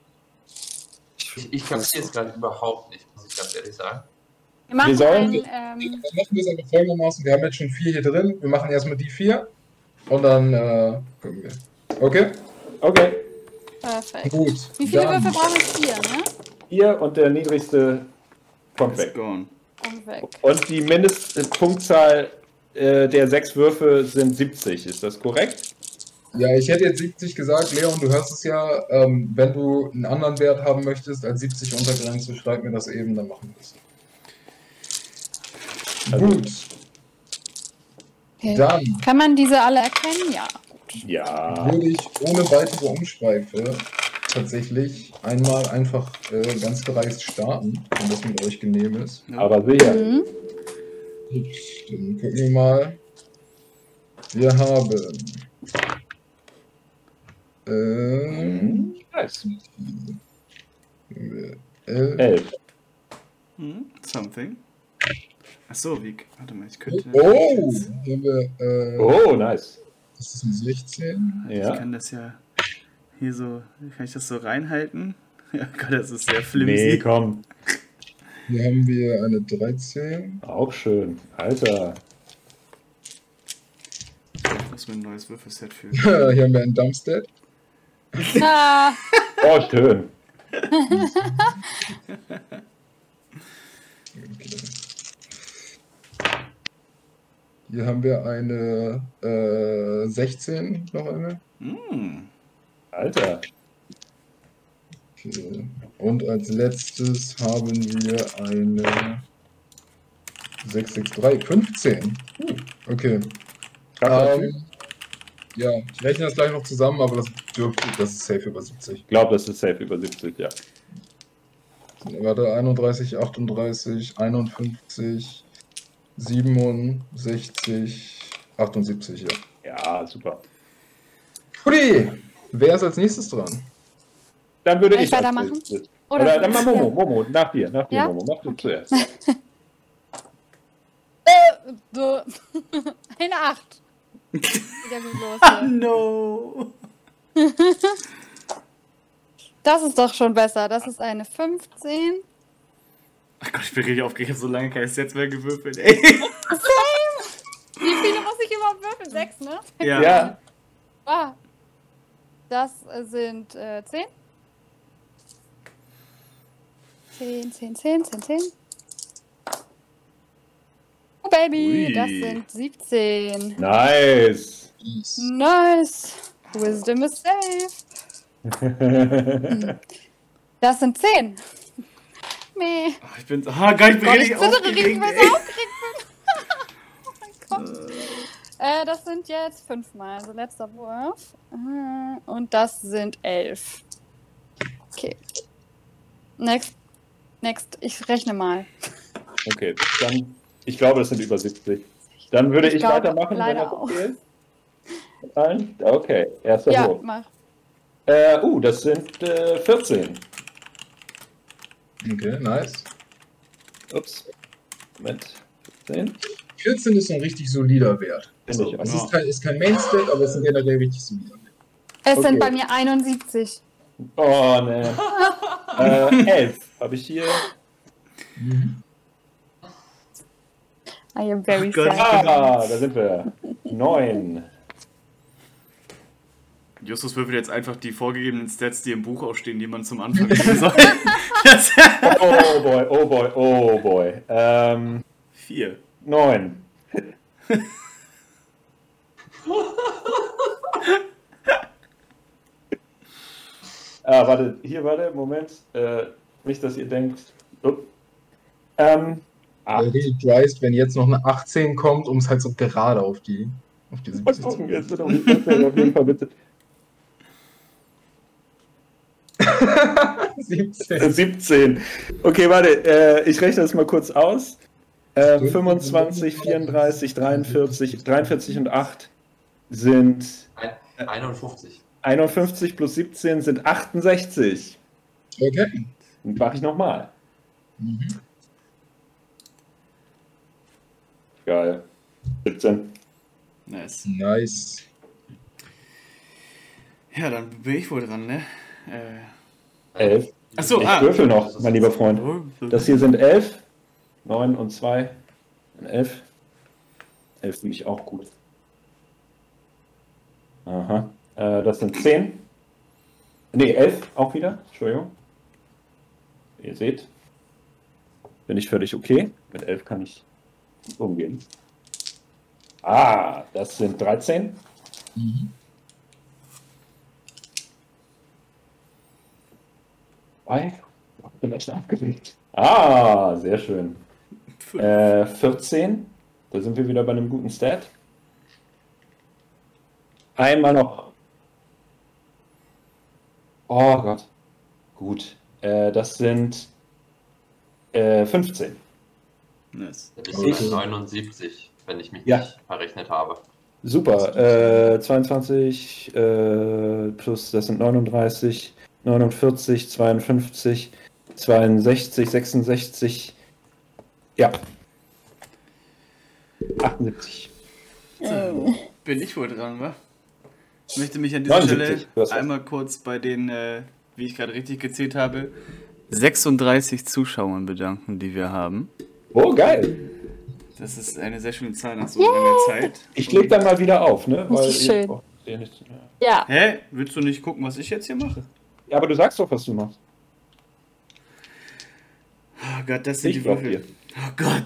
Ich kapiere es gerade überhaupt nicht, muss ich ganz ehrlich sagen. Wir machen sollen- ein, Dann machen wir es einfach folgendermaßen. Wir haben jetzt schon 4 hier drin. Wir machen erstmal die 4 und dann gucken wir. Okay? Okay. perfekt. Gut. Wie viele dann- Würfel brauchen wir? 4, ne? Ihr und der niedrigste kommt It's weg. gone. Und weg. Und die Mindestpunktzahl der 6 Würfe sind 70. Ist das korrekt? Ja, ich hätte jetzt 70 gesagt. Leon, du hörst es ja. Wenn du einen anderen Wert haben möchtest als 70 Untergrenze, schreib mir das eben, dann machen wir es. Also- Gut, Okay. dann Kann man diese alle erkennen? Ja. Ja. würde ich ohne weitere Umschweife tatsächlich einmal einfach ganz dreist starten, wenn das mit euch genehm ist. Aber sicher. Mhm. Gut, dann gucken wir mal. Wir haben Nice. 11. 11. Something. Achso, warte mal, ich könnte. Oh, hier haben wir Oh, nice. Das ist ein 16. Ich Ja. kann das ja hier so, kann ich das so reinhalten? Ja, Gott, das ist sehr flimsy. Nee, komm. Hier haben wir eine 13. Auch schön. Alter. Ich muss mir ein neues Würfelset für. Hier haben wir einen Dumpstead. Ah, Oh, schön. Okay. Hier haben wir eine 16 noch eine. Alter. Okay. Und als letztes haben wir eine 663, 15. Okay. Krasser Typ. Ja, ich rechne das gleich noch zusammen, aber das ist safe über 70. Ich glaube, das ist safe über 70, ja. Warte, 31, 38, 51, 67, 78, ja. Ja, super. Guti, wer ist als nächstes dran? Dann würde Soll ich ich als weitermachen? nächstes. Oder- Oder dann mal Momo, nach dir, Ja? Momo, mach du zuerst. so. Eine 8. Wieder gut los hier. No! Das ist doch schon besser. Das ist eine 15. Ach Gott, ich bin richtig aufgeregt. Ich habe so lange kein Set mehr gewürfelt. Ey. Wie viele muss ich überhaupt würfeln? 6, ne? Ja. Ja, Ah. Das sind 10. 10. Oh Baby, Ui. das sind 17. nice. Nice. Wisdom is safe. Das sind 10. Meh. Ach, ich bin. Ah, geil, ich bin Gott, ich richtig zittere aufgeregt. richtig, weil ich Ey. so aufgeregt bin. Oh mein Gott. Das sind jetzt 5 Mal, also letzter Wurf. Und das sind 11. Okay. Next. Ich rechne mal. Okay, dann, ich glaube, das sind über 70. Dann würde Ich ich glaube, weitermachen, wenn leider das auch. okay ist. Nein? Okay, erster Ja, Wurf. mach. Das sind 14. Okay, nice. Ups. Moment. 14. 14 ist ein richtig solider Wert. Finde ich Es auch. ist kein Mainstat, aber es ist ein generell richtig solider Wert. Es Okay. sind bei mir 71. Oh, ne. 11 habe ich hier. I am very Ach Gott. sad. Ah, da sind wir. 9. Justus würfelt jetzt einfach die vorgegebenen Stats, die im Buch auch stehen, die man zum Anfang nehmen soll. Oh boy, oh boy, oh boy. 4. 9. Warte, Moment. Nicht, dass ihr denkt. Der 8. redet dreist, wenn jetzt noch eine 18 kommt, um es halt so gerade auf die 70 zu Jetzt wird auch nicht besser, auf jeden Fall bitte. 17. 17. Okay, warte, ich rechne das mal kurz aus. 25, 34, 43 und 8 sind 51. 51 plus 17 sind 68. Okay. Und mache ich nochmal. Geil. 17. Nice. Nice. Ja, dann bin ich wohl dran, ne? 11. Achso, Ich würfel noch, mein lieber Freund. Das hier sind 11. 9 und 2. 11. 11 finde ich auch gut. Aha. Das sind 10. Ne, 11 auch wieder. Entschuldigung. Ihr seht, bin ich völlig okay. Mit 11 kann ich umgehen. Ah, das sind 13. Vielleicht abgelegt. Ah, sehr schön. 14. Da sind wir wieder bei einem guten Stat. Einmal noch. Oh Gott. Gut. Das sind 15. Nice. Das Okay. ist 79, wenn ich mich Ja. nicht verrechnet habe. Super. 22 plus, das sind 39, 49, 52, 62, 66. Ja. 78. Bin ich wohl dran, wa? Ich möchte mich an dieser 79, Stelle einmal kurz bei den, wie ich gerade richtig gezählt habe, 36 Zuschauern bedanken, die wir haben. Oh, geil. Das ist eine sehr schöne Zahl nach so langer Zeit. Ich leg dann mal wieder auf, ne? Das ist schön. Ja. Hä? Willst du nicht gucken, was ich jetzt hier mache? Ja, aber du sagst doch, was du machst. Oh Gott, das sind Ich die glaub Würfel. dir. Oh Gott.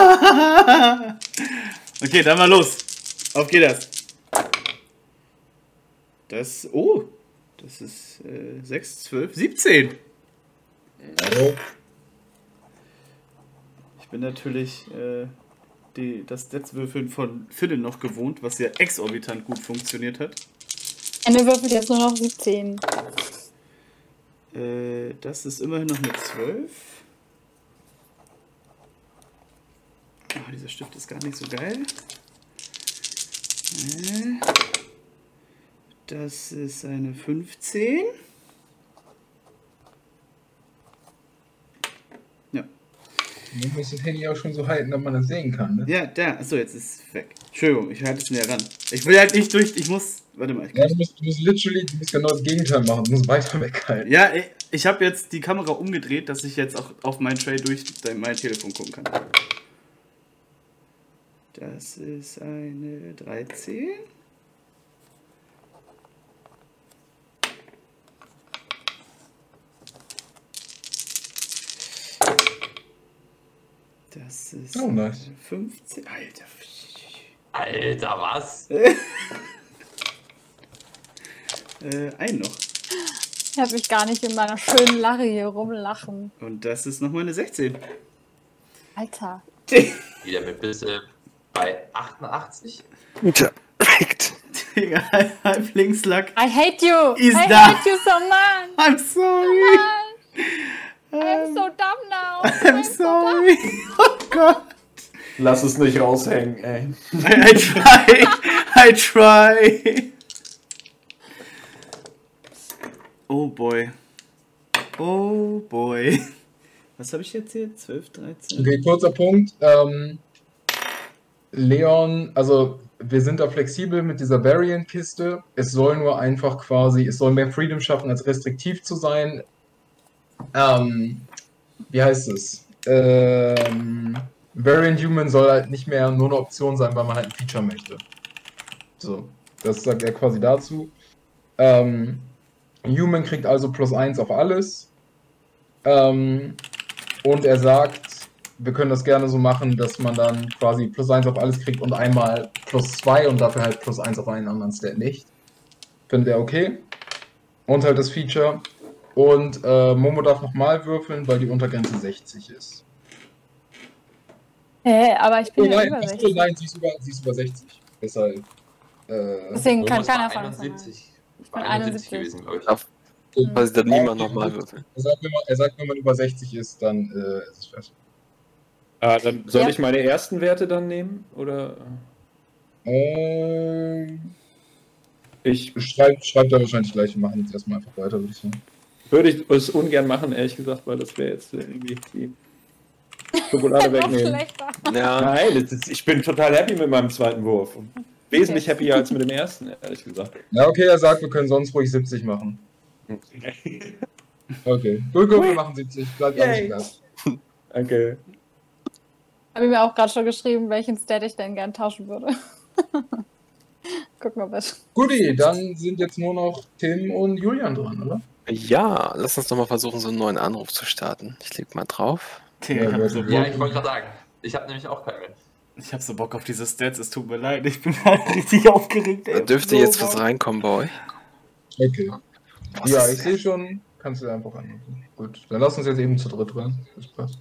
Okay, dann mal los. Auf geht das. Das ist 6, 12, 17. Ich bin natürlich das Stats-Würfeln von Phil noch gewohnt, was ja exorbitant gut funktioniert hat. Ende würfelt jetzt nur noch 17. Das ist immerhin noch eine 12. Oh, dieser Stift ist gar nicht so geil. Das ist eine 15. Ja. Man muss das Handy auch schon so halten, dass man das sehen kann, ne? Ja, da. Achso, jetzt ist es weg. Entschuldigung, ich halte es näher ran. Ich will halt nicht durch. Ich muss. Warte mal. Ja, du musst genau das Gegenteil machen. Du musst weiter weghalten. Ja, ich habe jetzt die Kamera umgedreht, dass ich jetzt auch auf mein Tray durch mein Telefon gucken kann. Das ist eine 13. Das ist Oh, nice. 15. Alter. Alter, was? Ein noch. Ich habe mich gar nicht in meiner schönen Lache hier rumlachen. Und das ist nochmal eine 16. Alter. Wieder mit bis bei 88. Tja, perfekt. Digga, Halblingslack. I hate you. Is I da. hate you so much. I'm sorry. I'm so dumb now. I'm sorry. Oh Gott. Lass es nicht raushängen, ey. I try. Oh boy. Oh boy. Was habe ich jetzt hier? 12, 13? Okay, kurzer Punkt. Leon, also wir sind da flexibel mit dieser Variant-Kiste. Es soll nur einfach quasi, es soll mehr Freedom schaffen, als restriktiv zu sein. Wie heißt es? Variant Human soll halt nicht mehr nur eine Option sein, weil man halt ein Feature möchte. So, das sagt er quasi dazu. Human kriegt also +1 auf alles. Und er sagt, wir können das gerne so machen, dass man dann quasi +1 auf alles kriegt und einmal +2 und dafür halt +1 auf einen anderen Stat nicht. Findet er okay. Und halt das Feature. Und Momo darf nochmal würfeln, weil die Untergrenze 60 ist. Aber ich bin ja über Nein, 60. nein, sie ist über 60. Deshalb. Deswegen kann Irgendwas war keiner von uns. 71. Ich bin 71 71 gewesen, glaube ich. Darf quasi dann niemand nochmal würfeln. Er sagt, wenn man über 60 ist, dann ist es fertig. Dann soll Ja. ich meine ersten Werte dann nehmen? Oder? Ich Schreibt er wahrscheinlich gleich. Wir machen jetzt erstmal einfach weiter, würde ich sagen. würde es ungern machen, ehrlich gesagt, weil das wäre jetzt irgendwie die Schokolade Noch wegnehmen. schlechter. Ja, Nein, ich bin total happy mit meinem zweiten Wurf. Und wesentlich happier als mit dem ersten, ehrlich gesagt. Ja, okay, er sagt, wir können sonst ruhig 70 machen. Okay. Gut, wir machen 70. Bleibt alles Yay. klar. Danke. Habe ich mir auch gerade schon geschrieben, welchen Stat ich denn gern tauschen würde. Guck mal bitte. Guti, dann sind jetzt nur noch Tim und Julian dran, oder? ja, lass uns doch mal versuchen, so einen neuen Anruf zu starten. Ich leg mal drauf. Digga, ich hab so Ja, Bock. ich wollte gerade sagen. Ich habe nämlich auch keinen mehr. Ich hab so Bock auf diese Stats, es tut mir leid. Ich bin halt richtig aufgeregt. Da dürfte So jetzt was Bock. reinkommen bei euch. Okay. Was Ja, ist ich sehe schon. Kannst du einfach anrufen. Gut, dann lass uns jetzt eben zu dritt dran. Das passt.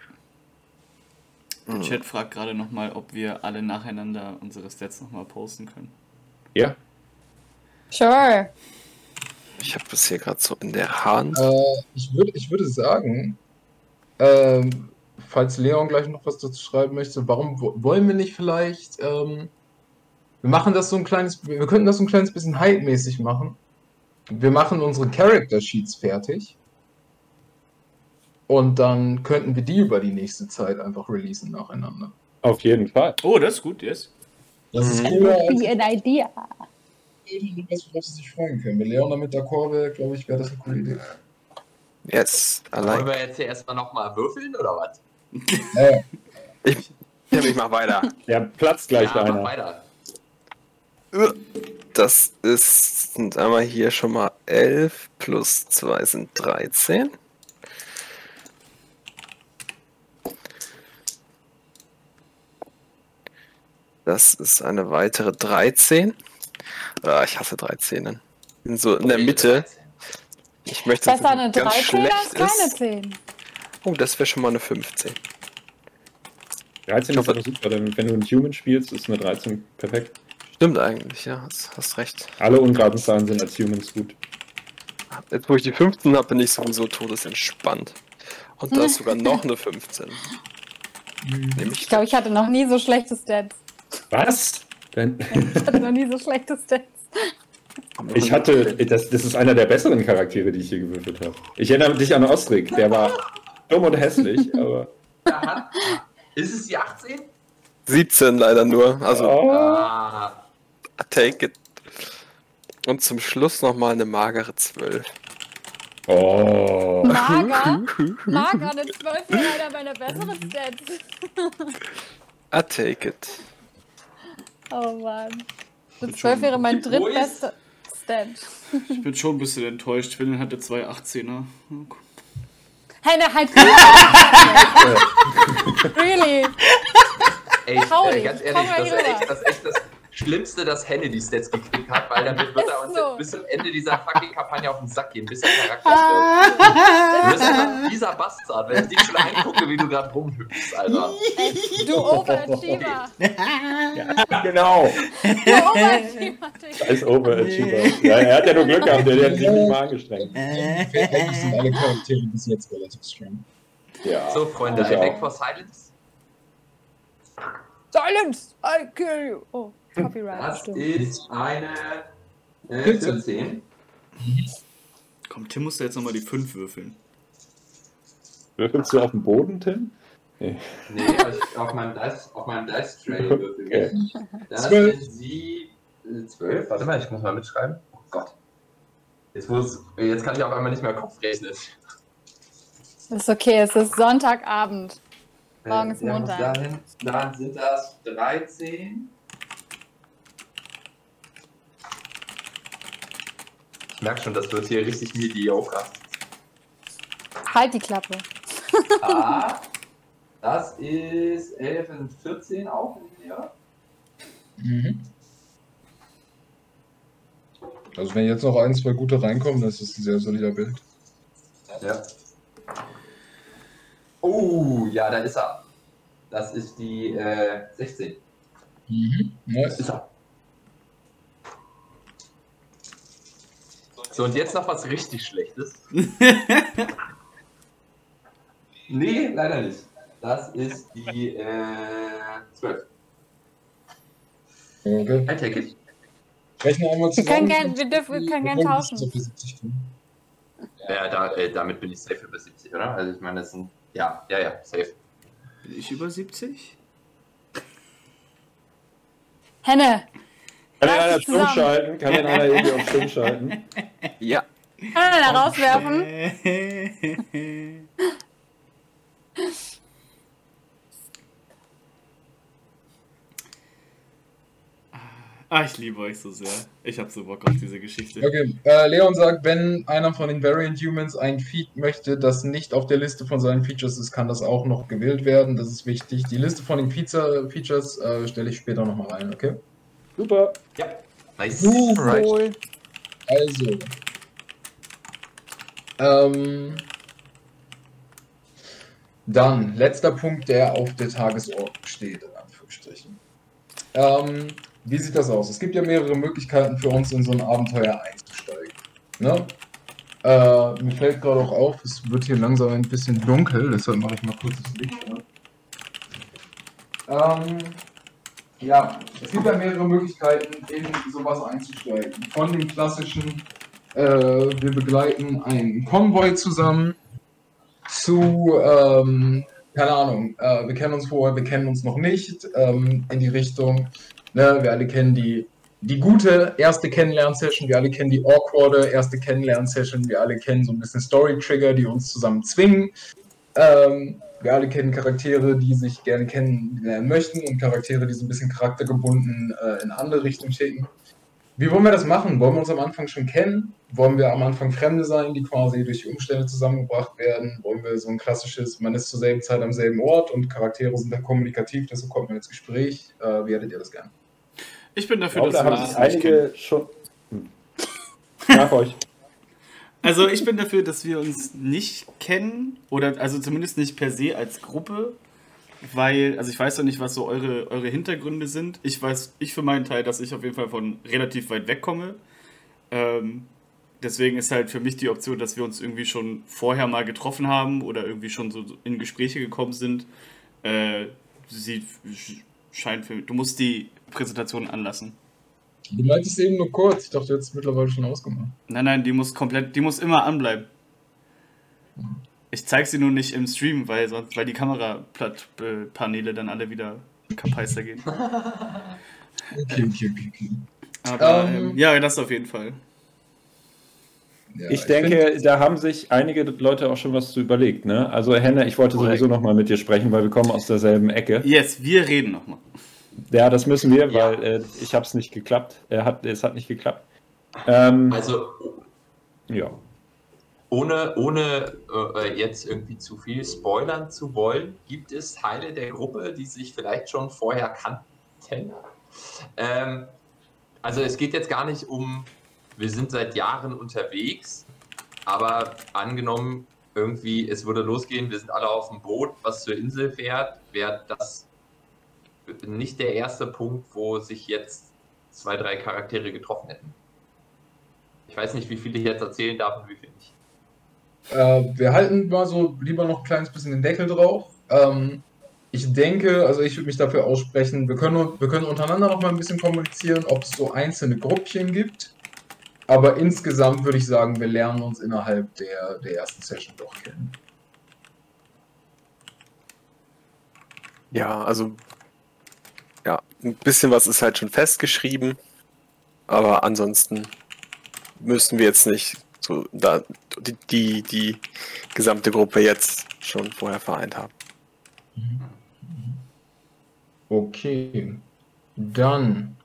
Der Chat fragt gerade nochmal, ob wir alle nacheinander unsere Stats nochmal posten können. Ja. Sure. Ich habe das hier gerade so in der Hand. Ich würde sagen, falls Leon gleich noch was dazu schreiben möchte, warum wollen wir nicht vielleicht, wir machen das so ein kleines, wir könnten das so ein kleines bisschen hype-mäßig machen. Wir machen unsere Character Sheets fertig und dann könnten wir die über die nächste Zeit einfach releasen nacheinander. Auf jeden Fall. Oh, das ist gut, yes. Das ist cooler als, Be an idea. was worauf sie sich freuen können. Wenn Leon damit d'accord wäre, glaube ich, wäre das eine coole Idee. Yes, Wollen allein. wir jetzt hier erstmal nochmal würfeln oder was? Ich mach weiter. Ja, platzt gleich Ja, mach einer. weiter. Das sind einmal hier schon mal 11 plus 2 sind 13. Das ist eine weitere 13. Ah, ich hasse 13. Bin so in der Mitte. Ich möchte, dass Besser es eine ganz 13 als schlecht keine ist. 10. Oh, das wäre schon mal eine 15. 13 ist aber super, denn wenn du einen Human spielst, ist eine 13 perfekt. Stimmt eigentlich, ja, hast recht. Alle ungeraden Zahlen sind als Humans gut. Jetzt, wo ich die 15 habe, bin ich sowieso todesentspannt. Und da ist sogar noch eine 15. Nämlich Ich glaube, ich hatte noch nie so schlechte Stats. Was? Denn Ich hatte noch nie so schlechte Stats. ich hatte, das ist einer der besseren Charaktere, die ich hier gewürfelt habe. Ich erinnere dich an Ostrik, der war dumm und hässlich, aber... Ja, ist es die 18? 17 leider nur. Also, Oh. Ah, take it. Und zum Schluss nochmal eine magere 12. Oh. Mager? Mager, eine 12 wäre einer meiner besseren Stats. I take it. Oh Mann. Eine 12 wäre mein drittbester Stat. Ich bin schon ein bisschen enttäuscht. Finn hatte 2 18er. Hey, ne, halt Really? ey, Howdy, ganz komm ehrlich, mal das hier ist rüber. echt das Schlimmste, dass Henne die Stats gekriegt hat, weil damit wird er uns so. jetzt bis zum Ende dieser fucking Kampagne auf den Sack gehen, bis er Charakter stirbt. Du bist einfach dieser Bastard, wenn ich dich schon angucke, wie du gerade rumhüpfst, Alter. Du Overachiever. Genau. Du Overachiever. Als Overachiever. Ja, er hat ja nur Glück gehabt, der hat sich nicht mal angestrengt. Eigentlich sind alle Charaktere bis jetzt relativ strong. Ja. So, Freunde, Ich ein auch. Back for Silence. Silence! I kill you! Oh, Copyright. Das Stimmt. ist eine 14. Komm, Tim muss da jetzt nochmal die 5 würfeln. Würfelst du auf dem Boden, Tim? Nee. Nee, also auf meinem Dice Tray würfel ich. Das 12. sind sie 12. Warte mal, ich muss mal mitschreiben. Oh Gott. Jetzt kann ich auf einmal nicht mehr Kopf rechnen. Ist okay, es ist Sonntagabend. Morgen ist Ja, Montag. Dann sind das 13. Ich merke schon, das wird hier richtig mediocre. Halt die Klappe. Ah, das ist 11 und 14 auch in der. Mhm. Also wenn jetzt noch 1, 2 gute reinkommen, das ist ein sehr solider Bild. Ja. Oh, ja, da ist er. Das ist die 16. Nice. Ist er. So, und jetzt noch was richtig Schlechtes. Nee, leider nicht. Das ist die 12. Okay. I take it. Rechne einmal Wir können zusammen. wir können gern tauschen. So für 70 tun. Ja, damit bin ich safe über 70, oder? Also ich meine, das sind. Ja, safe. Bin ich über 70? Henne! Kann den Reiß einer dich stumm zusammen. schalten? Kann den einer irgendwie auf stumm schalten? Ja. Kann er da rauswerfen? Ich liebe euch so sehr. Ich habe so Bock auf diese Geschichte. Okay, Leon sagt, wenn einer von den Variant Humans ein Feed möchte, das nicht auf der Liste von seinen Features ist, kann das auch noch gewählt werden. Das ist wichtig. Die Liste von den Features stelle ich später nochmal rein, okay? Super. Ja. Nice. Alright. Wohl. Also. Dann, letzter Punkt, der auf der Tagesordnung steht, in Anführungsstrichen. Wie sieht das aus? Es gibt ja mehrere Möglichkeiten für uns, in so ein Abenteuer einzusteigen. Ne? Mir fällt gerade auch auf, es wird hier langsam ein bisschen dunkel, deshalb mache ich mal kurz das Licht an. Ja, es gibt ja mehrere Möglichkeiten, in sowas einzusteigen. Von dem klassischen, wir begleiten einen Konvoi zusammen, zu, keine Ahnung, wir kennen uns vorher, wir kennen uns noch nicht, in die Richtung, ne, wir alle kennen die die gute erste Kennenlern-Session, wir alle kennen die awkwarde erste Kennenlern-Session, wir alle kennen so ein bisschen Story-Trigger, die uns zusammen zwingen. Wir alle kennen Charaktere, die sich gerne kennenlernen möchten und Charaktere, die so ein bisschen charaktergebunden in andere Richtungen schicken. Wie wollen wir das machen? Wollen wir uns am Anfang schon kennen? Wollen wir am Anfang Fremde sein, die quasi durch die Umstände zusammengebracht werden? Wollen wir so ein klassisches, man ist zur selben Zeit am selben Ort und Charaktere sind dann kommunikativ, deshalb kommt man ins Gespräch? Wie hättet ihr das gern? Ich bin dafür, Ich glaube, da dass haben wir sich uns nicht kennen. einige schon. Nach euch. Also ich bin dafür, dass wir uns nicht kennen oder also zumindest nicht per se als Gruppe, weil, also ich weiß doch nicht, was so eure Hintergründe sind. Ich weiß, ich für meinen Teil, dass ich auf jeden Fall von relativ weit weg komme. Deswegen ist halt für mich die Option, dass wir uns irgendwie schon vorher mal getroffen haben oder irgendwie schon so in Gespräche gekommen sind. Scheint für mich. Du musst die Präsentation anlassen. Du meintest eben nur kurz, ich dachte, du hättest es mittlerweile schon ausgemacht. Nein, die muss immer anbleiben. Ich zeig sie nur nicht im Stream, weil die Kamerapaneele dann alle wieder kapeister gehen. Okay. Aber ja, das auf jeden Fall. Ja, Ich denke, da haben sich einige Leute auch schon was zu überlegt. Ne? Also Henne, ich wollte sowieso nochmal mit dir sprechen, weil wir kommen aus derselben Ecke. Yes, wir reden nochmal. Ja, das müssen wir, Ja. weil ich habe es nicht geklappt. Es hat nicht geklappt. Also Ja. ohne jetzt irgendwie zu viel spoilern zu wollen, gibt es Teile der Gruppe, die sich vielleicht schon vorher kannten. Also es geht jetzt gar nicht um, wir sind seit Jahren unterwegs, aber angenommen irgendwie, es würde losgehen, wir sind alle auf dem Boot, was zur Insel fährt, wäre das nicht der erste Punkt, wo sich jetzt 2, 3 Charaktere getroffen hätten. Ich weiß nicht, wie viel ich jetzt erzählen darf und wie viel nicht. Wir halten mal so lieber noch ein kleines bisschen den Deckel drauf. Ich denke, also ich würde mich dafür aussprechen, wir können untereinander noch mal ein bisschen kommunizieren, ob es so einzelne Gruppchen gibt. Aber insgesamt würde ich sagen, wir lernen uns innerhalb der ersten Session doch kennen. Ja, also ja, ein bisschen was ist halt schon festgeschrieben, aber ansonsten müssen wir jetzt nicht so die gesamte Gruppe jetzt schon vorher vereint haben. Okay, dann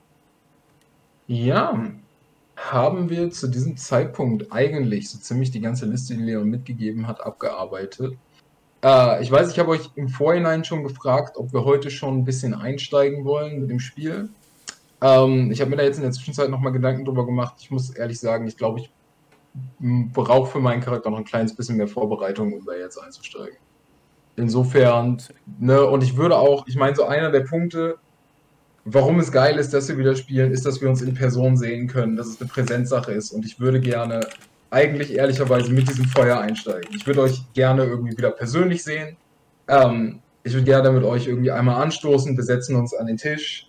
ja, haben wir zu diesem Zeitpunkt eigentlich so ziemlich die ganze Liste, die Leon mitgegeben hat, abgearbeitet. Ich weiß, ich habe euch im Vorhinein schon gefragt, ob wir heute schon ein bisschen einsteigen wollen mit dem Spiel. Ich habe mir da jetzt in der Zwischenzeit nochmal Gedanken drüber gemacht. Ich muss ehrlich sagen, ich glaube, ich brauche für meinen Charakter noch ein kleines bisschen mehr Vorbereitung, um da jetzt einzusteigen. Insofern, ne, und ich würde auch, ich meine, so einer der Punkte, warum es geil ist, dass wir wieder spielen, ist, dass wir uns in Person sehen können, dass es eine Präsenzsache ist und ich würde gerne eigentlich ehrlicherweise mit diesem Feuer einsteigen. Ich würde euch gerne irgendwie wieder persönlich sehen. Ich würde gerne mit euch irgendwie einmal anstoßen, wir setzen uns an den Tisch.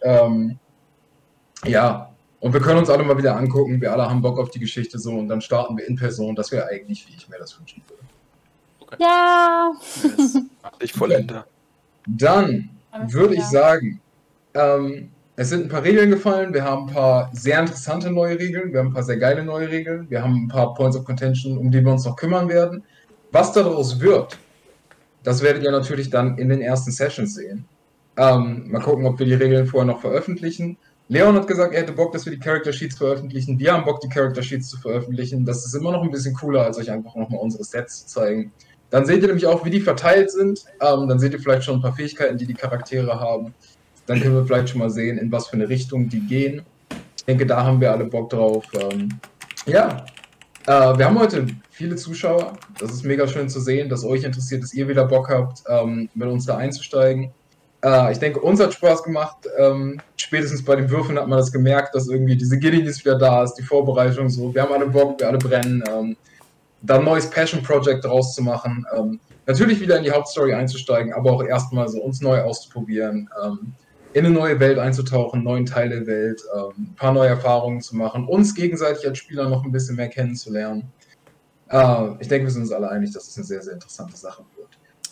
Ja, und wir können uns alle mal wieder angucken, wir alle haben Bock auf die Geschichte so und dann starten wir in Person. Das wäre eigentlich, wie ich mir das wünschen würde. Ja. Yes. Ich vollende. Dann würde ich sagen, es sind ein paar Regeln gefallen, wir haben ein paar sehr interessante neue Regeln, wir haben ein paar sehr geile neue Regeln, wir haben ein paar Points of Contention, um die wir uns noch kümmern werden. Was daraus wird, das werdet ihr natürlich dann in den ersten Sessions sehen. Mal gucken, ob wir die Regeln vorher noch veröffentlichen. Leon hat gesagt, er hätte Bock, dass wir die Character Sheets veröffentlichen. Wir haben Bock, die Character Sheets zu veröffentlichen. Das ist immer noch ein bisschen cooler, als euch einfach nochmal unsere Stats zu zeigen. Dann seht ihr nämlich auch, wie die verteilt sind. Dann seht ihr vielleicht schon ein paar Fähigkeiten, die die Charaktere haben. Dann können wir vielleicht schon mal sehen, in was für eine Richtung die gehen. Ich denke, da haben wir alle Bock drauf. Ja, wir haben heute viele Zuschauer. Das ist mega schön zu sehen, dass euch interessiert, dass ihr wieder Bock habt, mit uns da einzusteigen. Ich denke, uns hat Spaß gemacht. Spätestens bei den Würfeln hat man das gemerkt, dass irgendwie diese Giddiness wieder da ist, die Vorbereitung so. Wir haben alle Bock, wir alle brennen. Da ein neues Passion Project draus zu machen. Natürlich wieder in die Hauptstory einzusteigen, aber auch erstmal so uns neu auszuprobieren. In eine neue Welt einzutauchen, einen neuen Teil der Welt, ein paar neue Erfahrungen zu machen, uns gegenseitig als Spieler noch ein bisschen mehr kennenzulernen. Ich denke, wir sind uns alle einig, dass es eine sehr, sehr interessante Sache wird.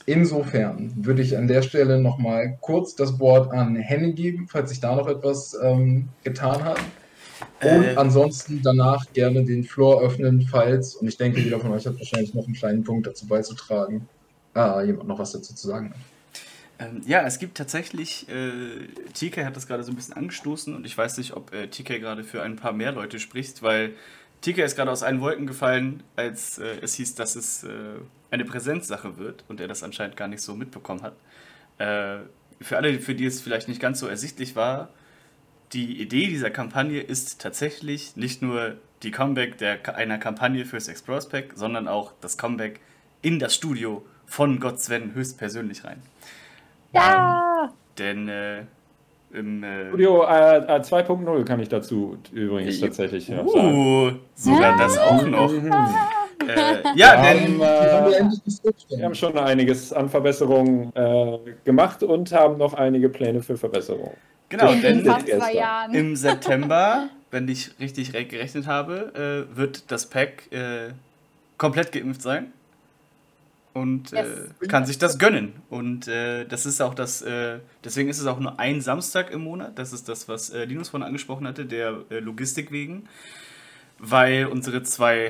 Insofern würde ich an der Stelle nochmal kurz das Wort an Henny geben, falls sich da noch etwas getan hat. Und ansonsten danach gerne den Floor öffnen, falls, und ich denke, jeder von euch hat wahrscheinlich noch einen kleinen Punkt dazu beizutragen, jemand noch was dazu zu sagen hat. Ja, es gibt tatsächlich, TK hat das gerade so ein bisschen angestoßen und ich weiß nicht, ob TK gerade für ein paar mehr Leute spricht, weil TK ist gerade aus allen Wolken gefallen, als es hieß, dass es eine Präsenzsache wird und er das anscheinend gar nicht so mitbekommen hat. Für alle, für die es vielleicht nicht ganz so ersichtlich war, die Idee dieser Kampagne ist tatsächlich nicht nur die Comeback einer Kampagne fürs Explorers Pack, sondern auch das Comeback in das Studio von Gott Sven höchstpersönlich rein. Ja! Denn im Studio 2.0 kann ich dazu übrigens tatsächlich noch sagen. Sogar das auch noch. Wir haben schon einiges an Verbesserungen gemacht und haben noch einige Pläne für Verbesserungen. Genau, in denn fast 2 Jahren. im September, wenn ich richtig gerechnet habe, wird das Pack komplett geimpft sein und kann sich das gönnen. Und das ist auch deswegen ist es auch nur ein Samstag im Monat. Das ist das, was Linus vorhin angesprochen hatte, der Logistik wegen. Weil unsere 2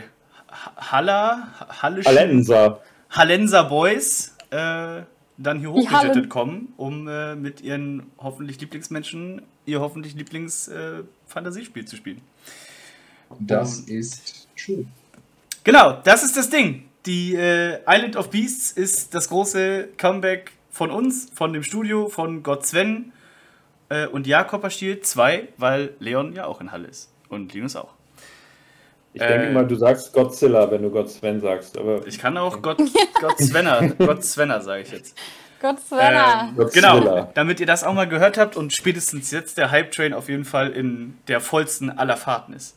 Hallenser Boys dann hier hochgejettet kommen, um mit ihren hoffentlich Lieblingsmenschen ihr hoffentlich Lieblings-Fantasiespiel zu spielen. Das ist true. Genau, das ist das Ding. Die Island of Beasts ist das große Comeback von uns, von dem Studio, von Gott Sven und Jakob Stiel 2, weil Leon ja auch in Halle ist. Und Linus auch. Ich denke mal, du sagst Godzilla, wenn du Gott Sven sagst. Aber ich kann auch Gott Svenner, sage ich jetzt. Gott Svenner. Genau, damit ihr das auch mal gehört habt und spätestens jetzt der Hype-Train auf jeden Fall in der vollsten aller Fahrten ist.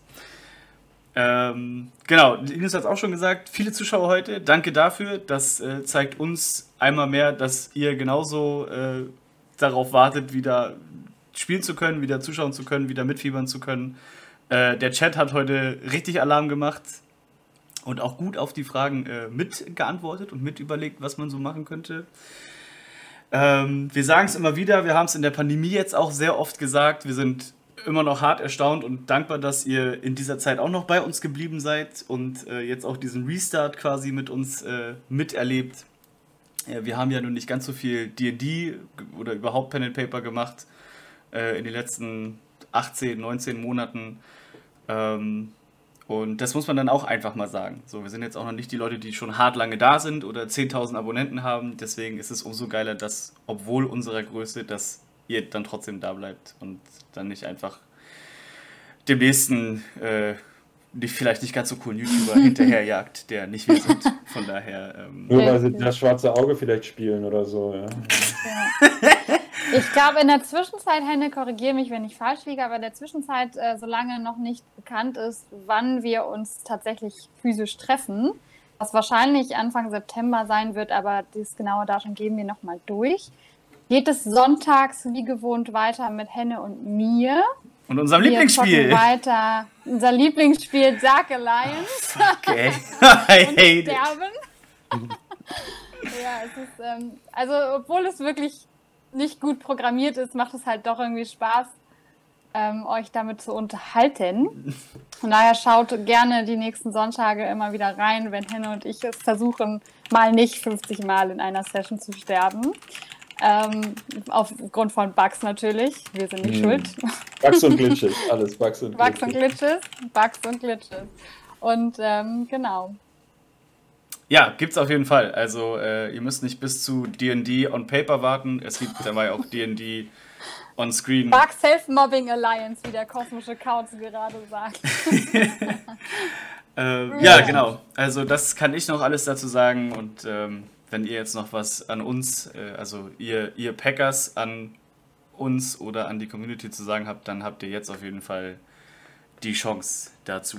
Genau, Linus hat es auch schon gesagt, viele Zuschauer heute, danke dafür. Das zeigt uns einmal mehr, dass ihr genauso darauf wartet, wieder spielen zu können, wieder zuschauen zu können, wieder mitfiebern zu können. Der Chat hat heute richtig Alarm gemacht und auch gut auf die Fragen mitgeantwortet und mit überlegt, was man so machen könnte. Wir sagen es immer wieder, wir haben es in der Pandemie jetzt auch sehr oft gesagt, wir sind immer noch hart erstaunt und dankbar, dass ihr in dieser Zeit auch noch bei uns geblieben seid und jetzt auch diesen Restart quasi mit uns miterlebt. Wir haben ja nun nicht ganz so viel D&D oder überhaupt Pen and Paper gemacht in den letzten 18, 19 Monaten. Und das muss man dann auch einfach mal sagen. So, wir sind jetzt auch noch nicht die Leute, die schon hart lange da sind oder 10.000 Abonnenten haben. Deswegen ist es umso geiler, dass, obwohl unserer Größe, dass ihr dann trotzdem da bleibt und dann nicht einfach dem nächsten, vielleicht nicht ganz so coolen YouTuber hinterherjagt, der nicht wir sind. Von daher... Nur weil sie das schwarze Auge vielleicht spielen oder so, ja. Ich glaube, in der Zwischenzeit, Henne, korrigiere mich, wenn ich falsch liege, aber in der Zwischenzeit, solange noch nicht bekannt ist, wann wir uns tatsächlich physisch treffen, was wahrscheinlich Anfang September sein wird, aber das genaue Datum geben wir nochmal durch, geht es sonntags wie gewohnt weiter mit Henne und mir. Und unserem Lieblingsspiel. Wir weiter unser Lieblingsspiel Dark Alliance. Okay. Und sterben. Ja, es ist, also obwohl es wirklich nicht gut programmiert ist, macht es halt doch irgendwie Spaß, euch damit zu unterhalten. Von daher schaut gerne die nächsten Sonntage immer wieder rein, wenn Henne und ich es versuchen, mal nicht 50 Mal in einer Session zu sterben. Aufgrund von Bugs natürlich. Wir sind nicht schuld. Bugs und Glitches, alles Bugs und Glitches. Bugs und Glitches. Und genau. Ja, gibt's auf jeden Fall. Also ihr müsst nicht bis zu D&D on Paper warten. Es gibt dabei auch D&D on Screen. Bug Self-Mobbing Alliance, wie der kosmische Kauz gerade sagt. Ja, genau. Also das kann ich noch alles dazu sagen. Und wenn ihr jetzt noch was an uns, also ihr Packers an uns oder an die Community zu sagen habt, dann habt ihr jetzt auf jeden Fall die Chance dazu.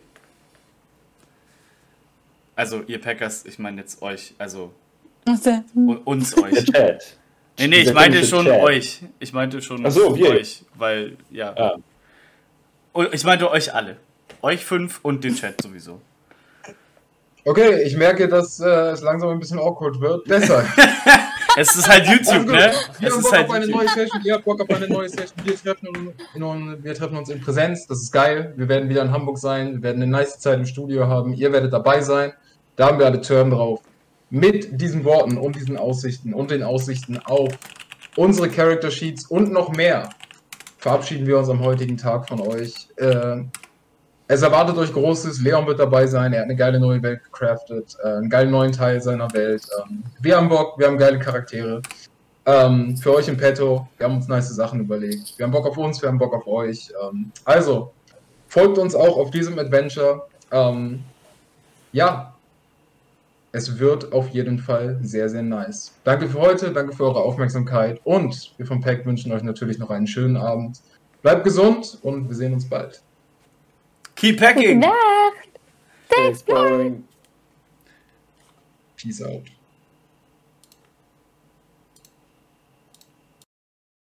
Also ihr Packers, ich meine jetzt euch, also uns euch. Der Chat. Nee, ich meinte schon euch. Ich meinte schon euch, weil, ja. Ich meinte euch alle. Euch 5 und den Chat sowieso. Okay, ich merke, dass es langsam ein bisschen awkward wird. Deshalb. Es ist halt YouTube, ne? Wir Es haben ist Bock halt auf eine YouTube. neue Session. Ihr habt Bock auf eine neue Session. Wir treffen uns in Präsenz. Das ist geil. Wir werden wieder in Hamburg sein. Wir werden eine nice Zeit im Studio haben. Ihr werdet dabei sein. Da haben wir alle Turn drauf. Mit diesen Worten und diesen Aussichten und den Aussichten auf unsere Character Sheets und noch mehr verabschieden wir uns am heutigen Tag von euch. Es erwartet euch Großes. Leon wird dabei sein. Er hat eine geile neue Welt gecraftet. Einen geilen neuen Teil seiner Welt. Wir haben Bock. Wir haben geile Charaktere. Für euch im Petto. Wir haben uns nice Sachen überlegt. Wir haben Bock auf uns. Wir haben Bock auf euch. Also, folgt uns auch auf diesem Adventure. Ja. Es wird auf jeden Fall sehr, sehr nice. Danke für heute. Danke für eure Aufmerksamkeit. Und wir vom Pack wünschen euch natürlich noch einen schönen Abend. Bleibt gesund und wir sehen uns bald. Keep packing! Gute Nacht. Stay exploring. Peace out.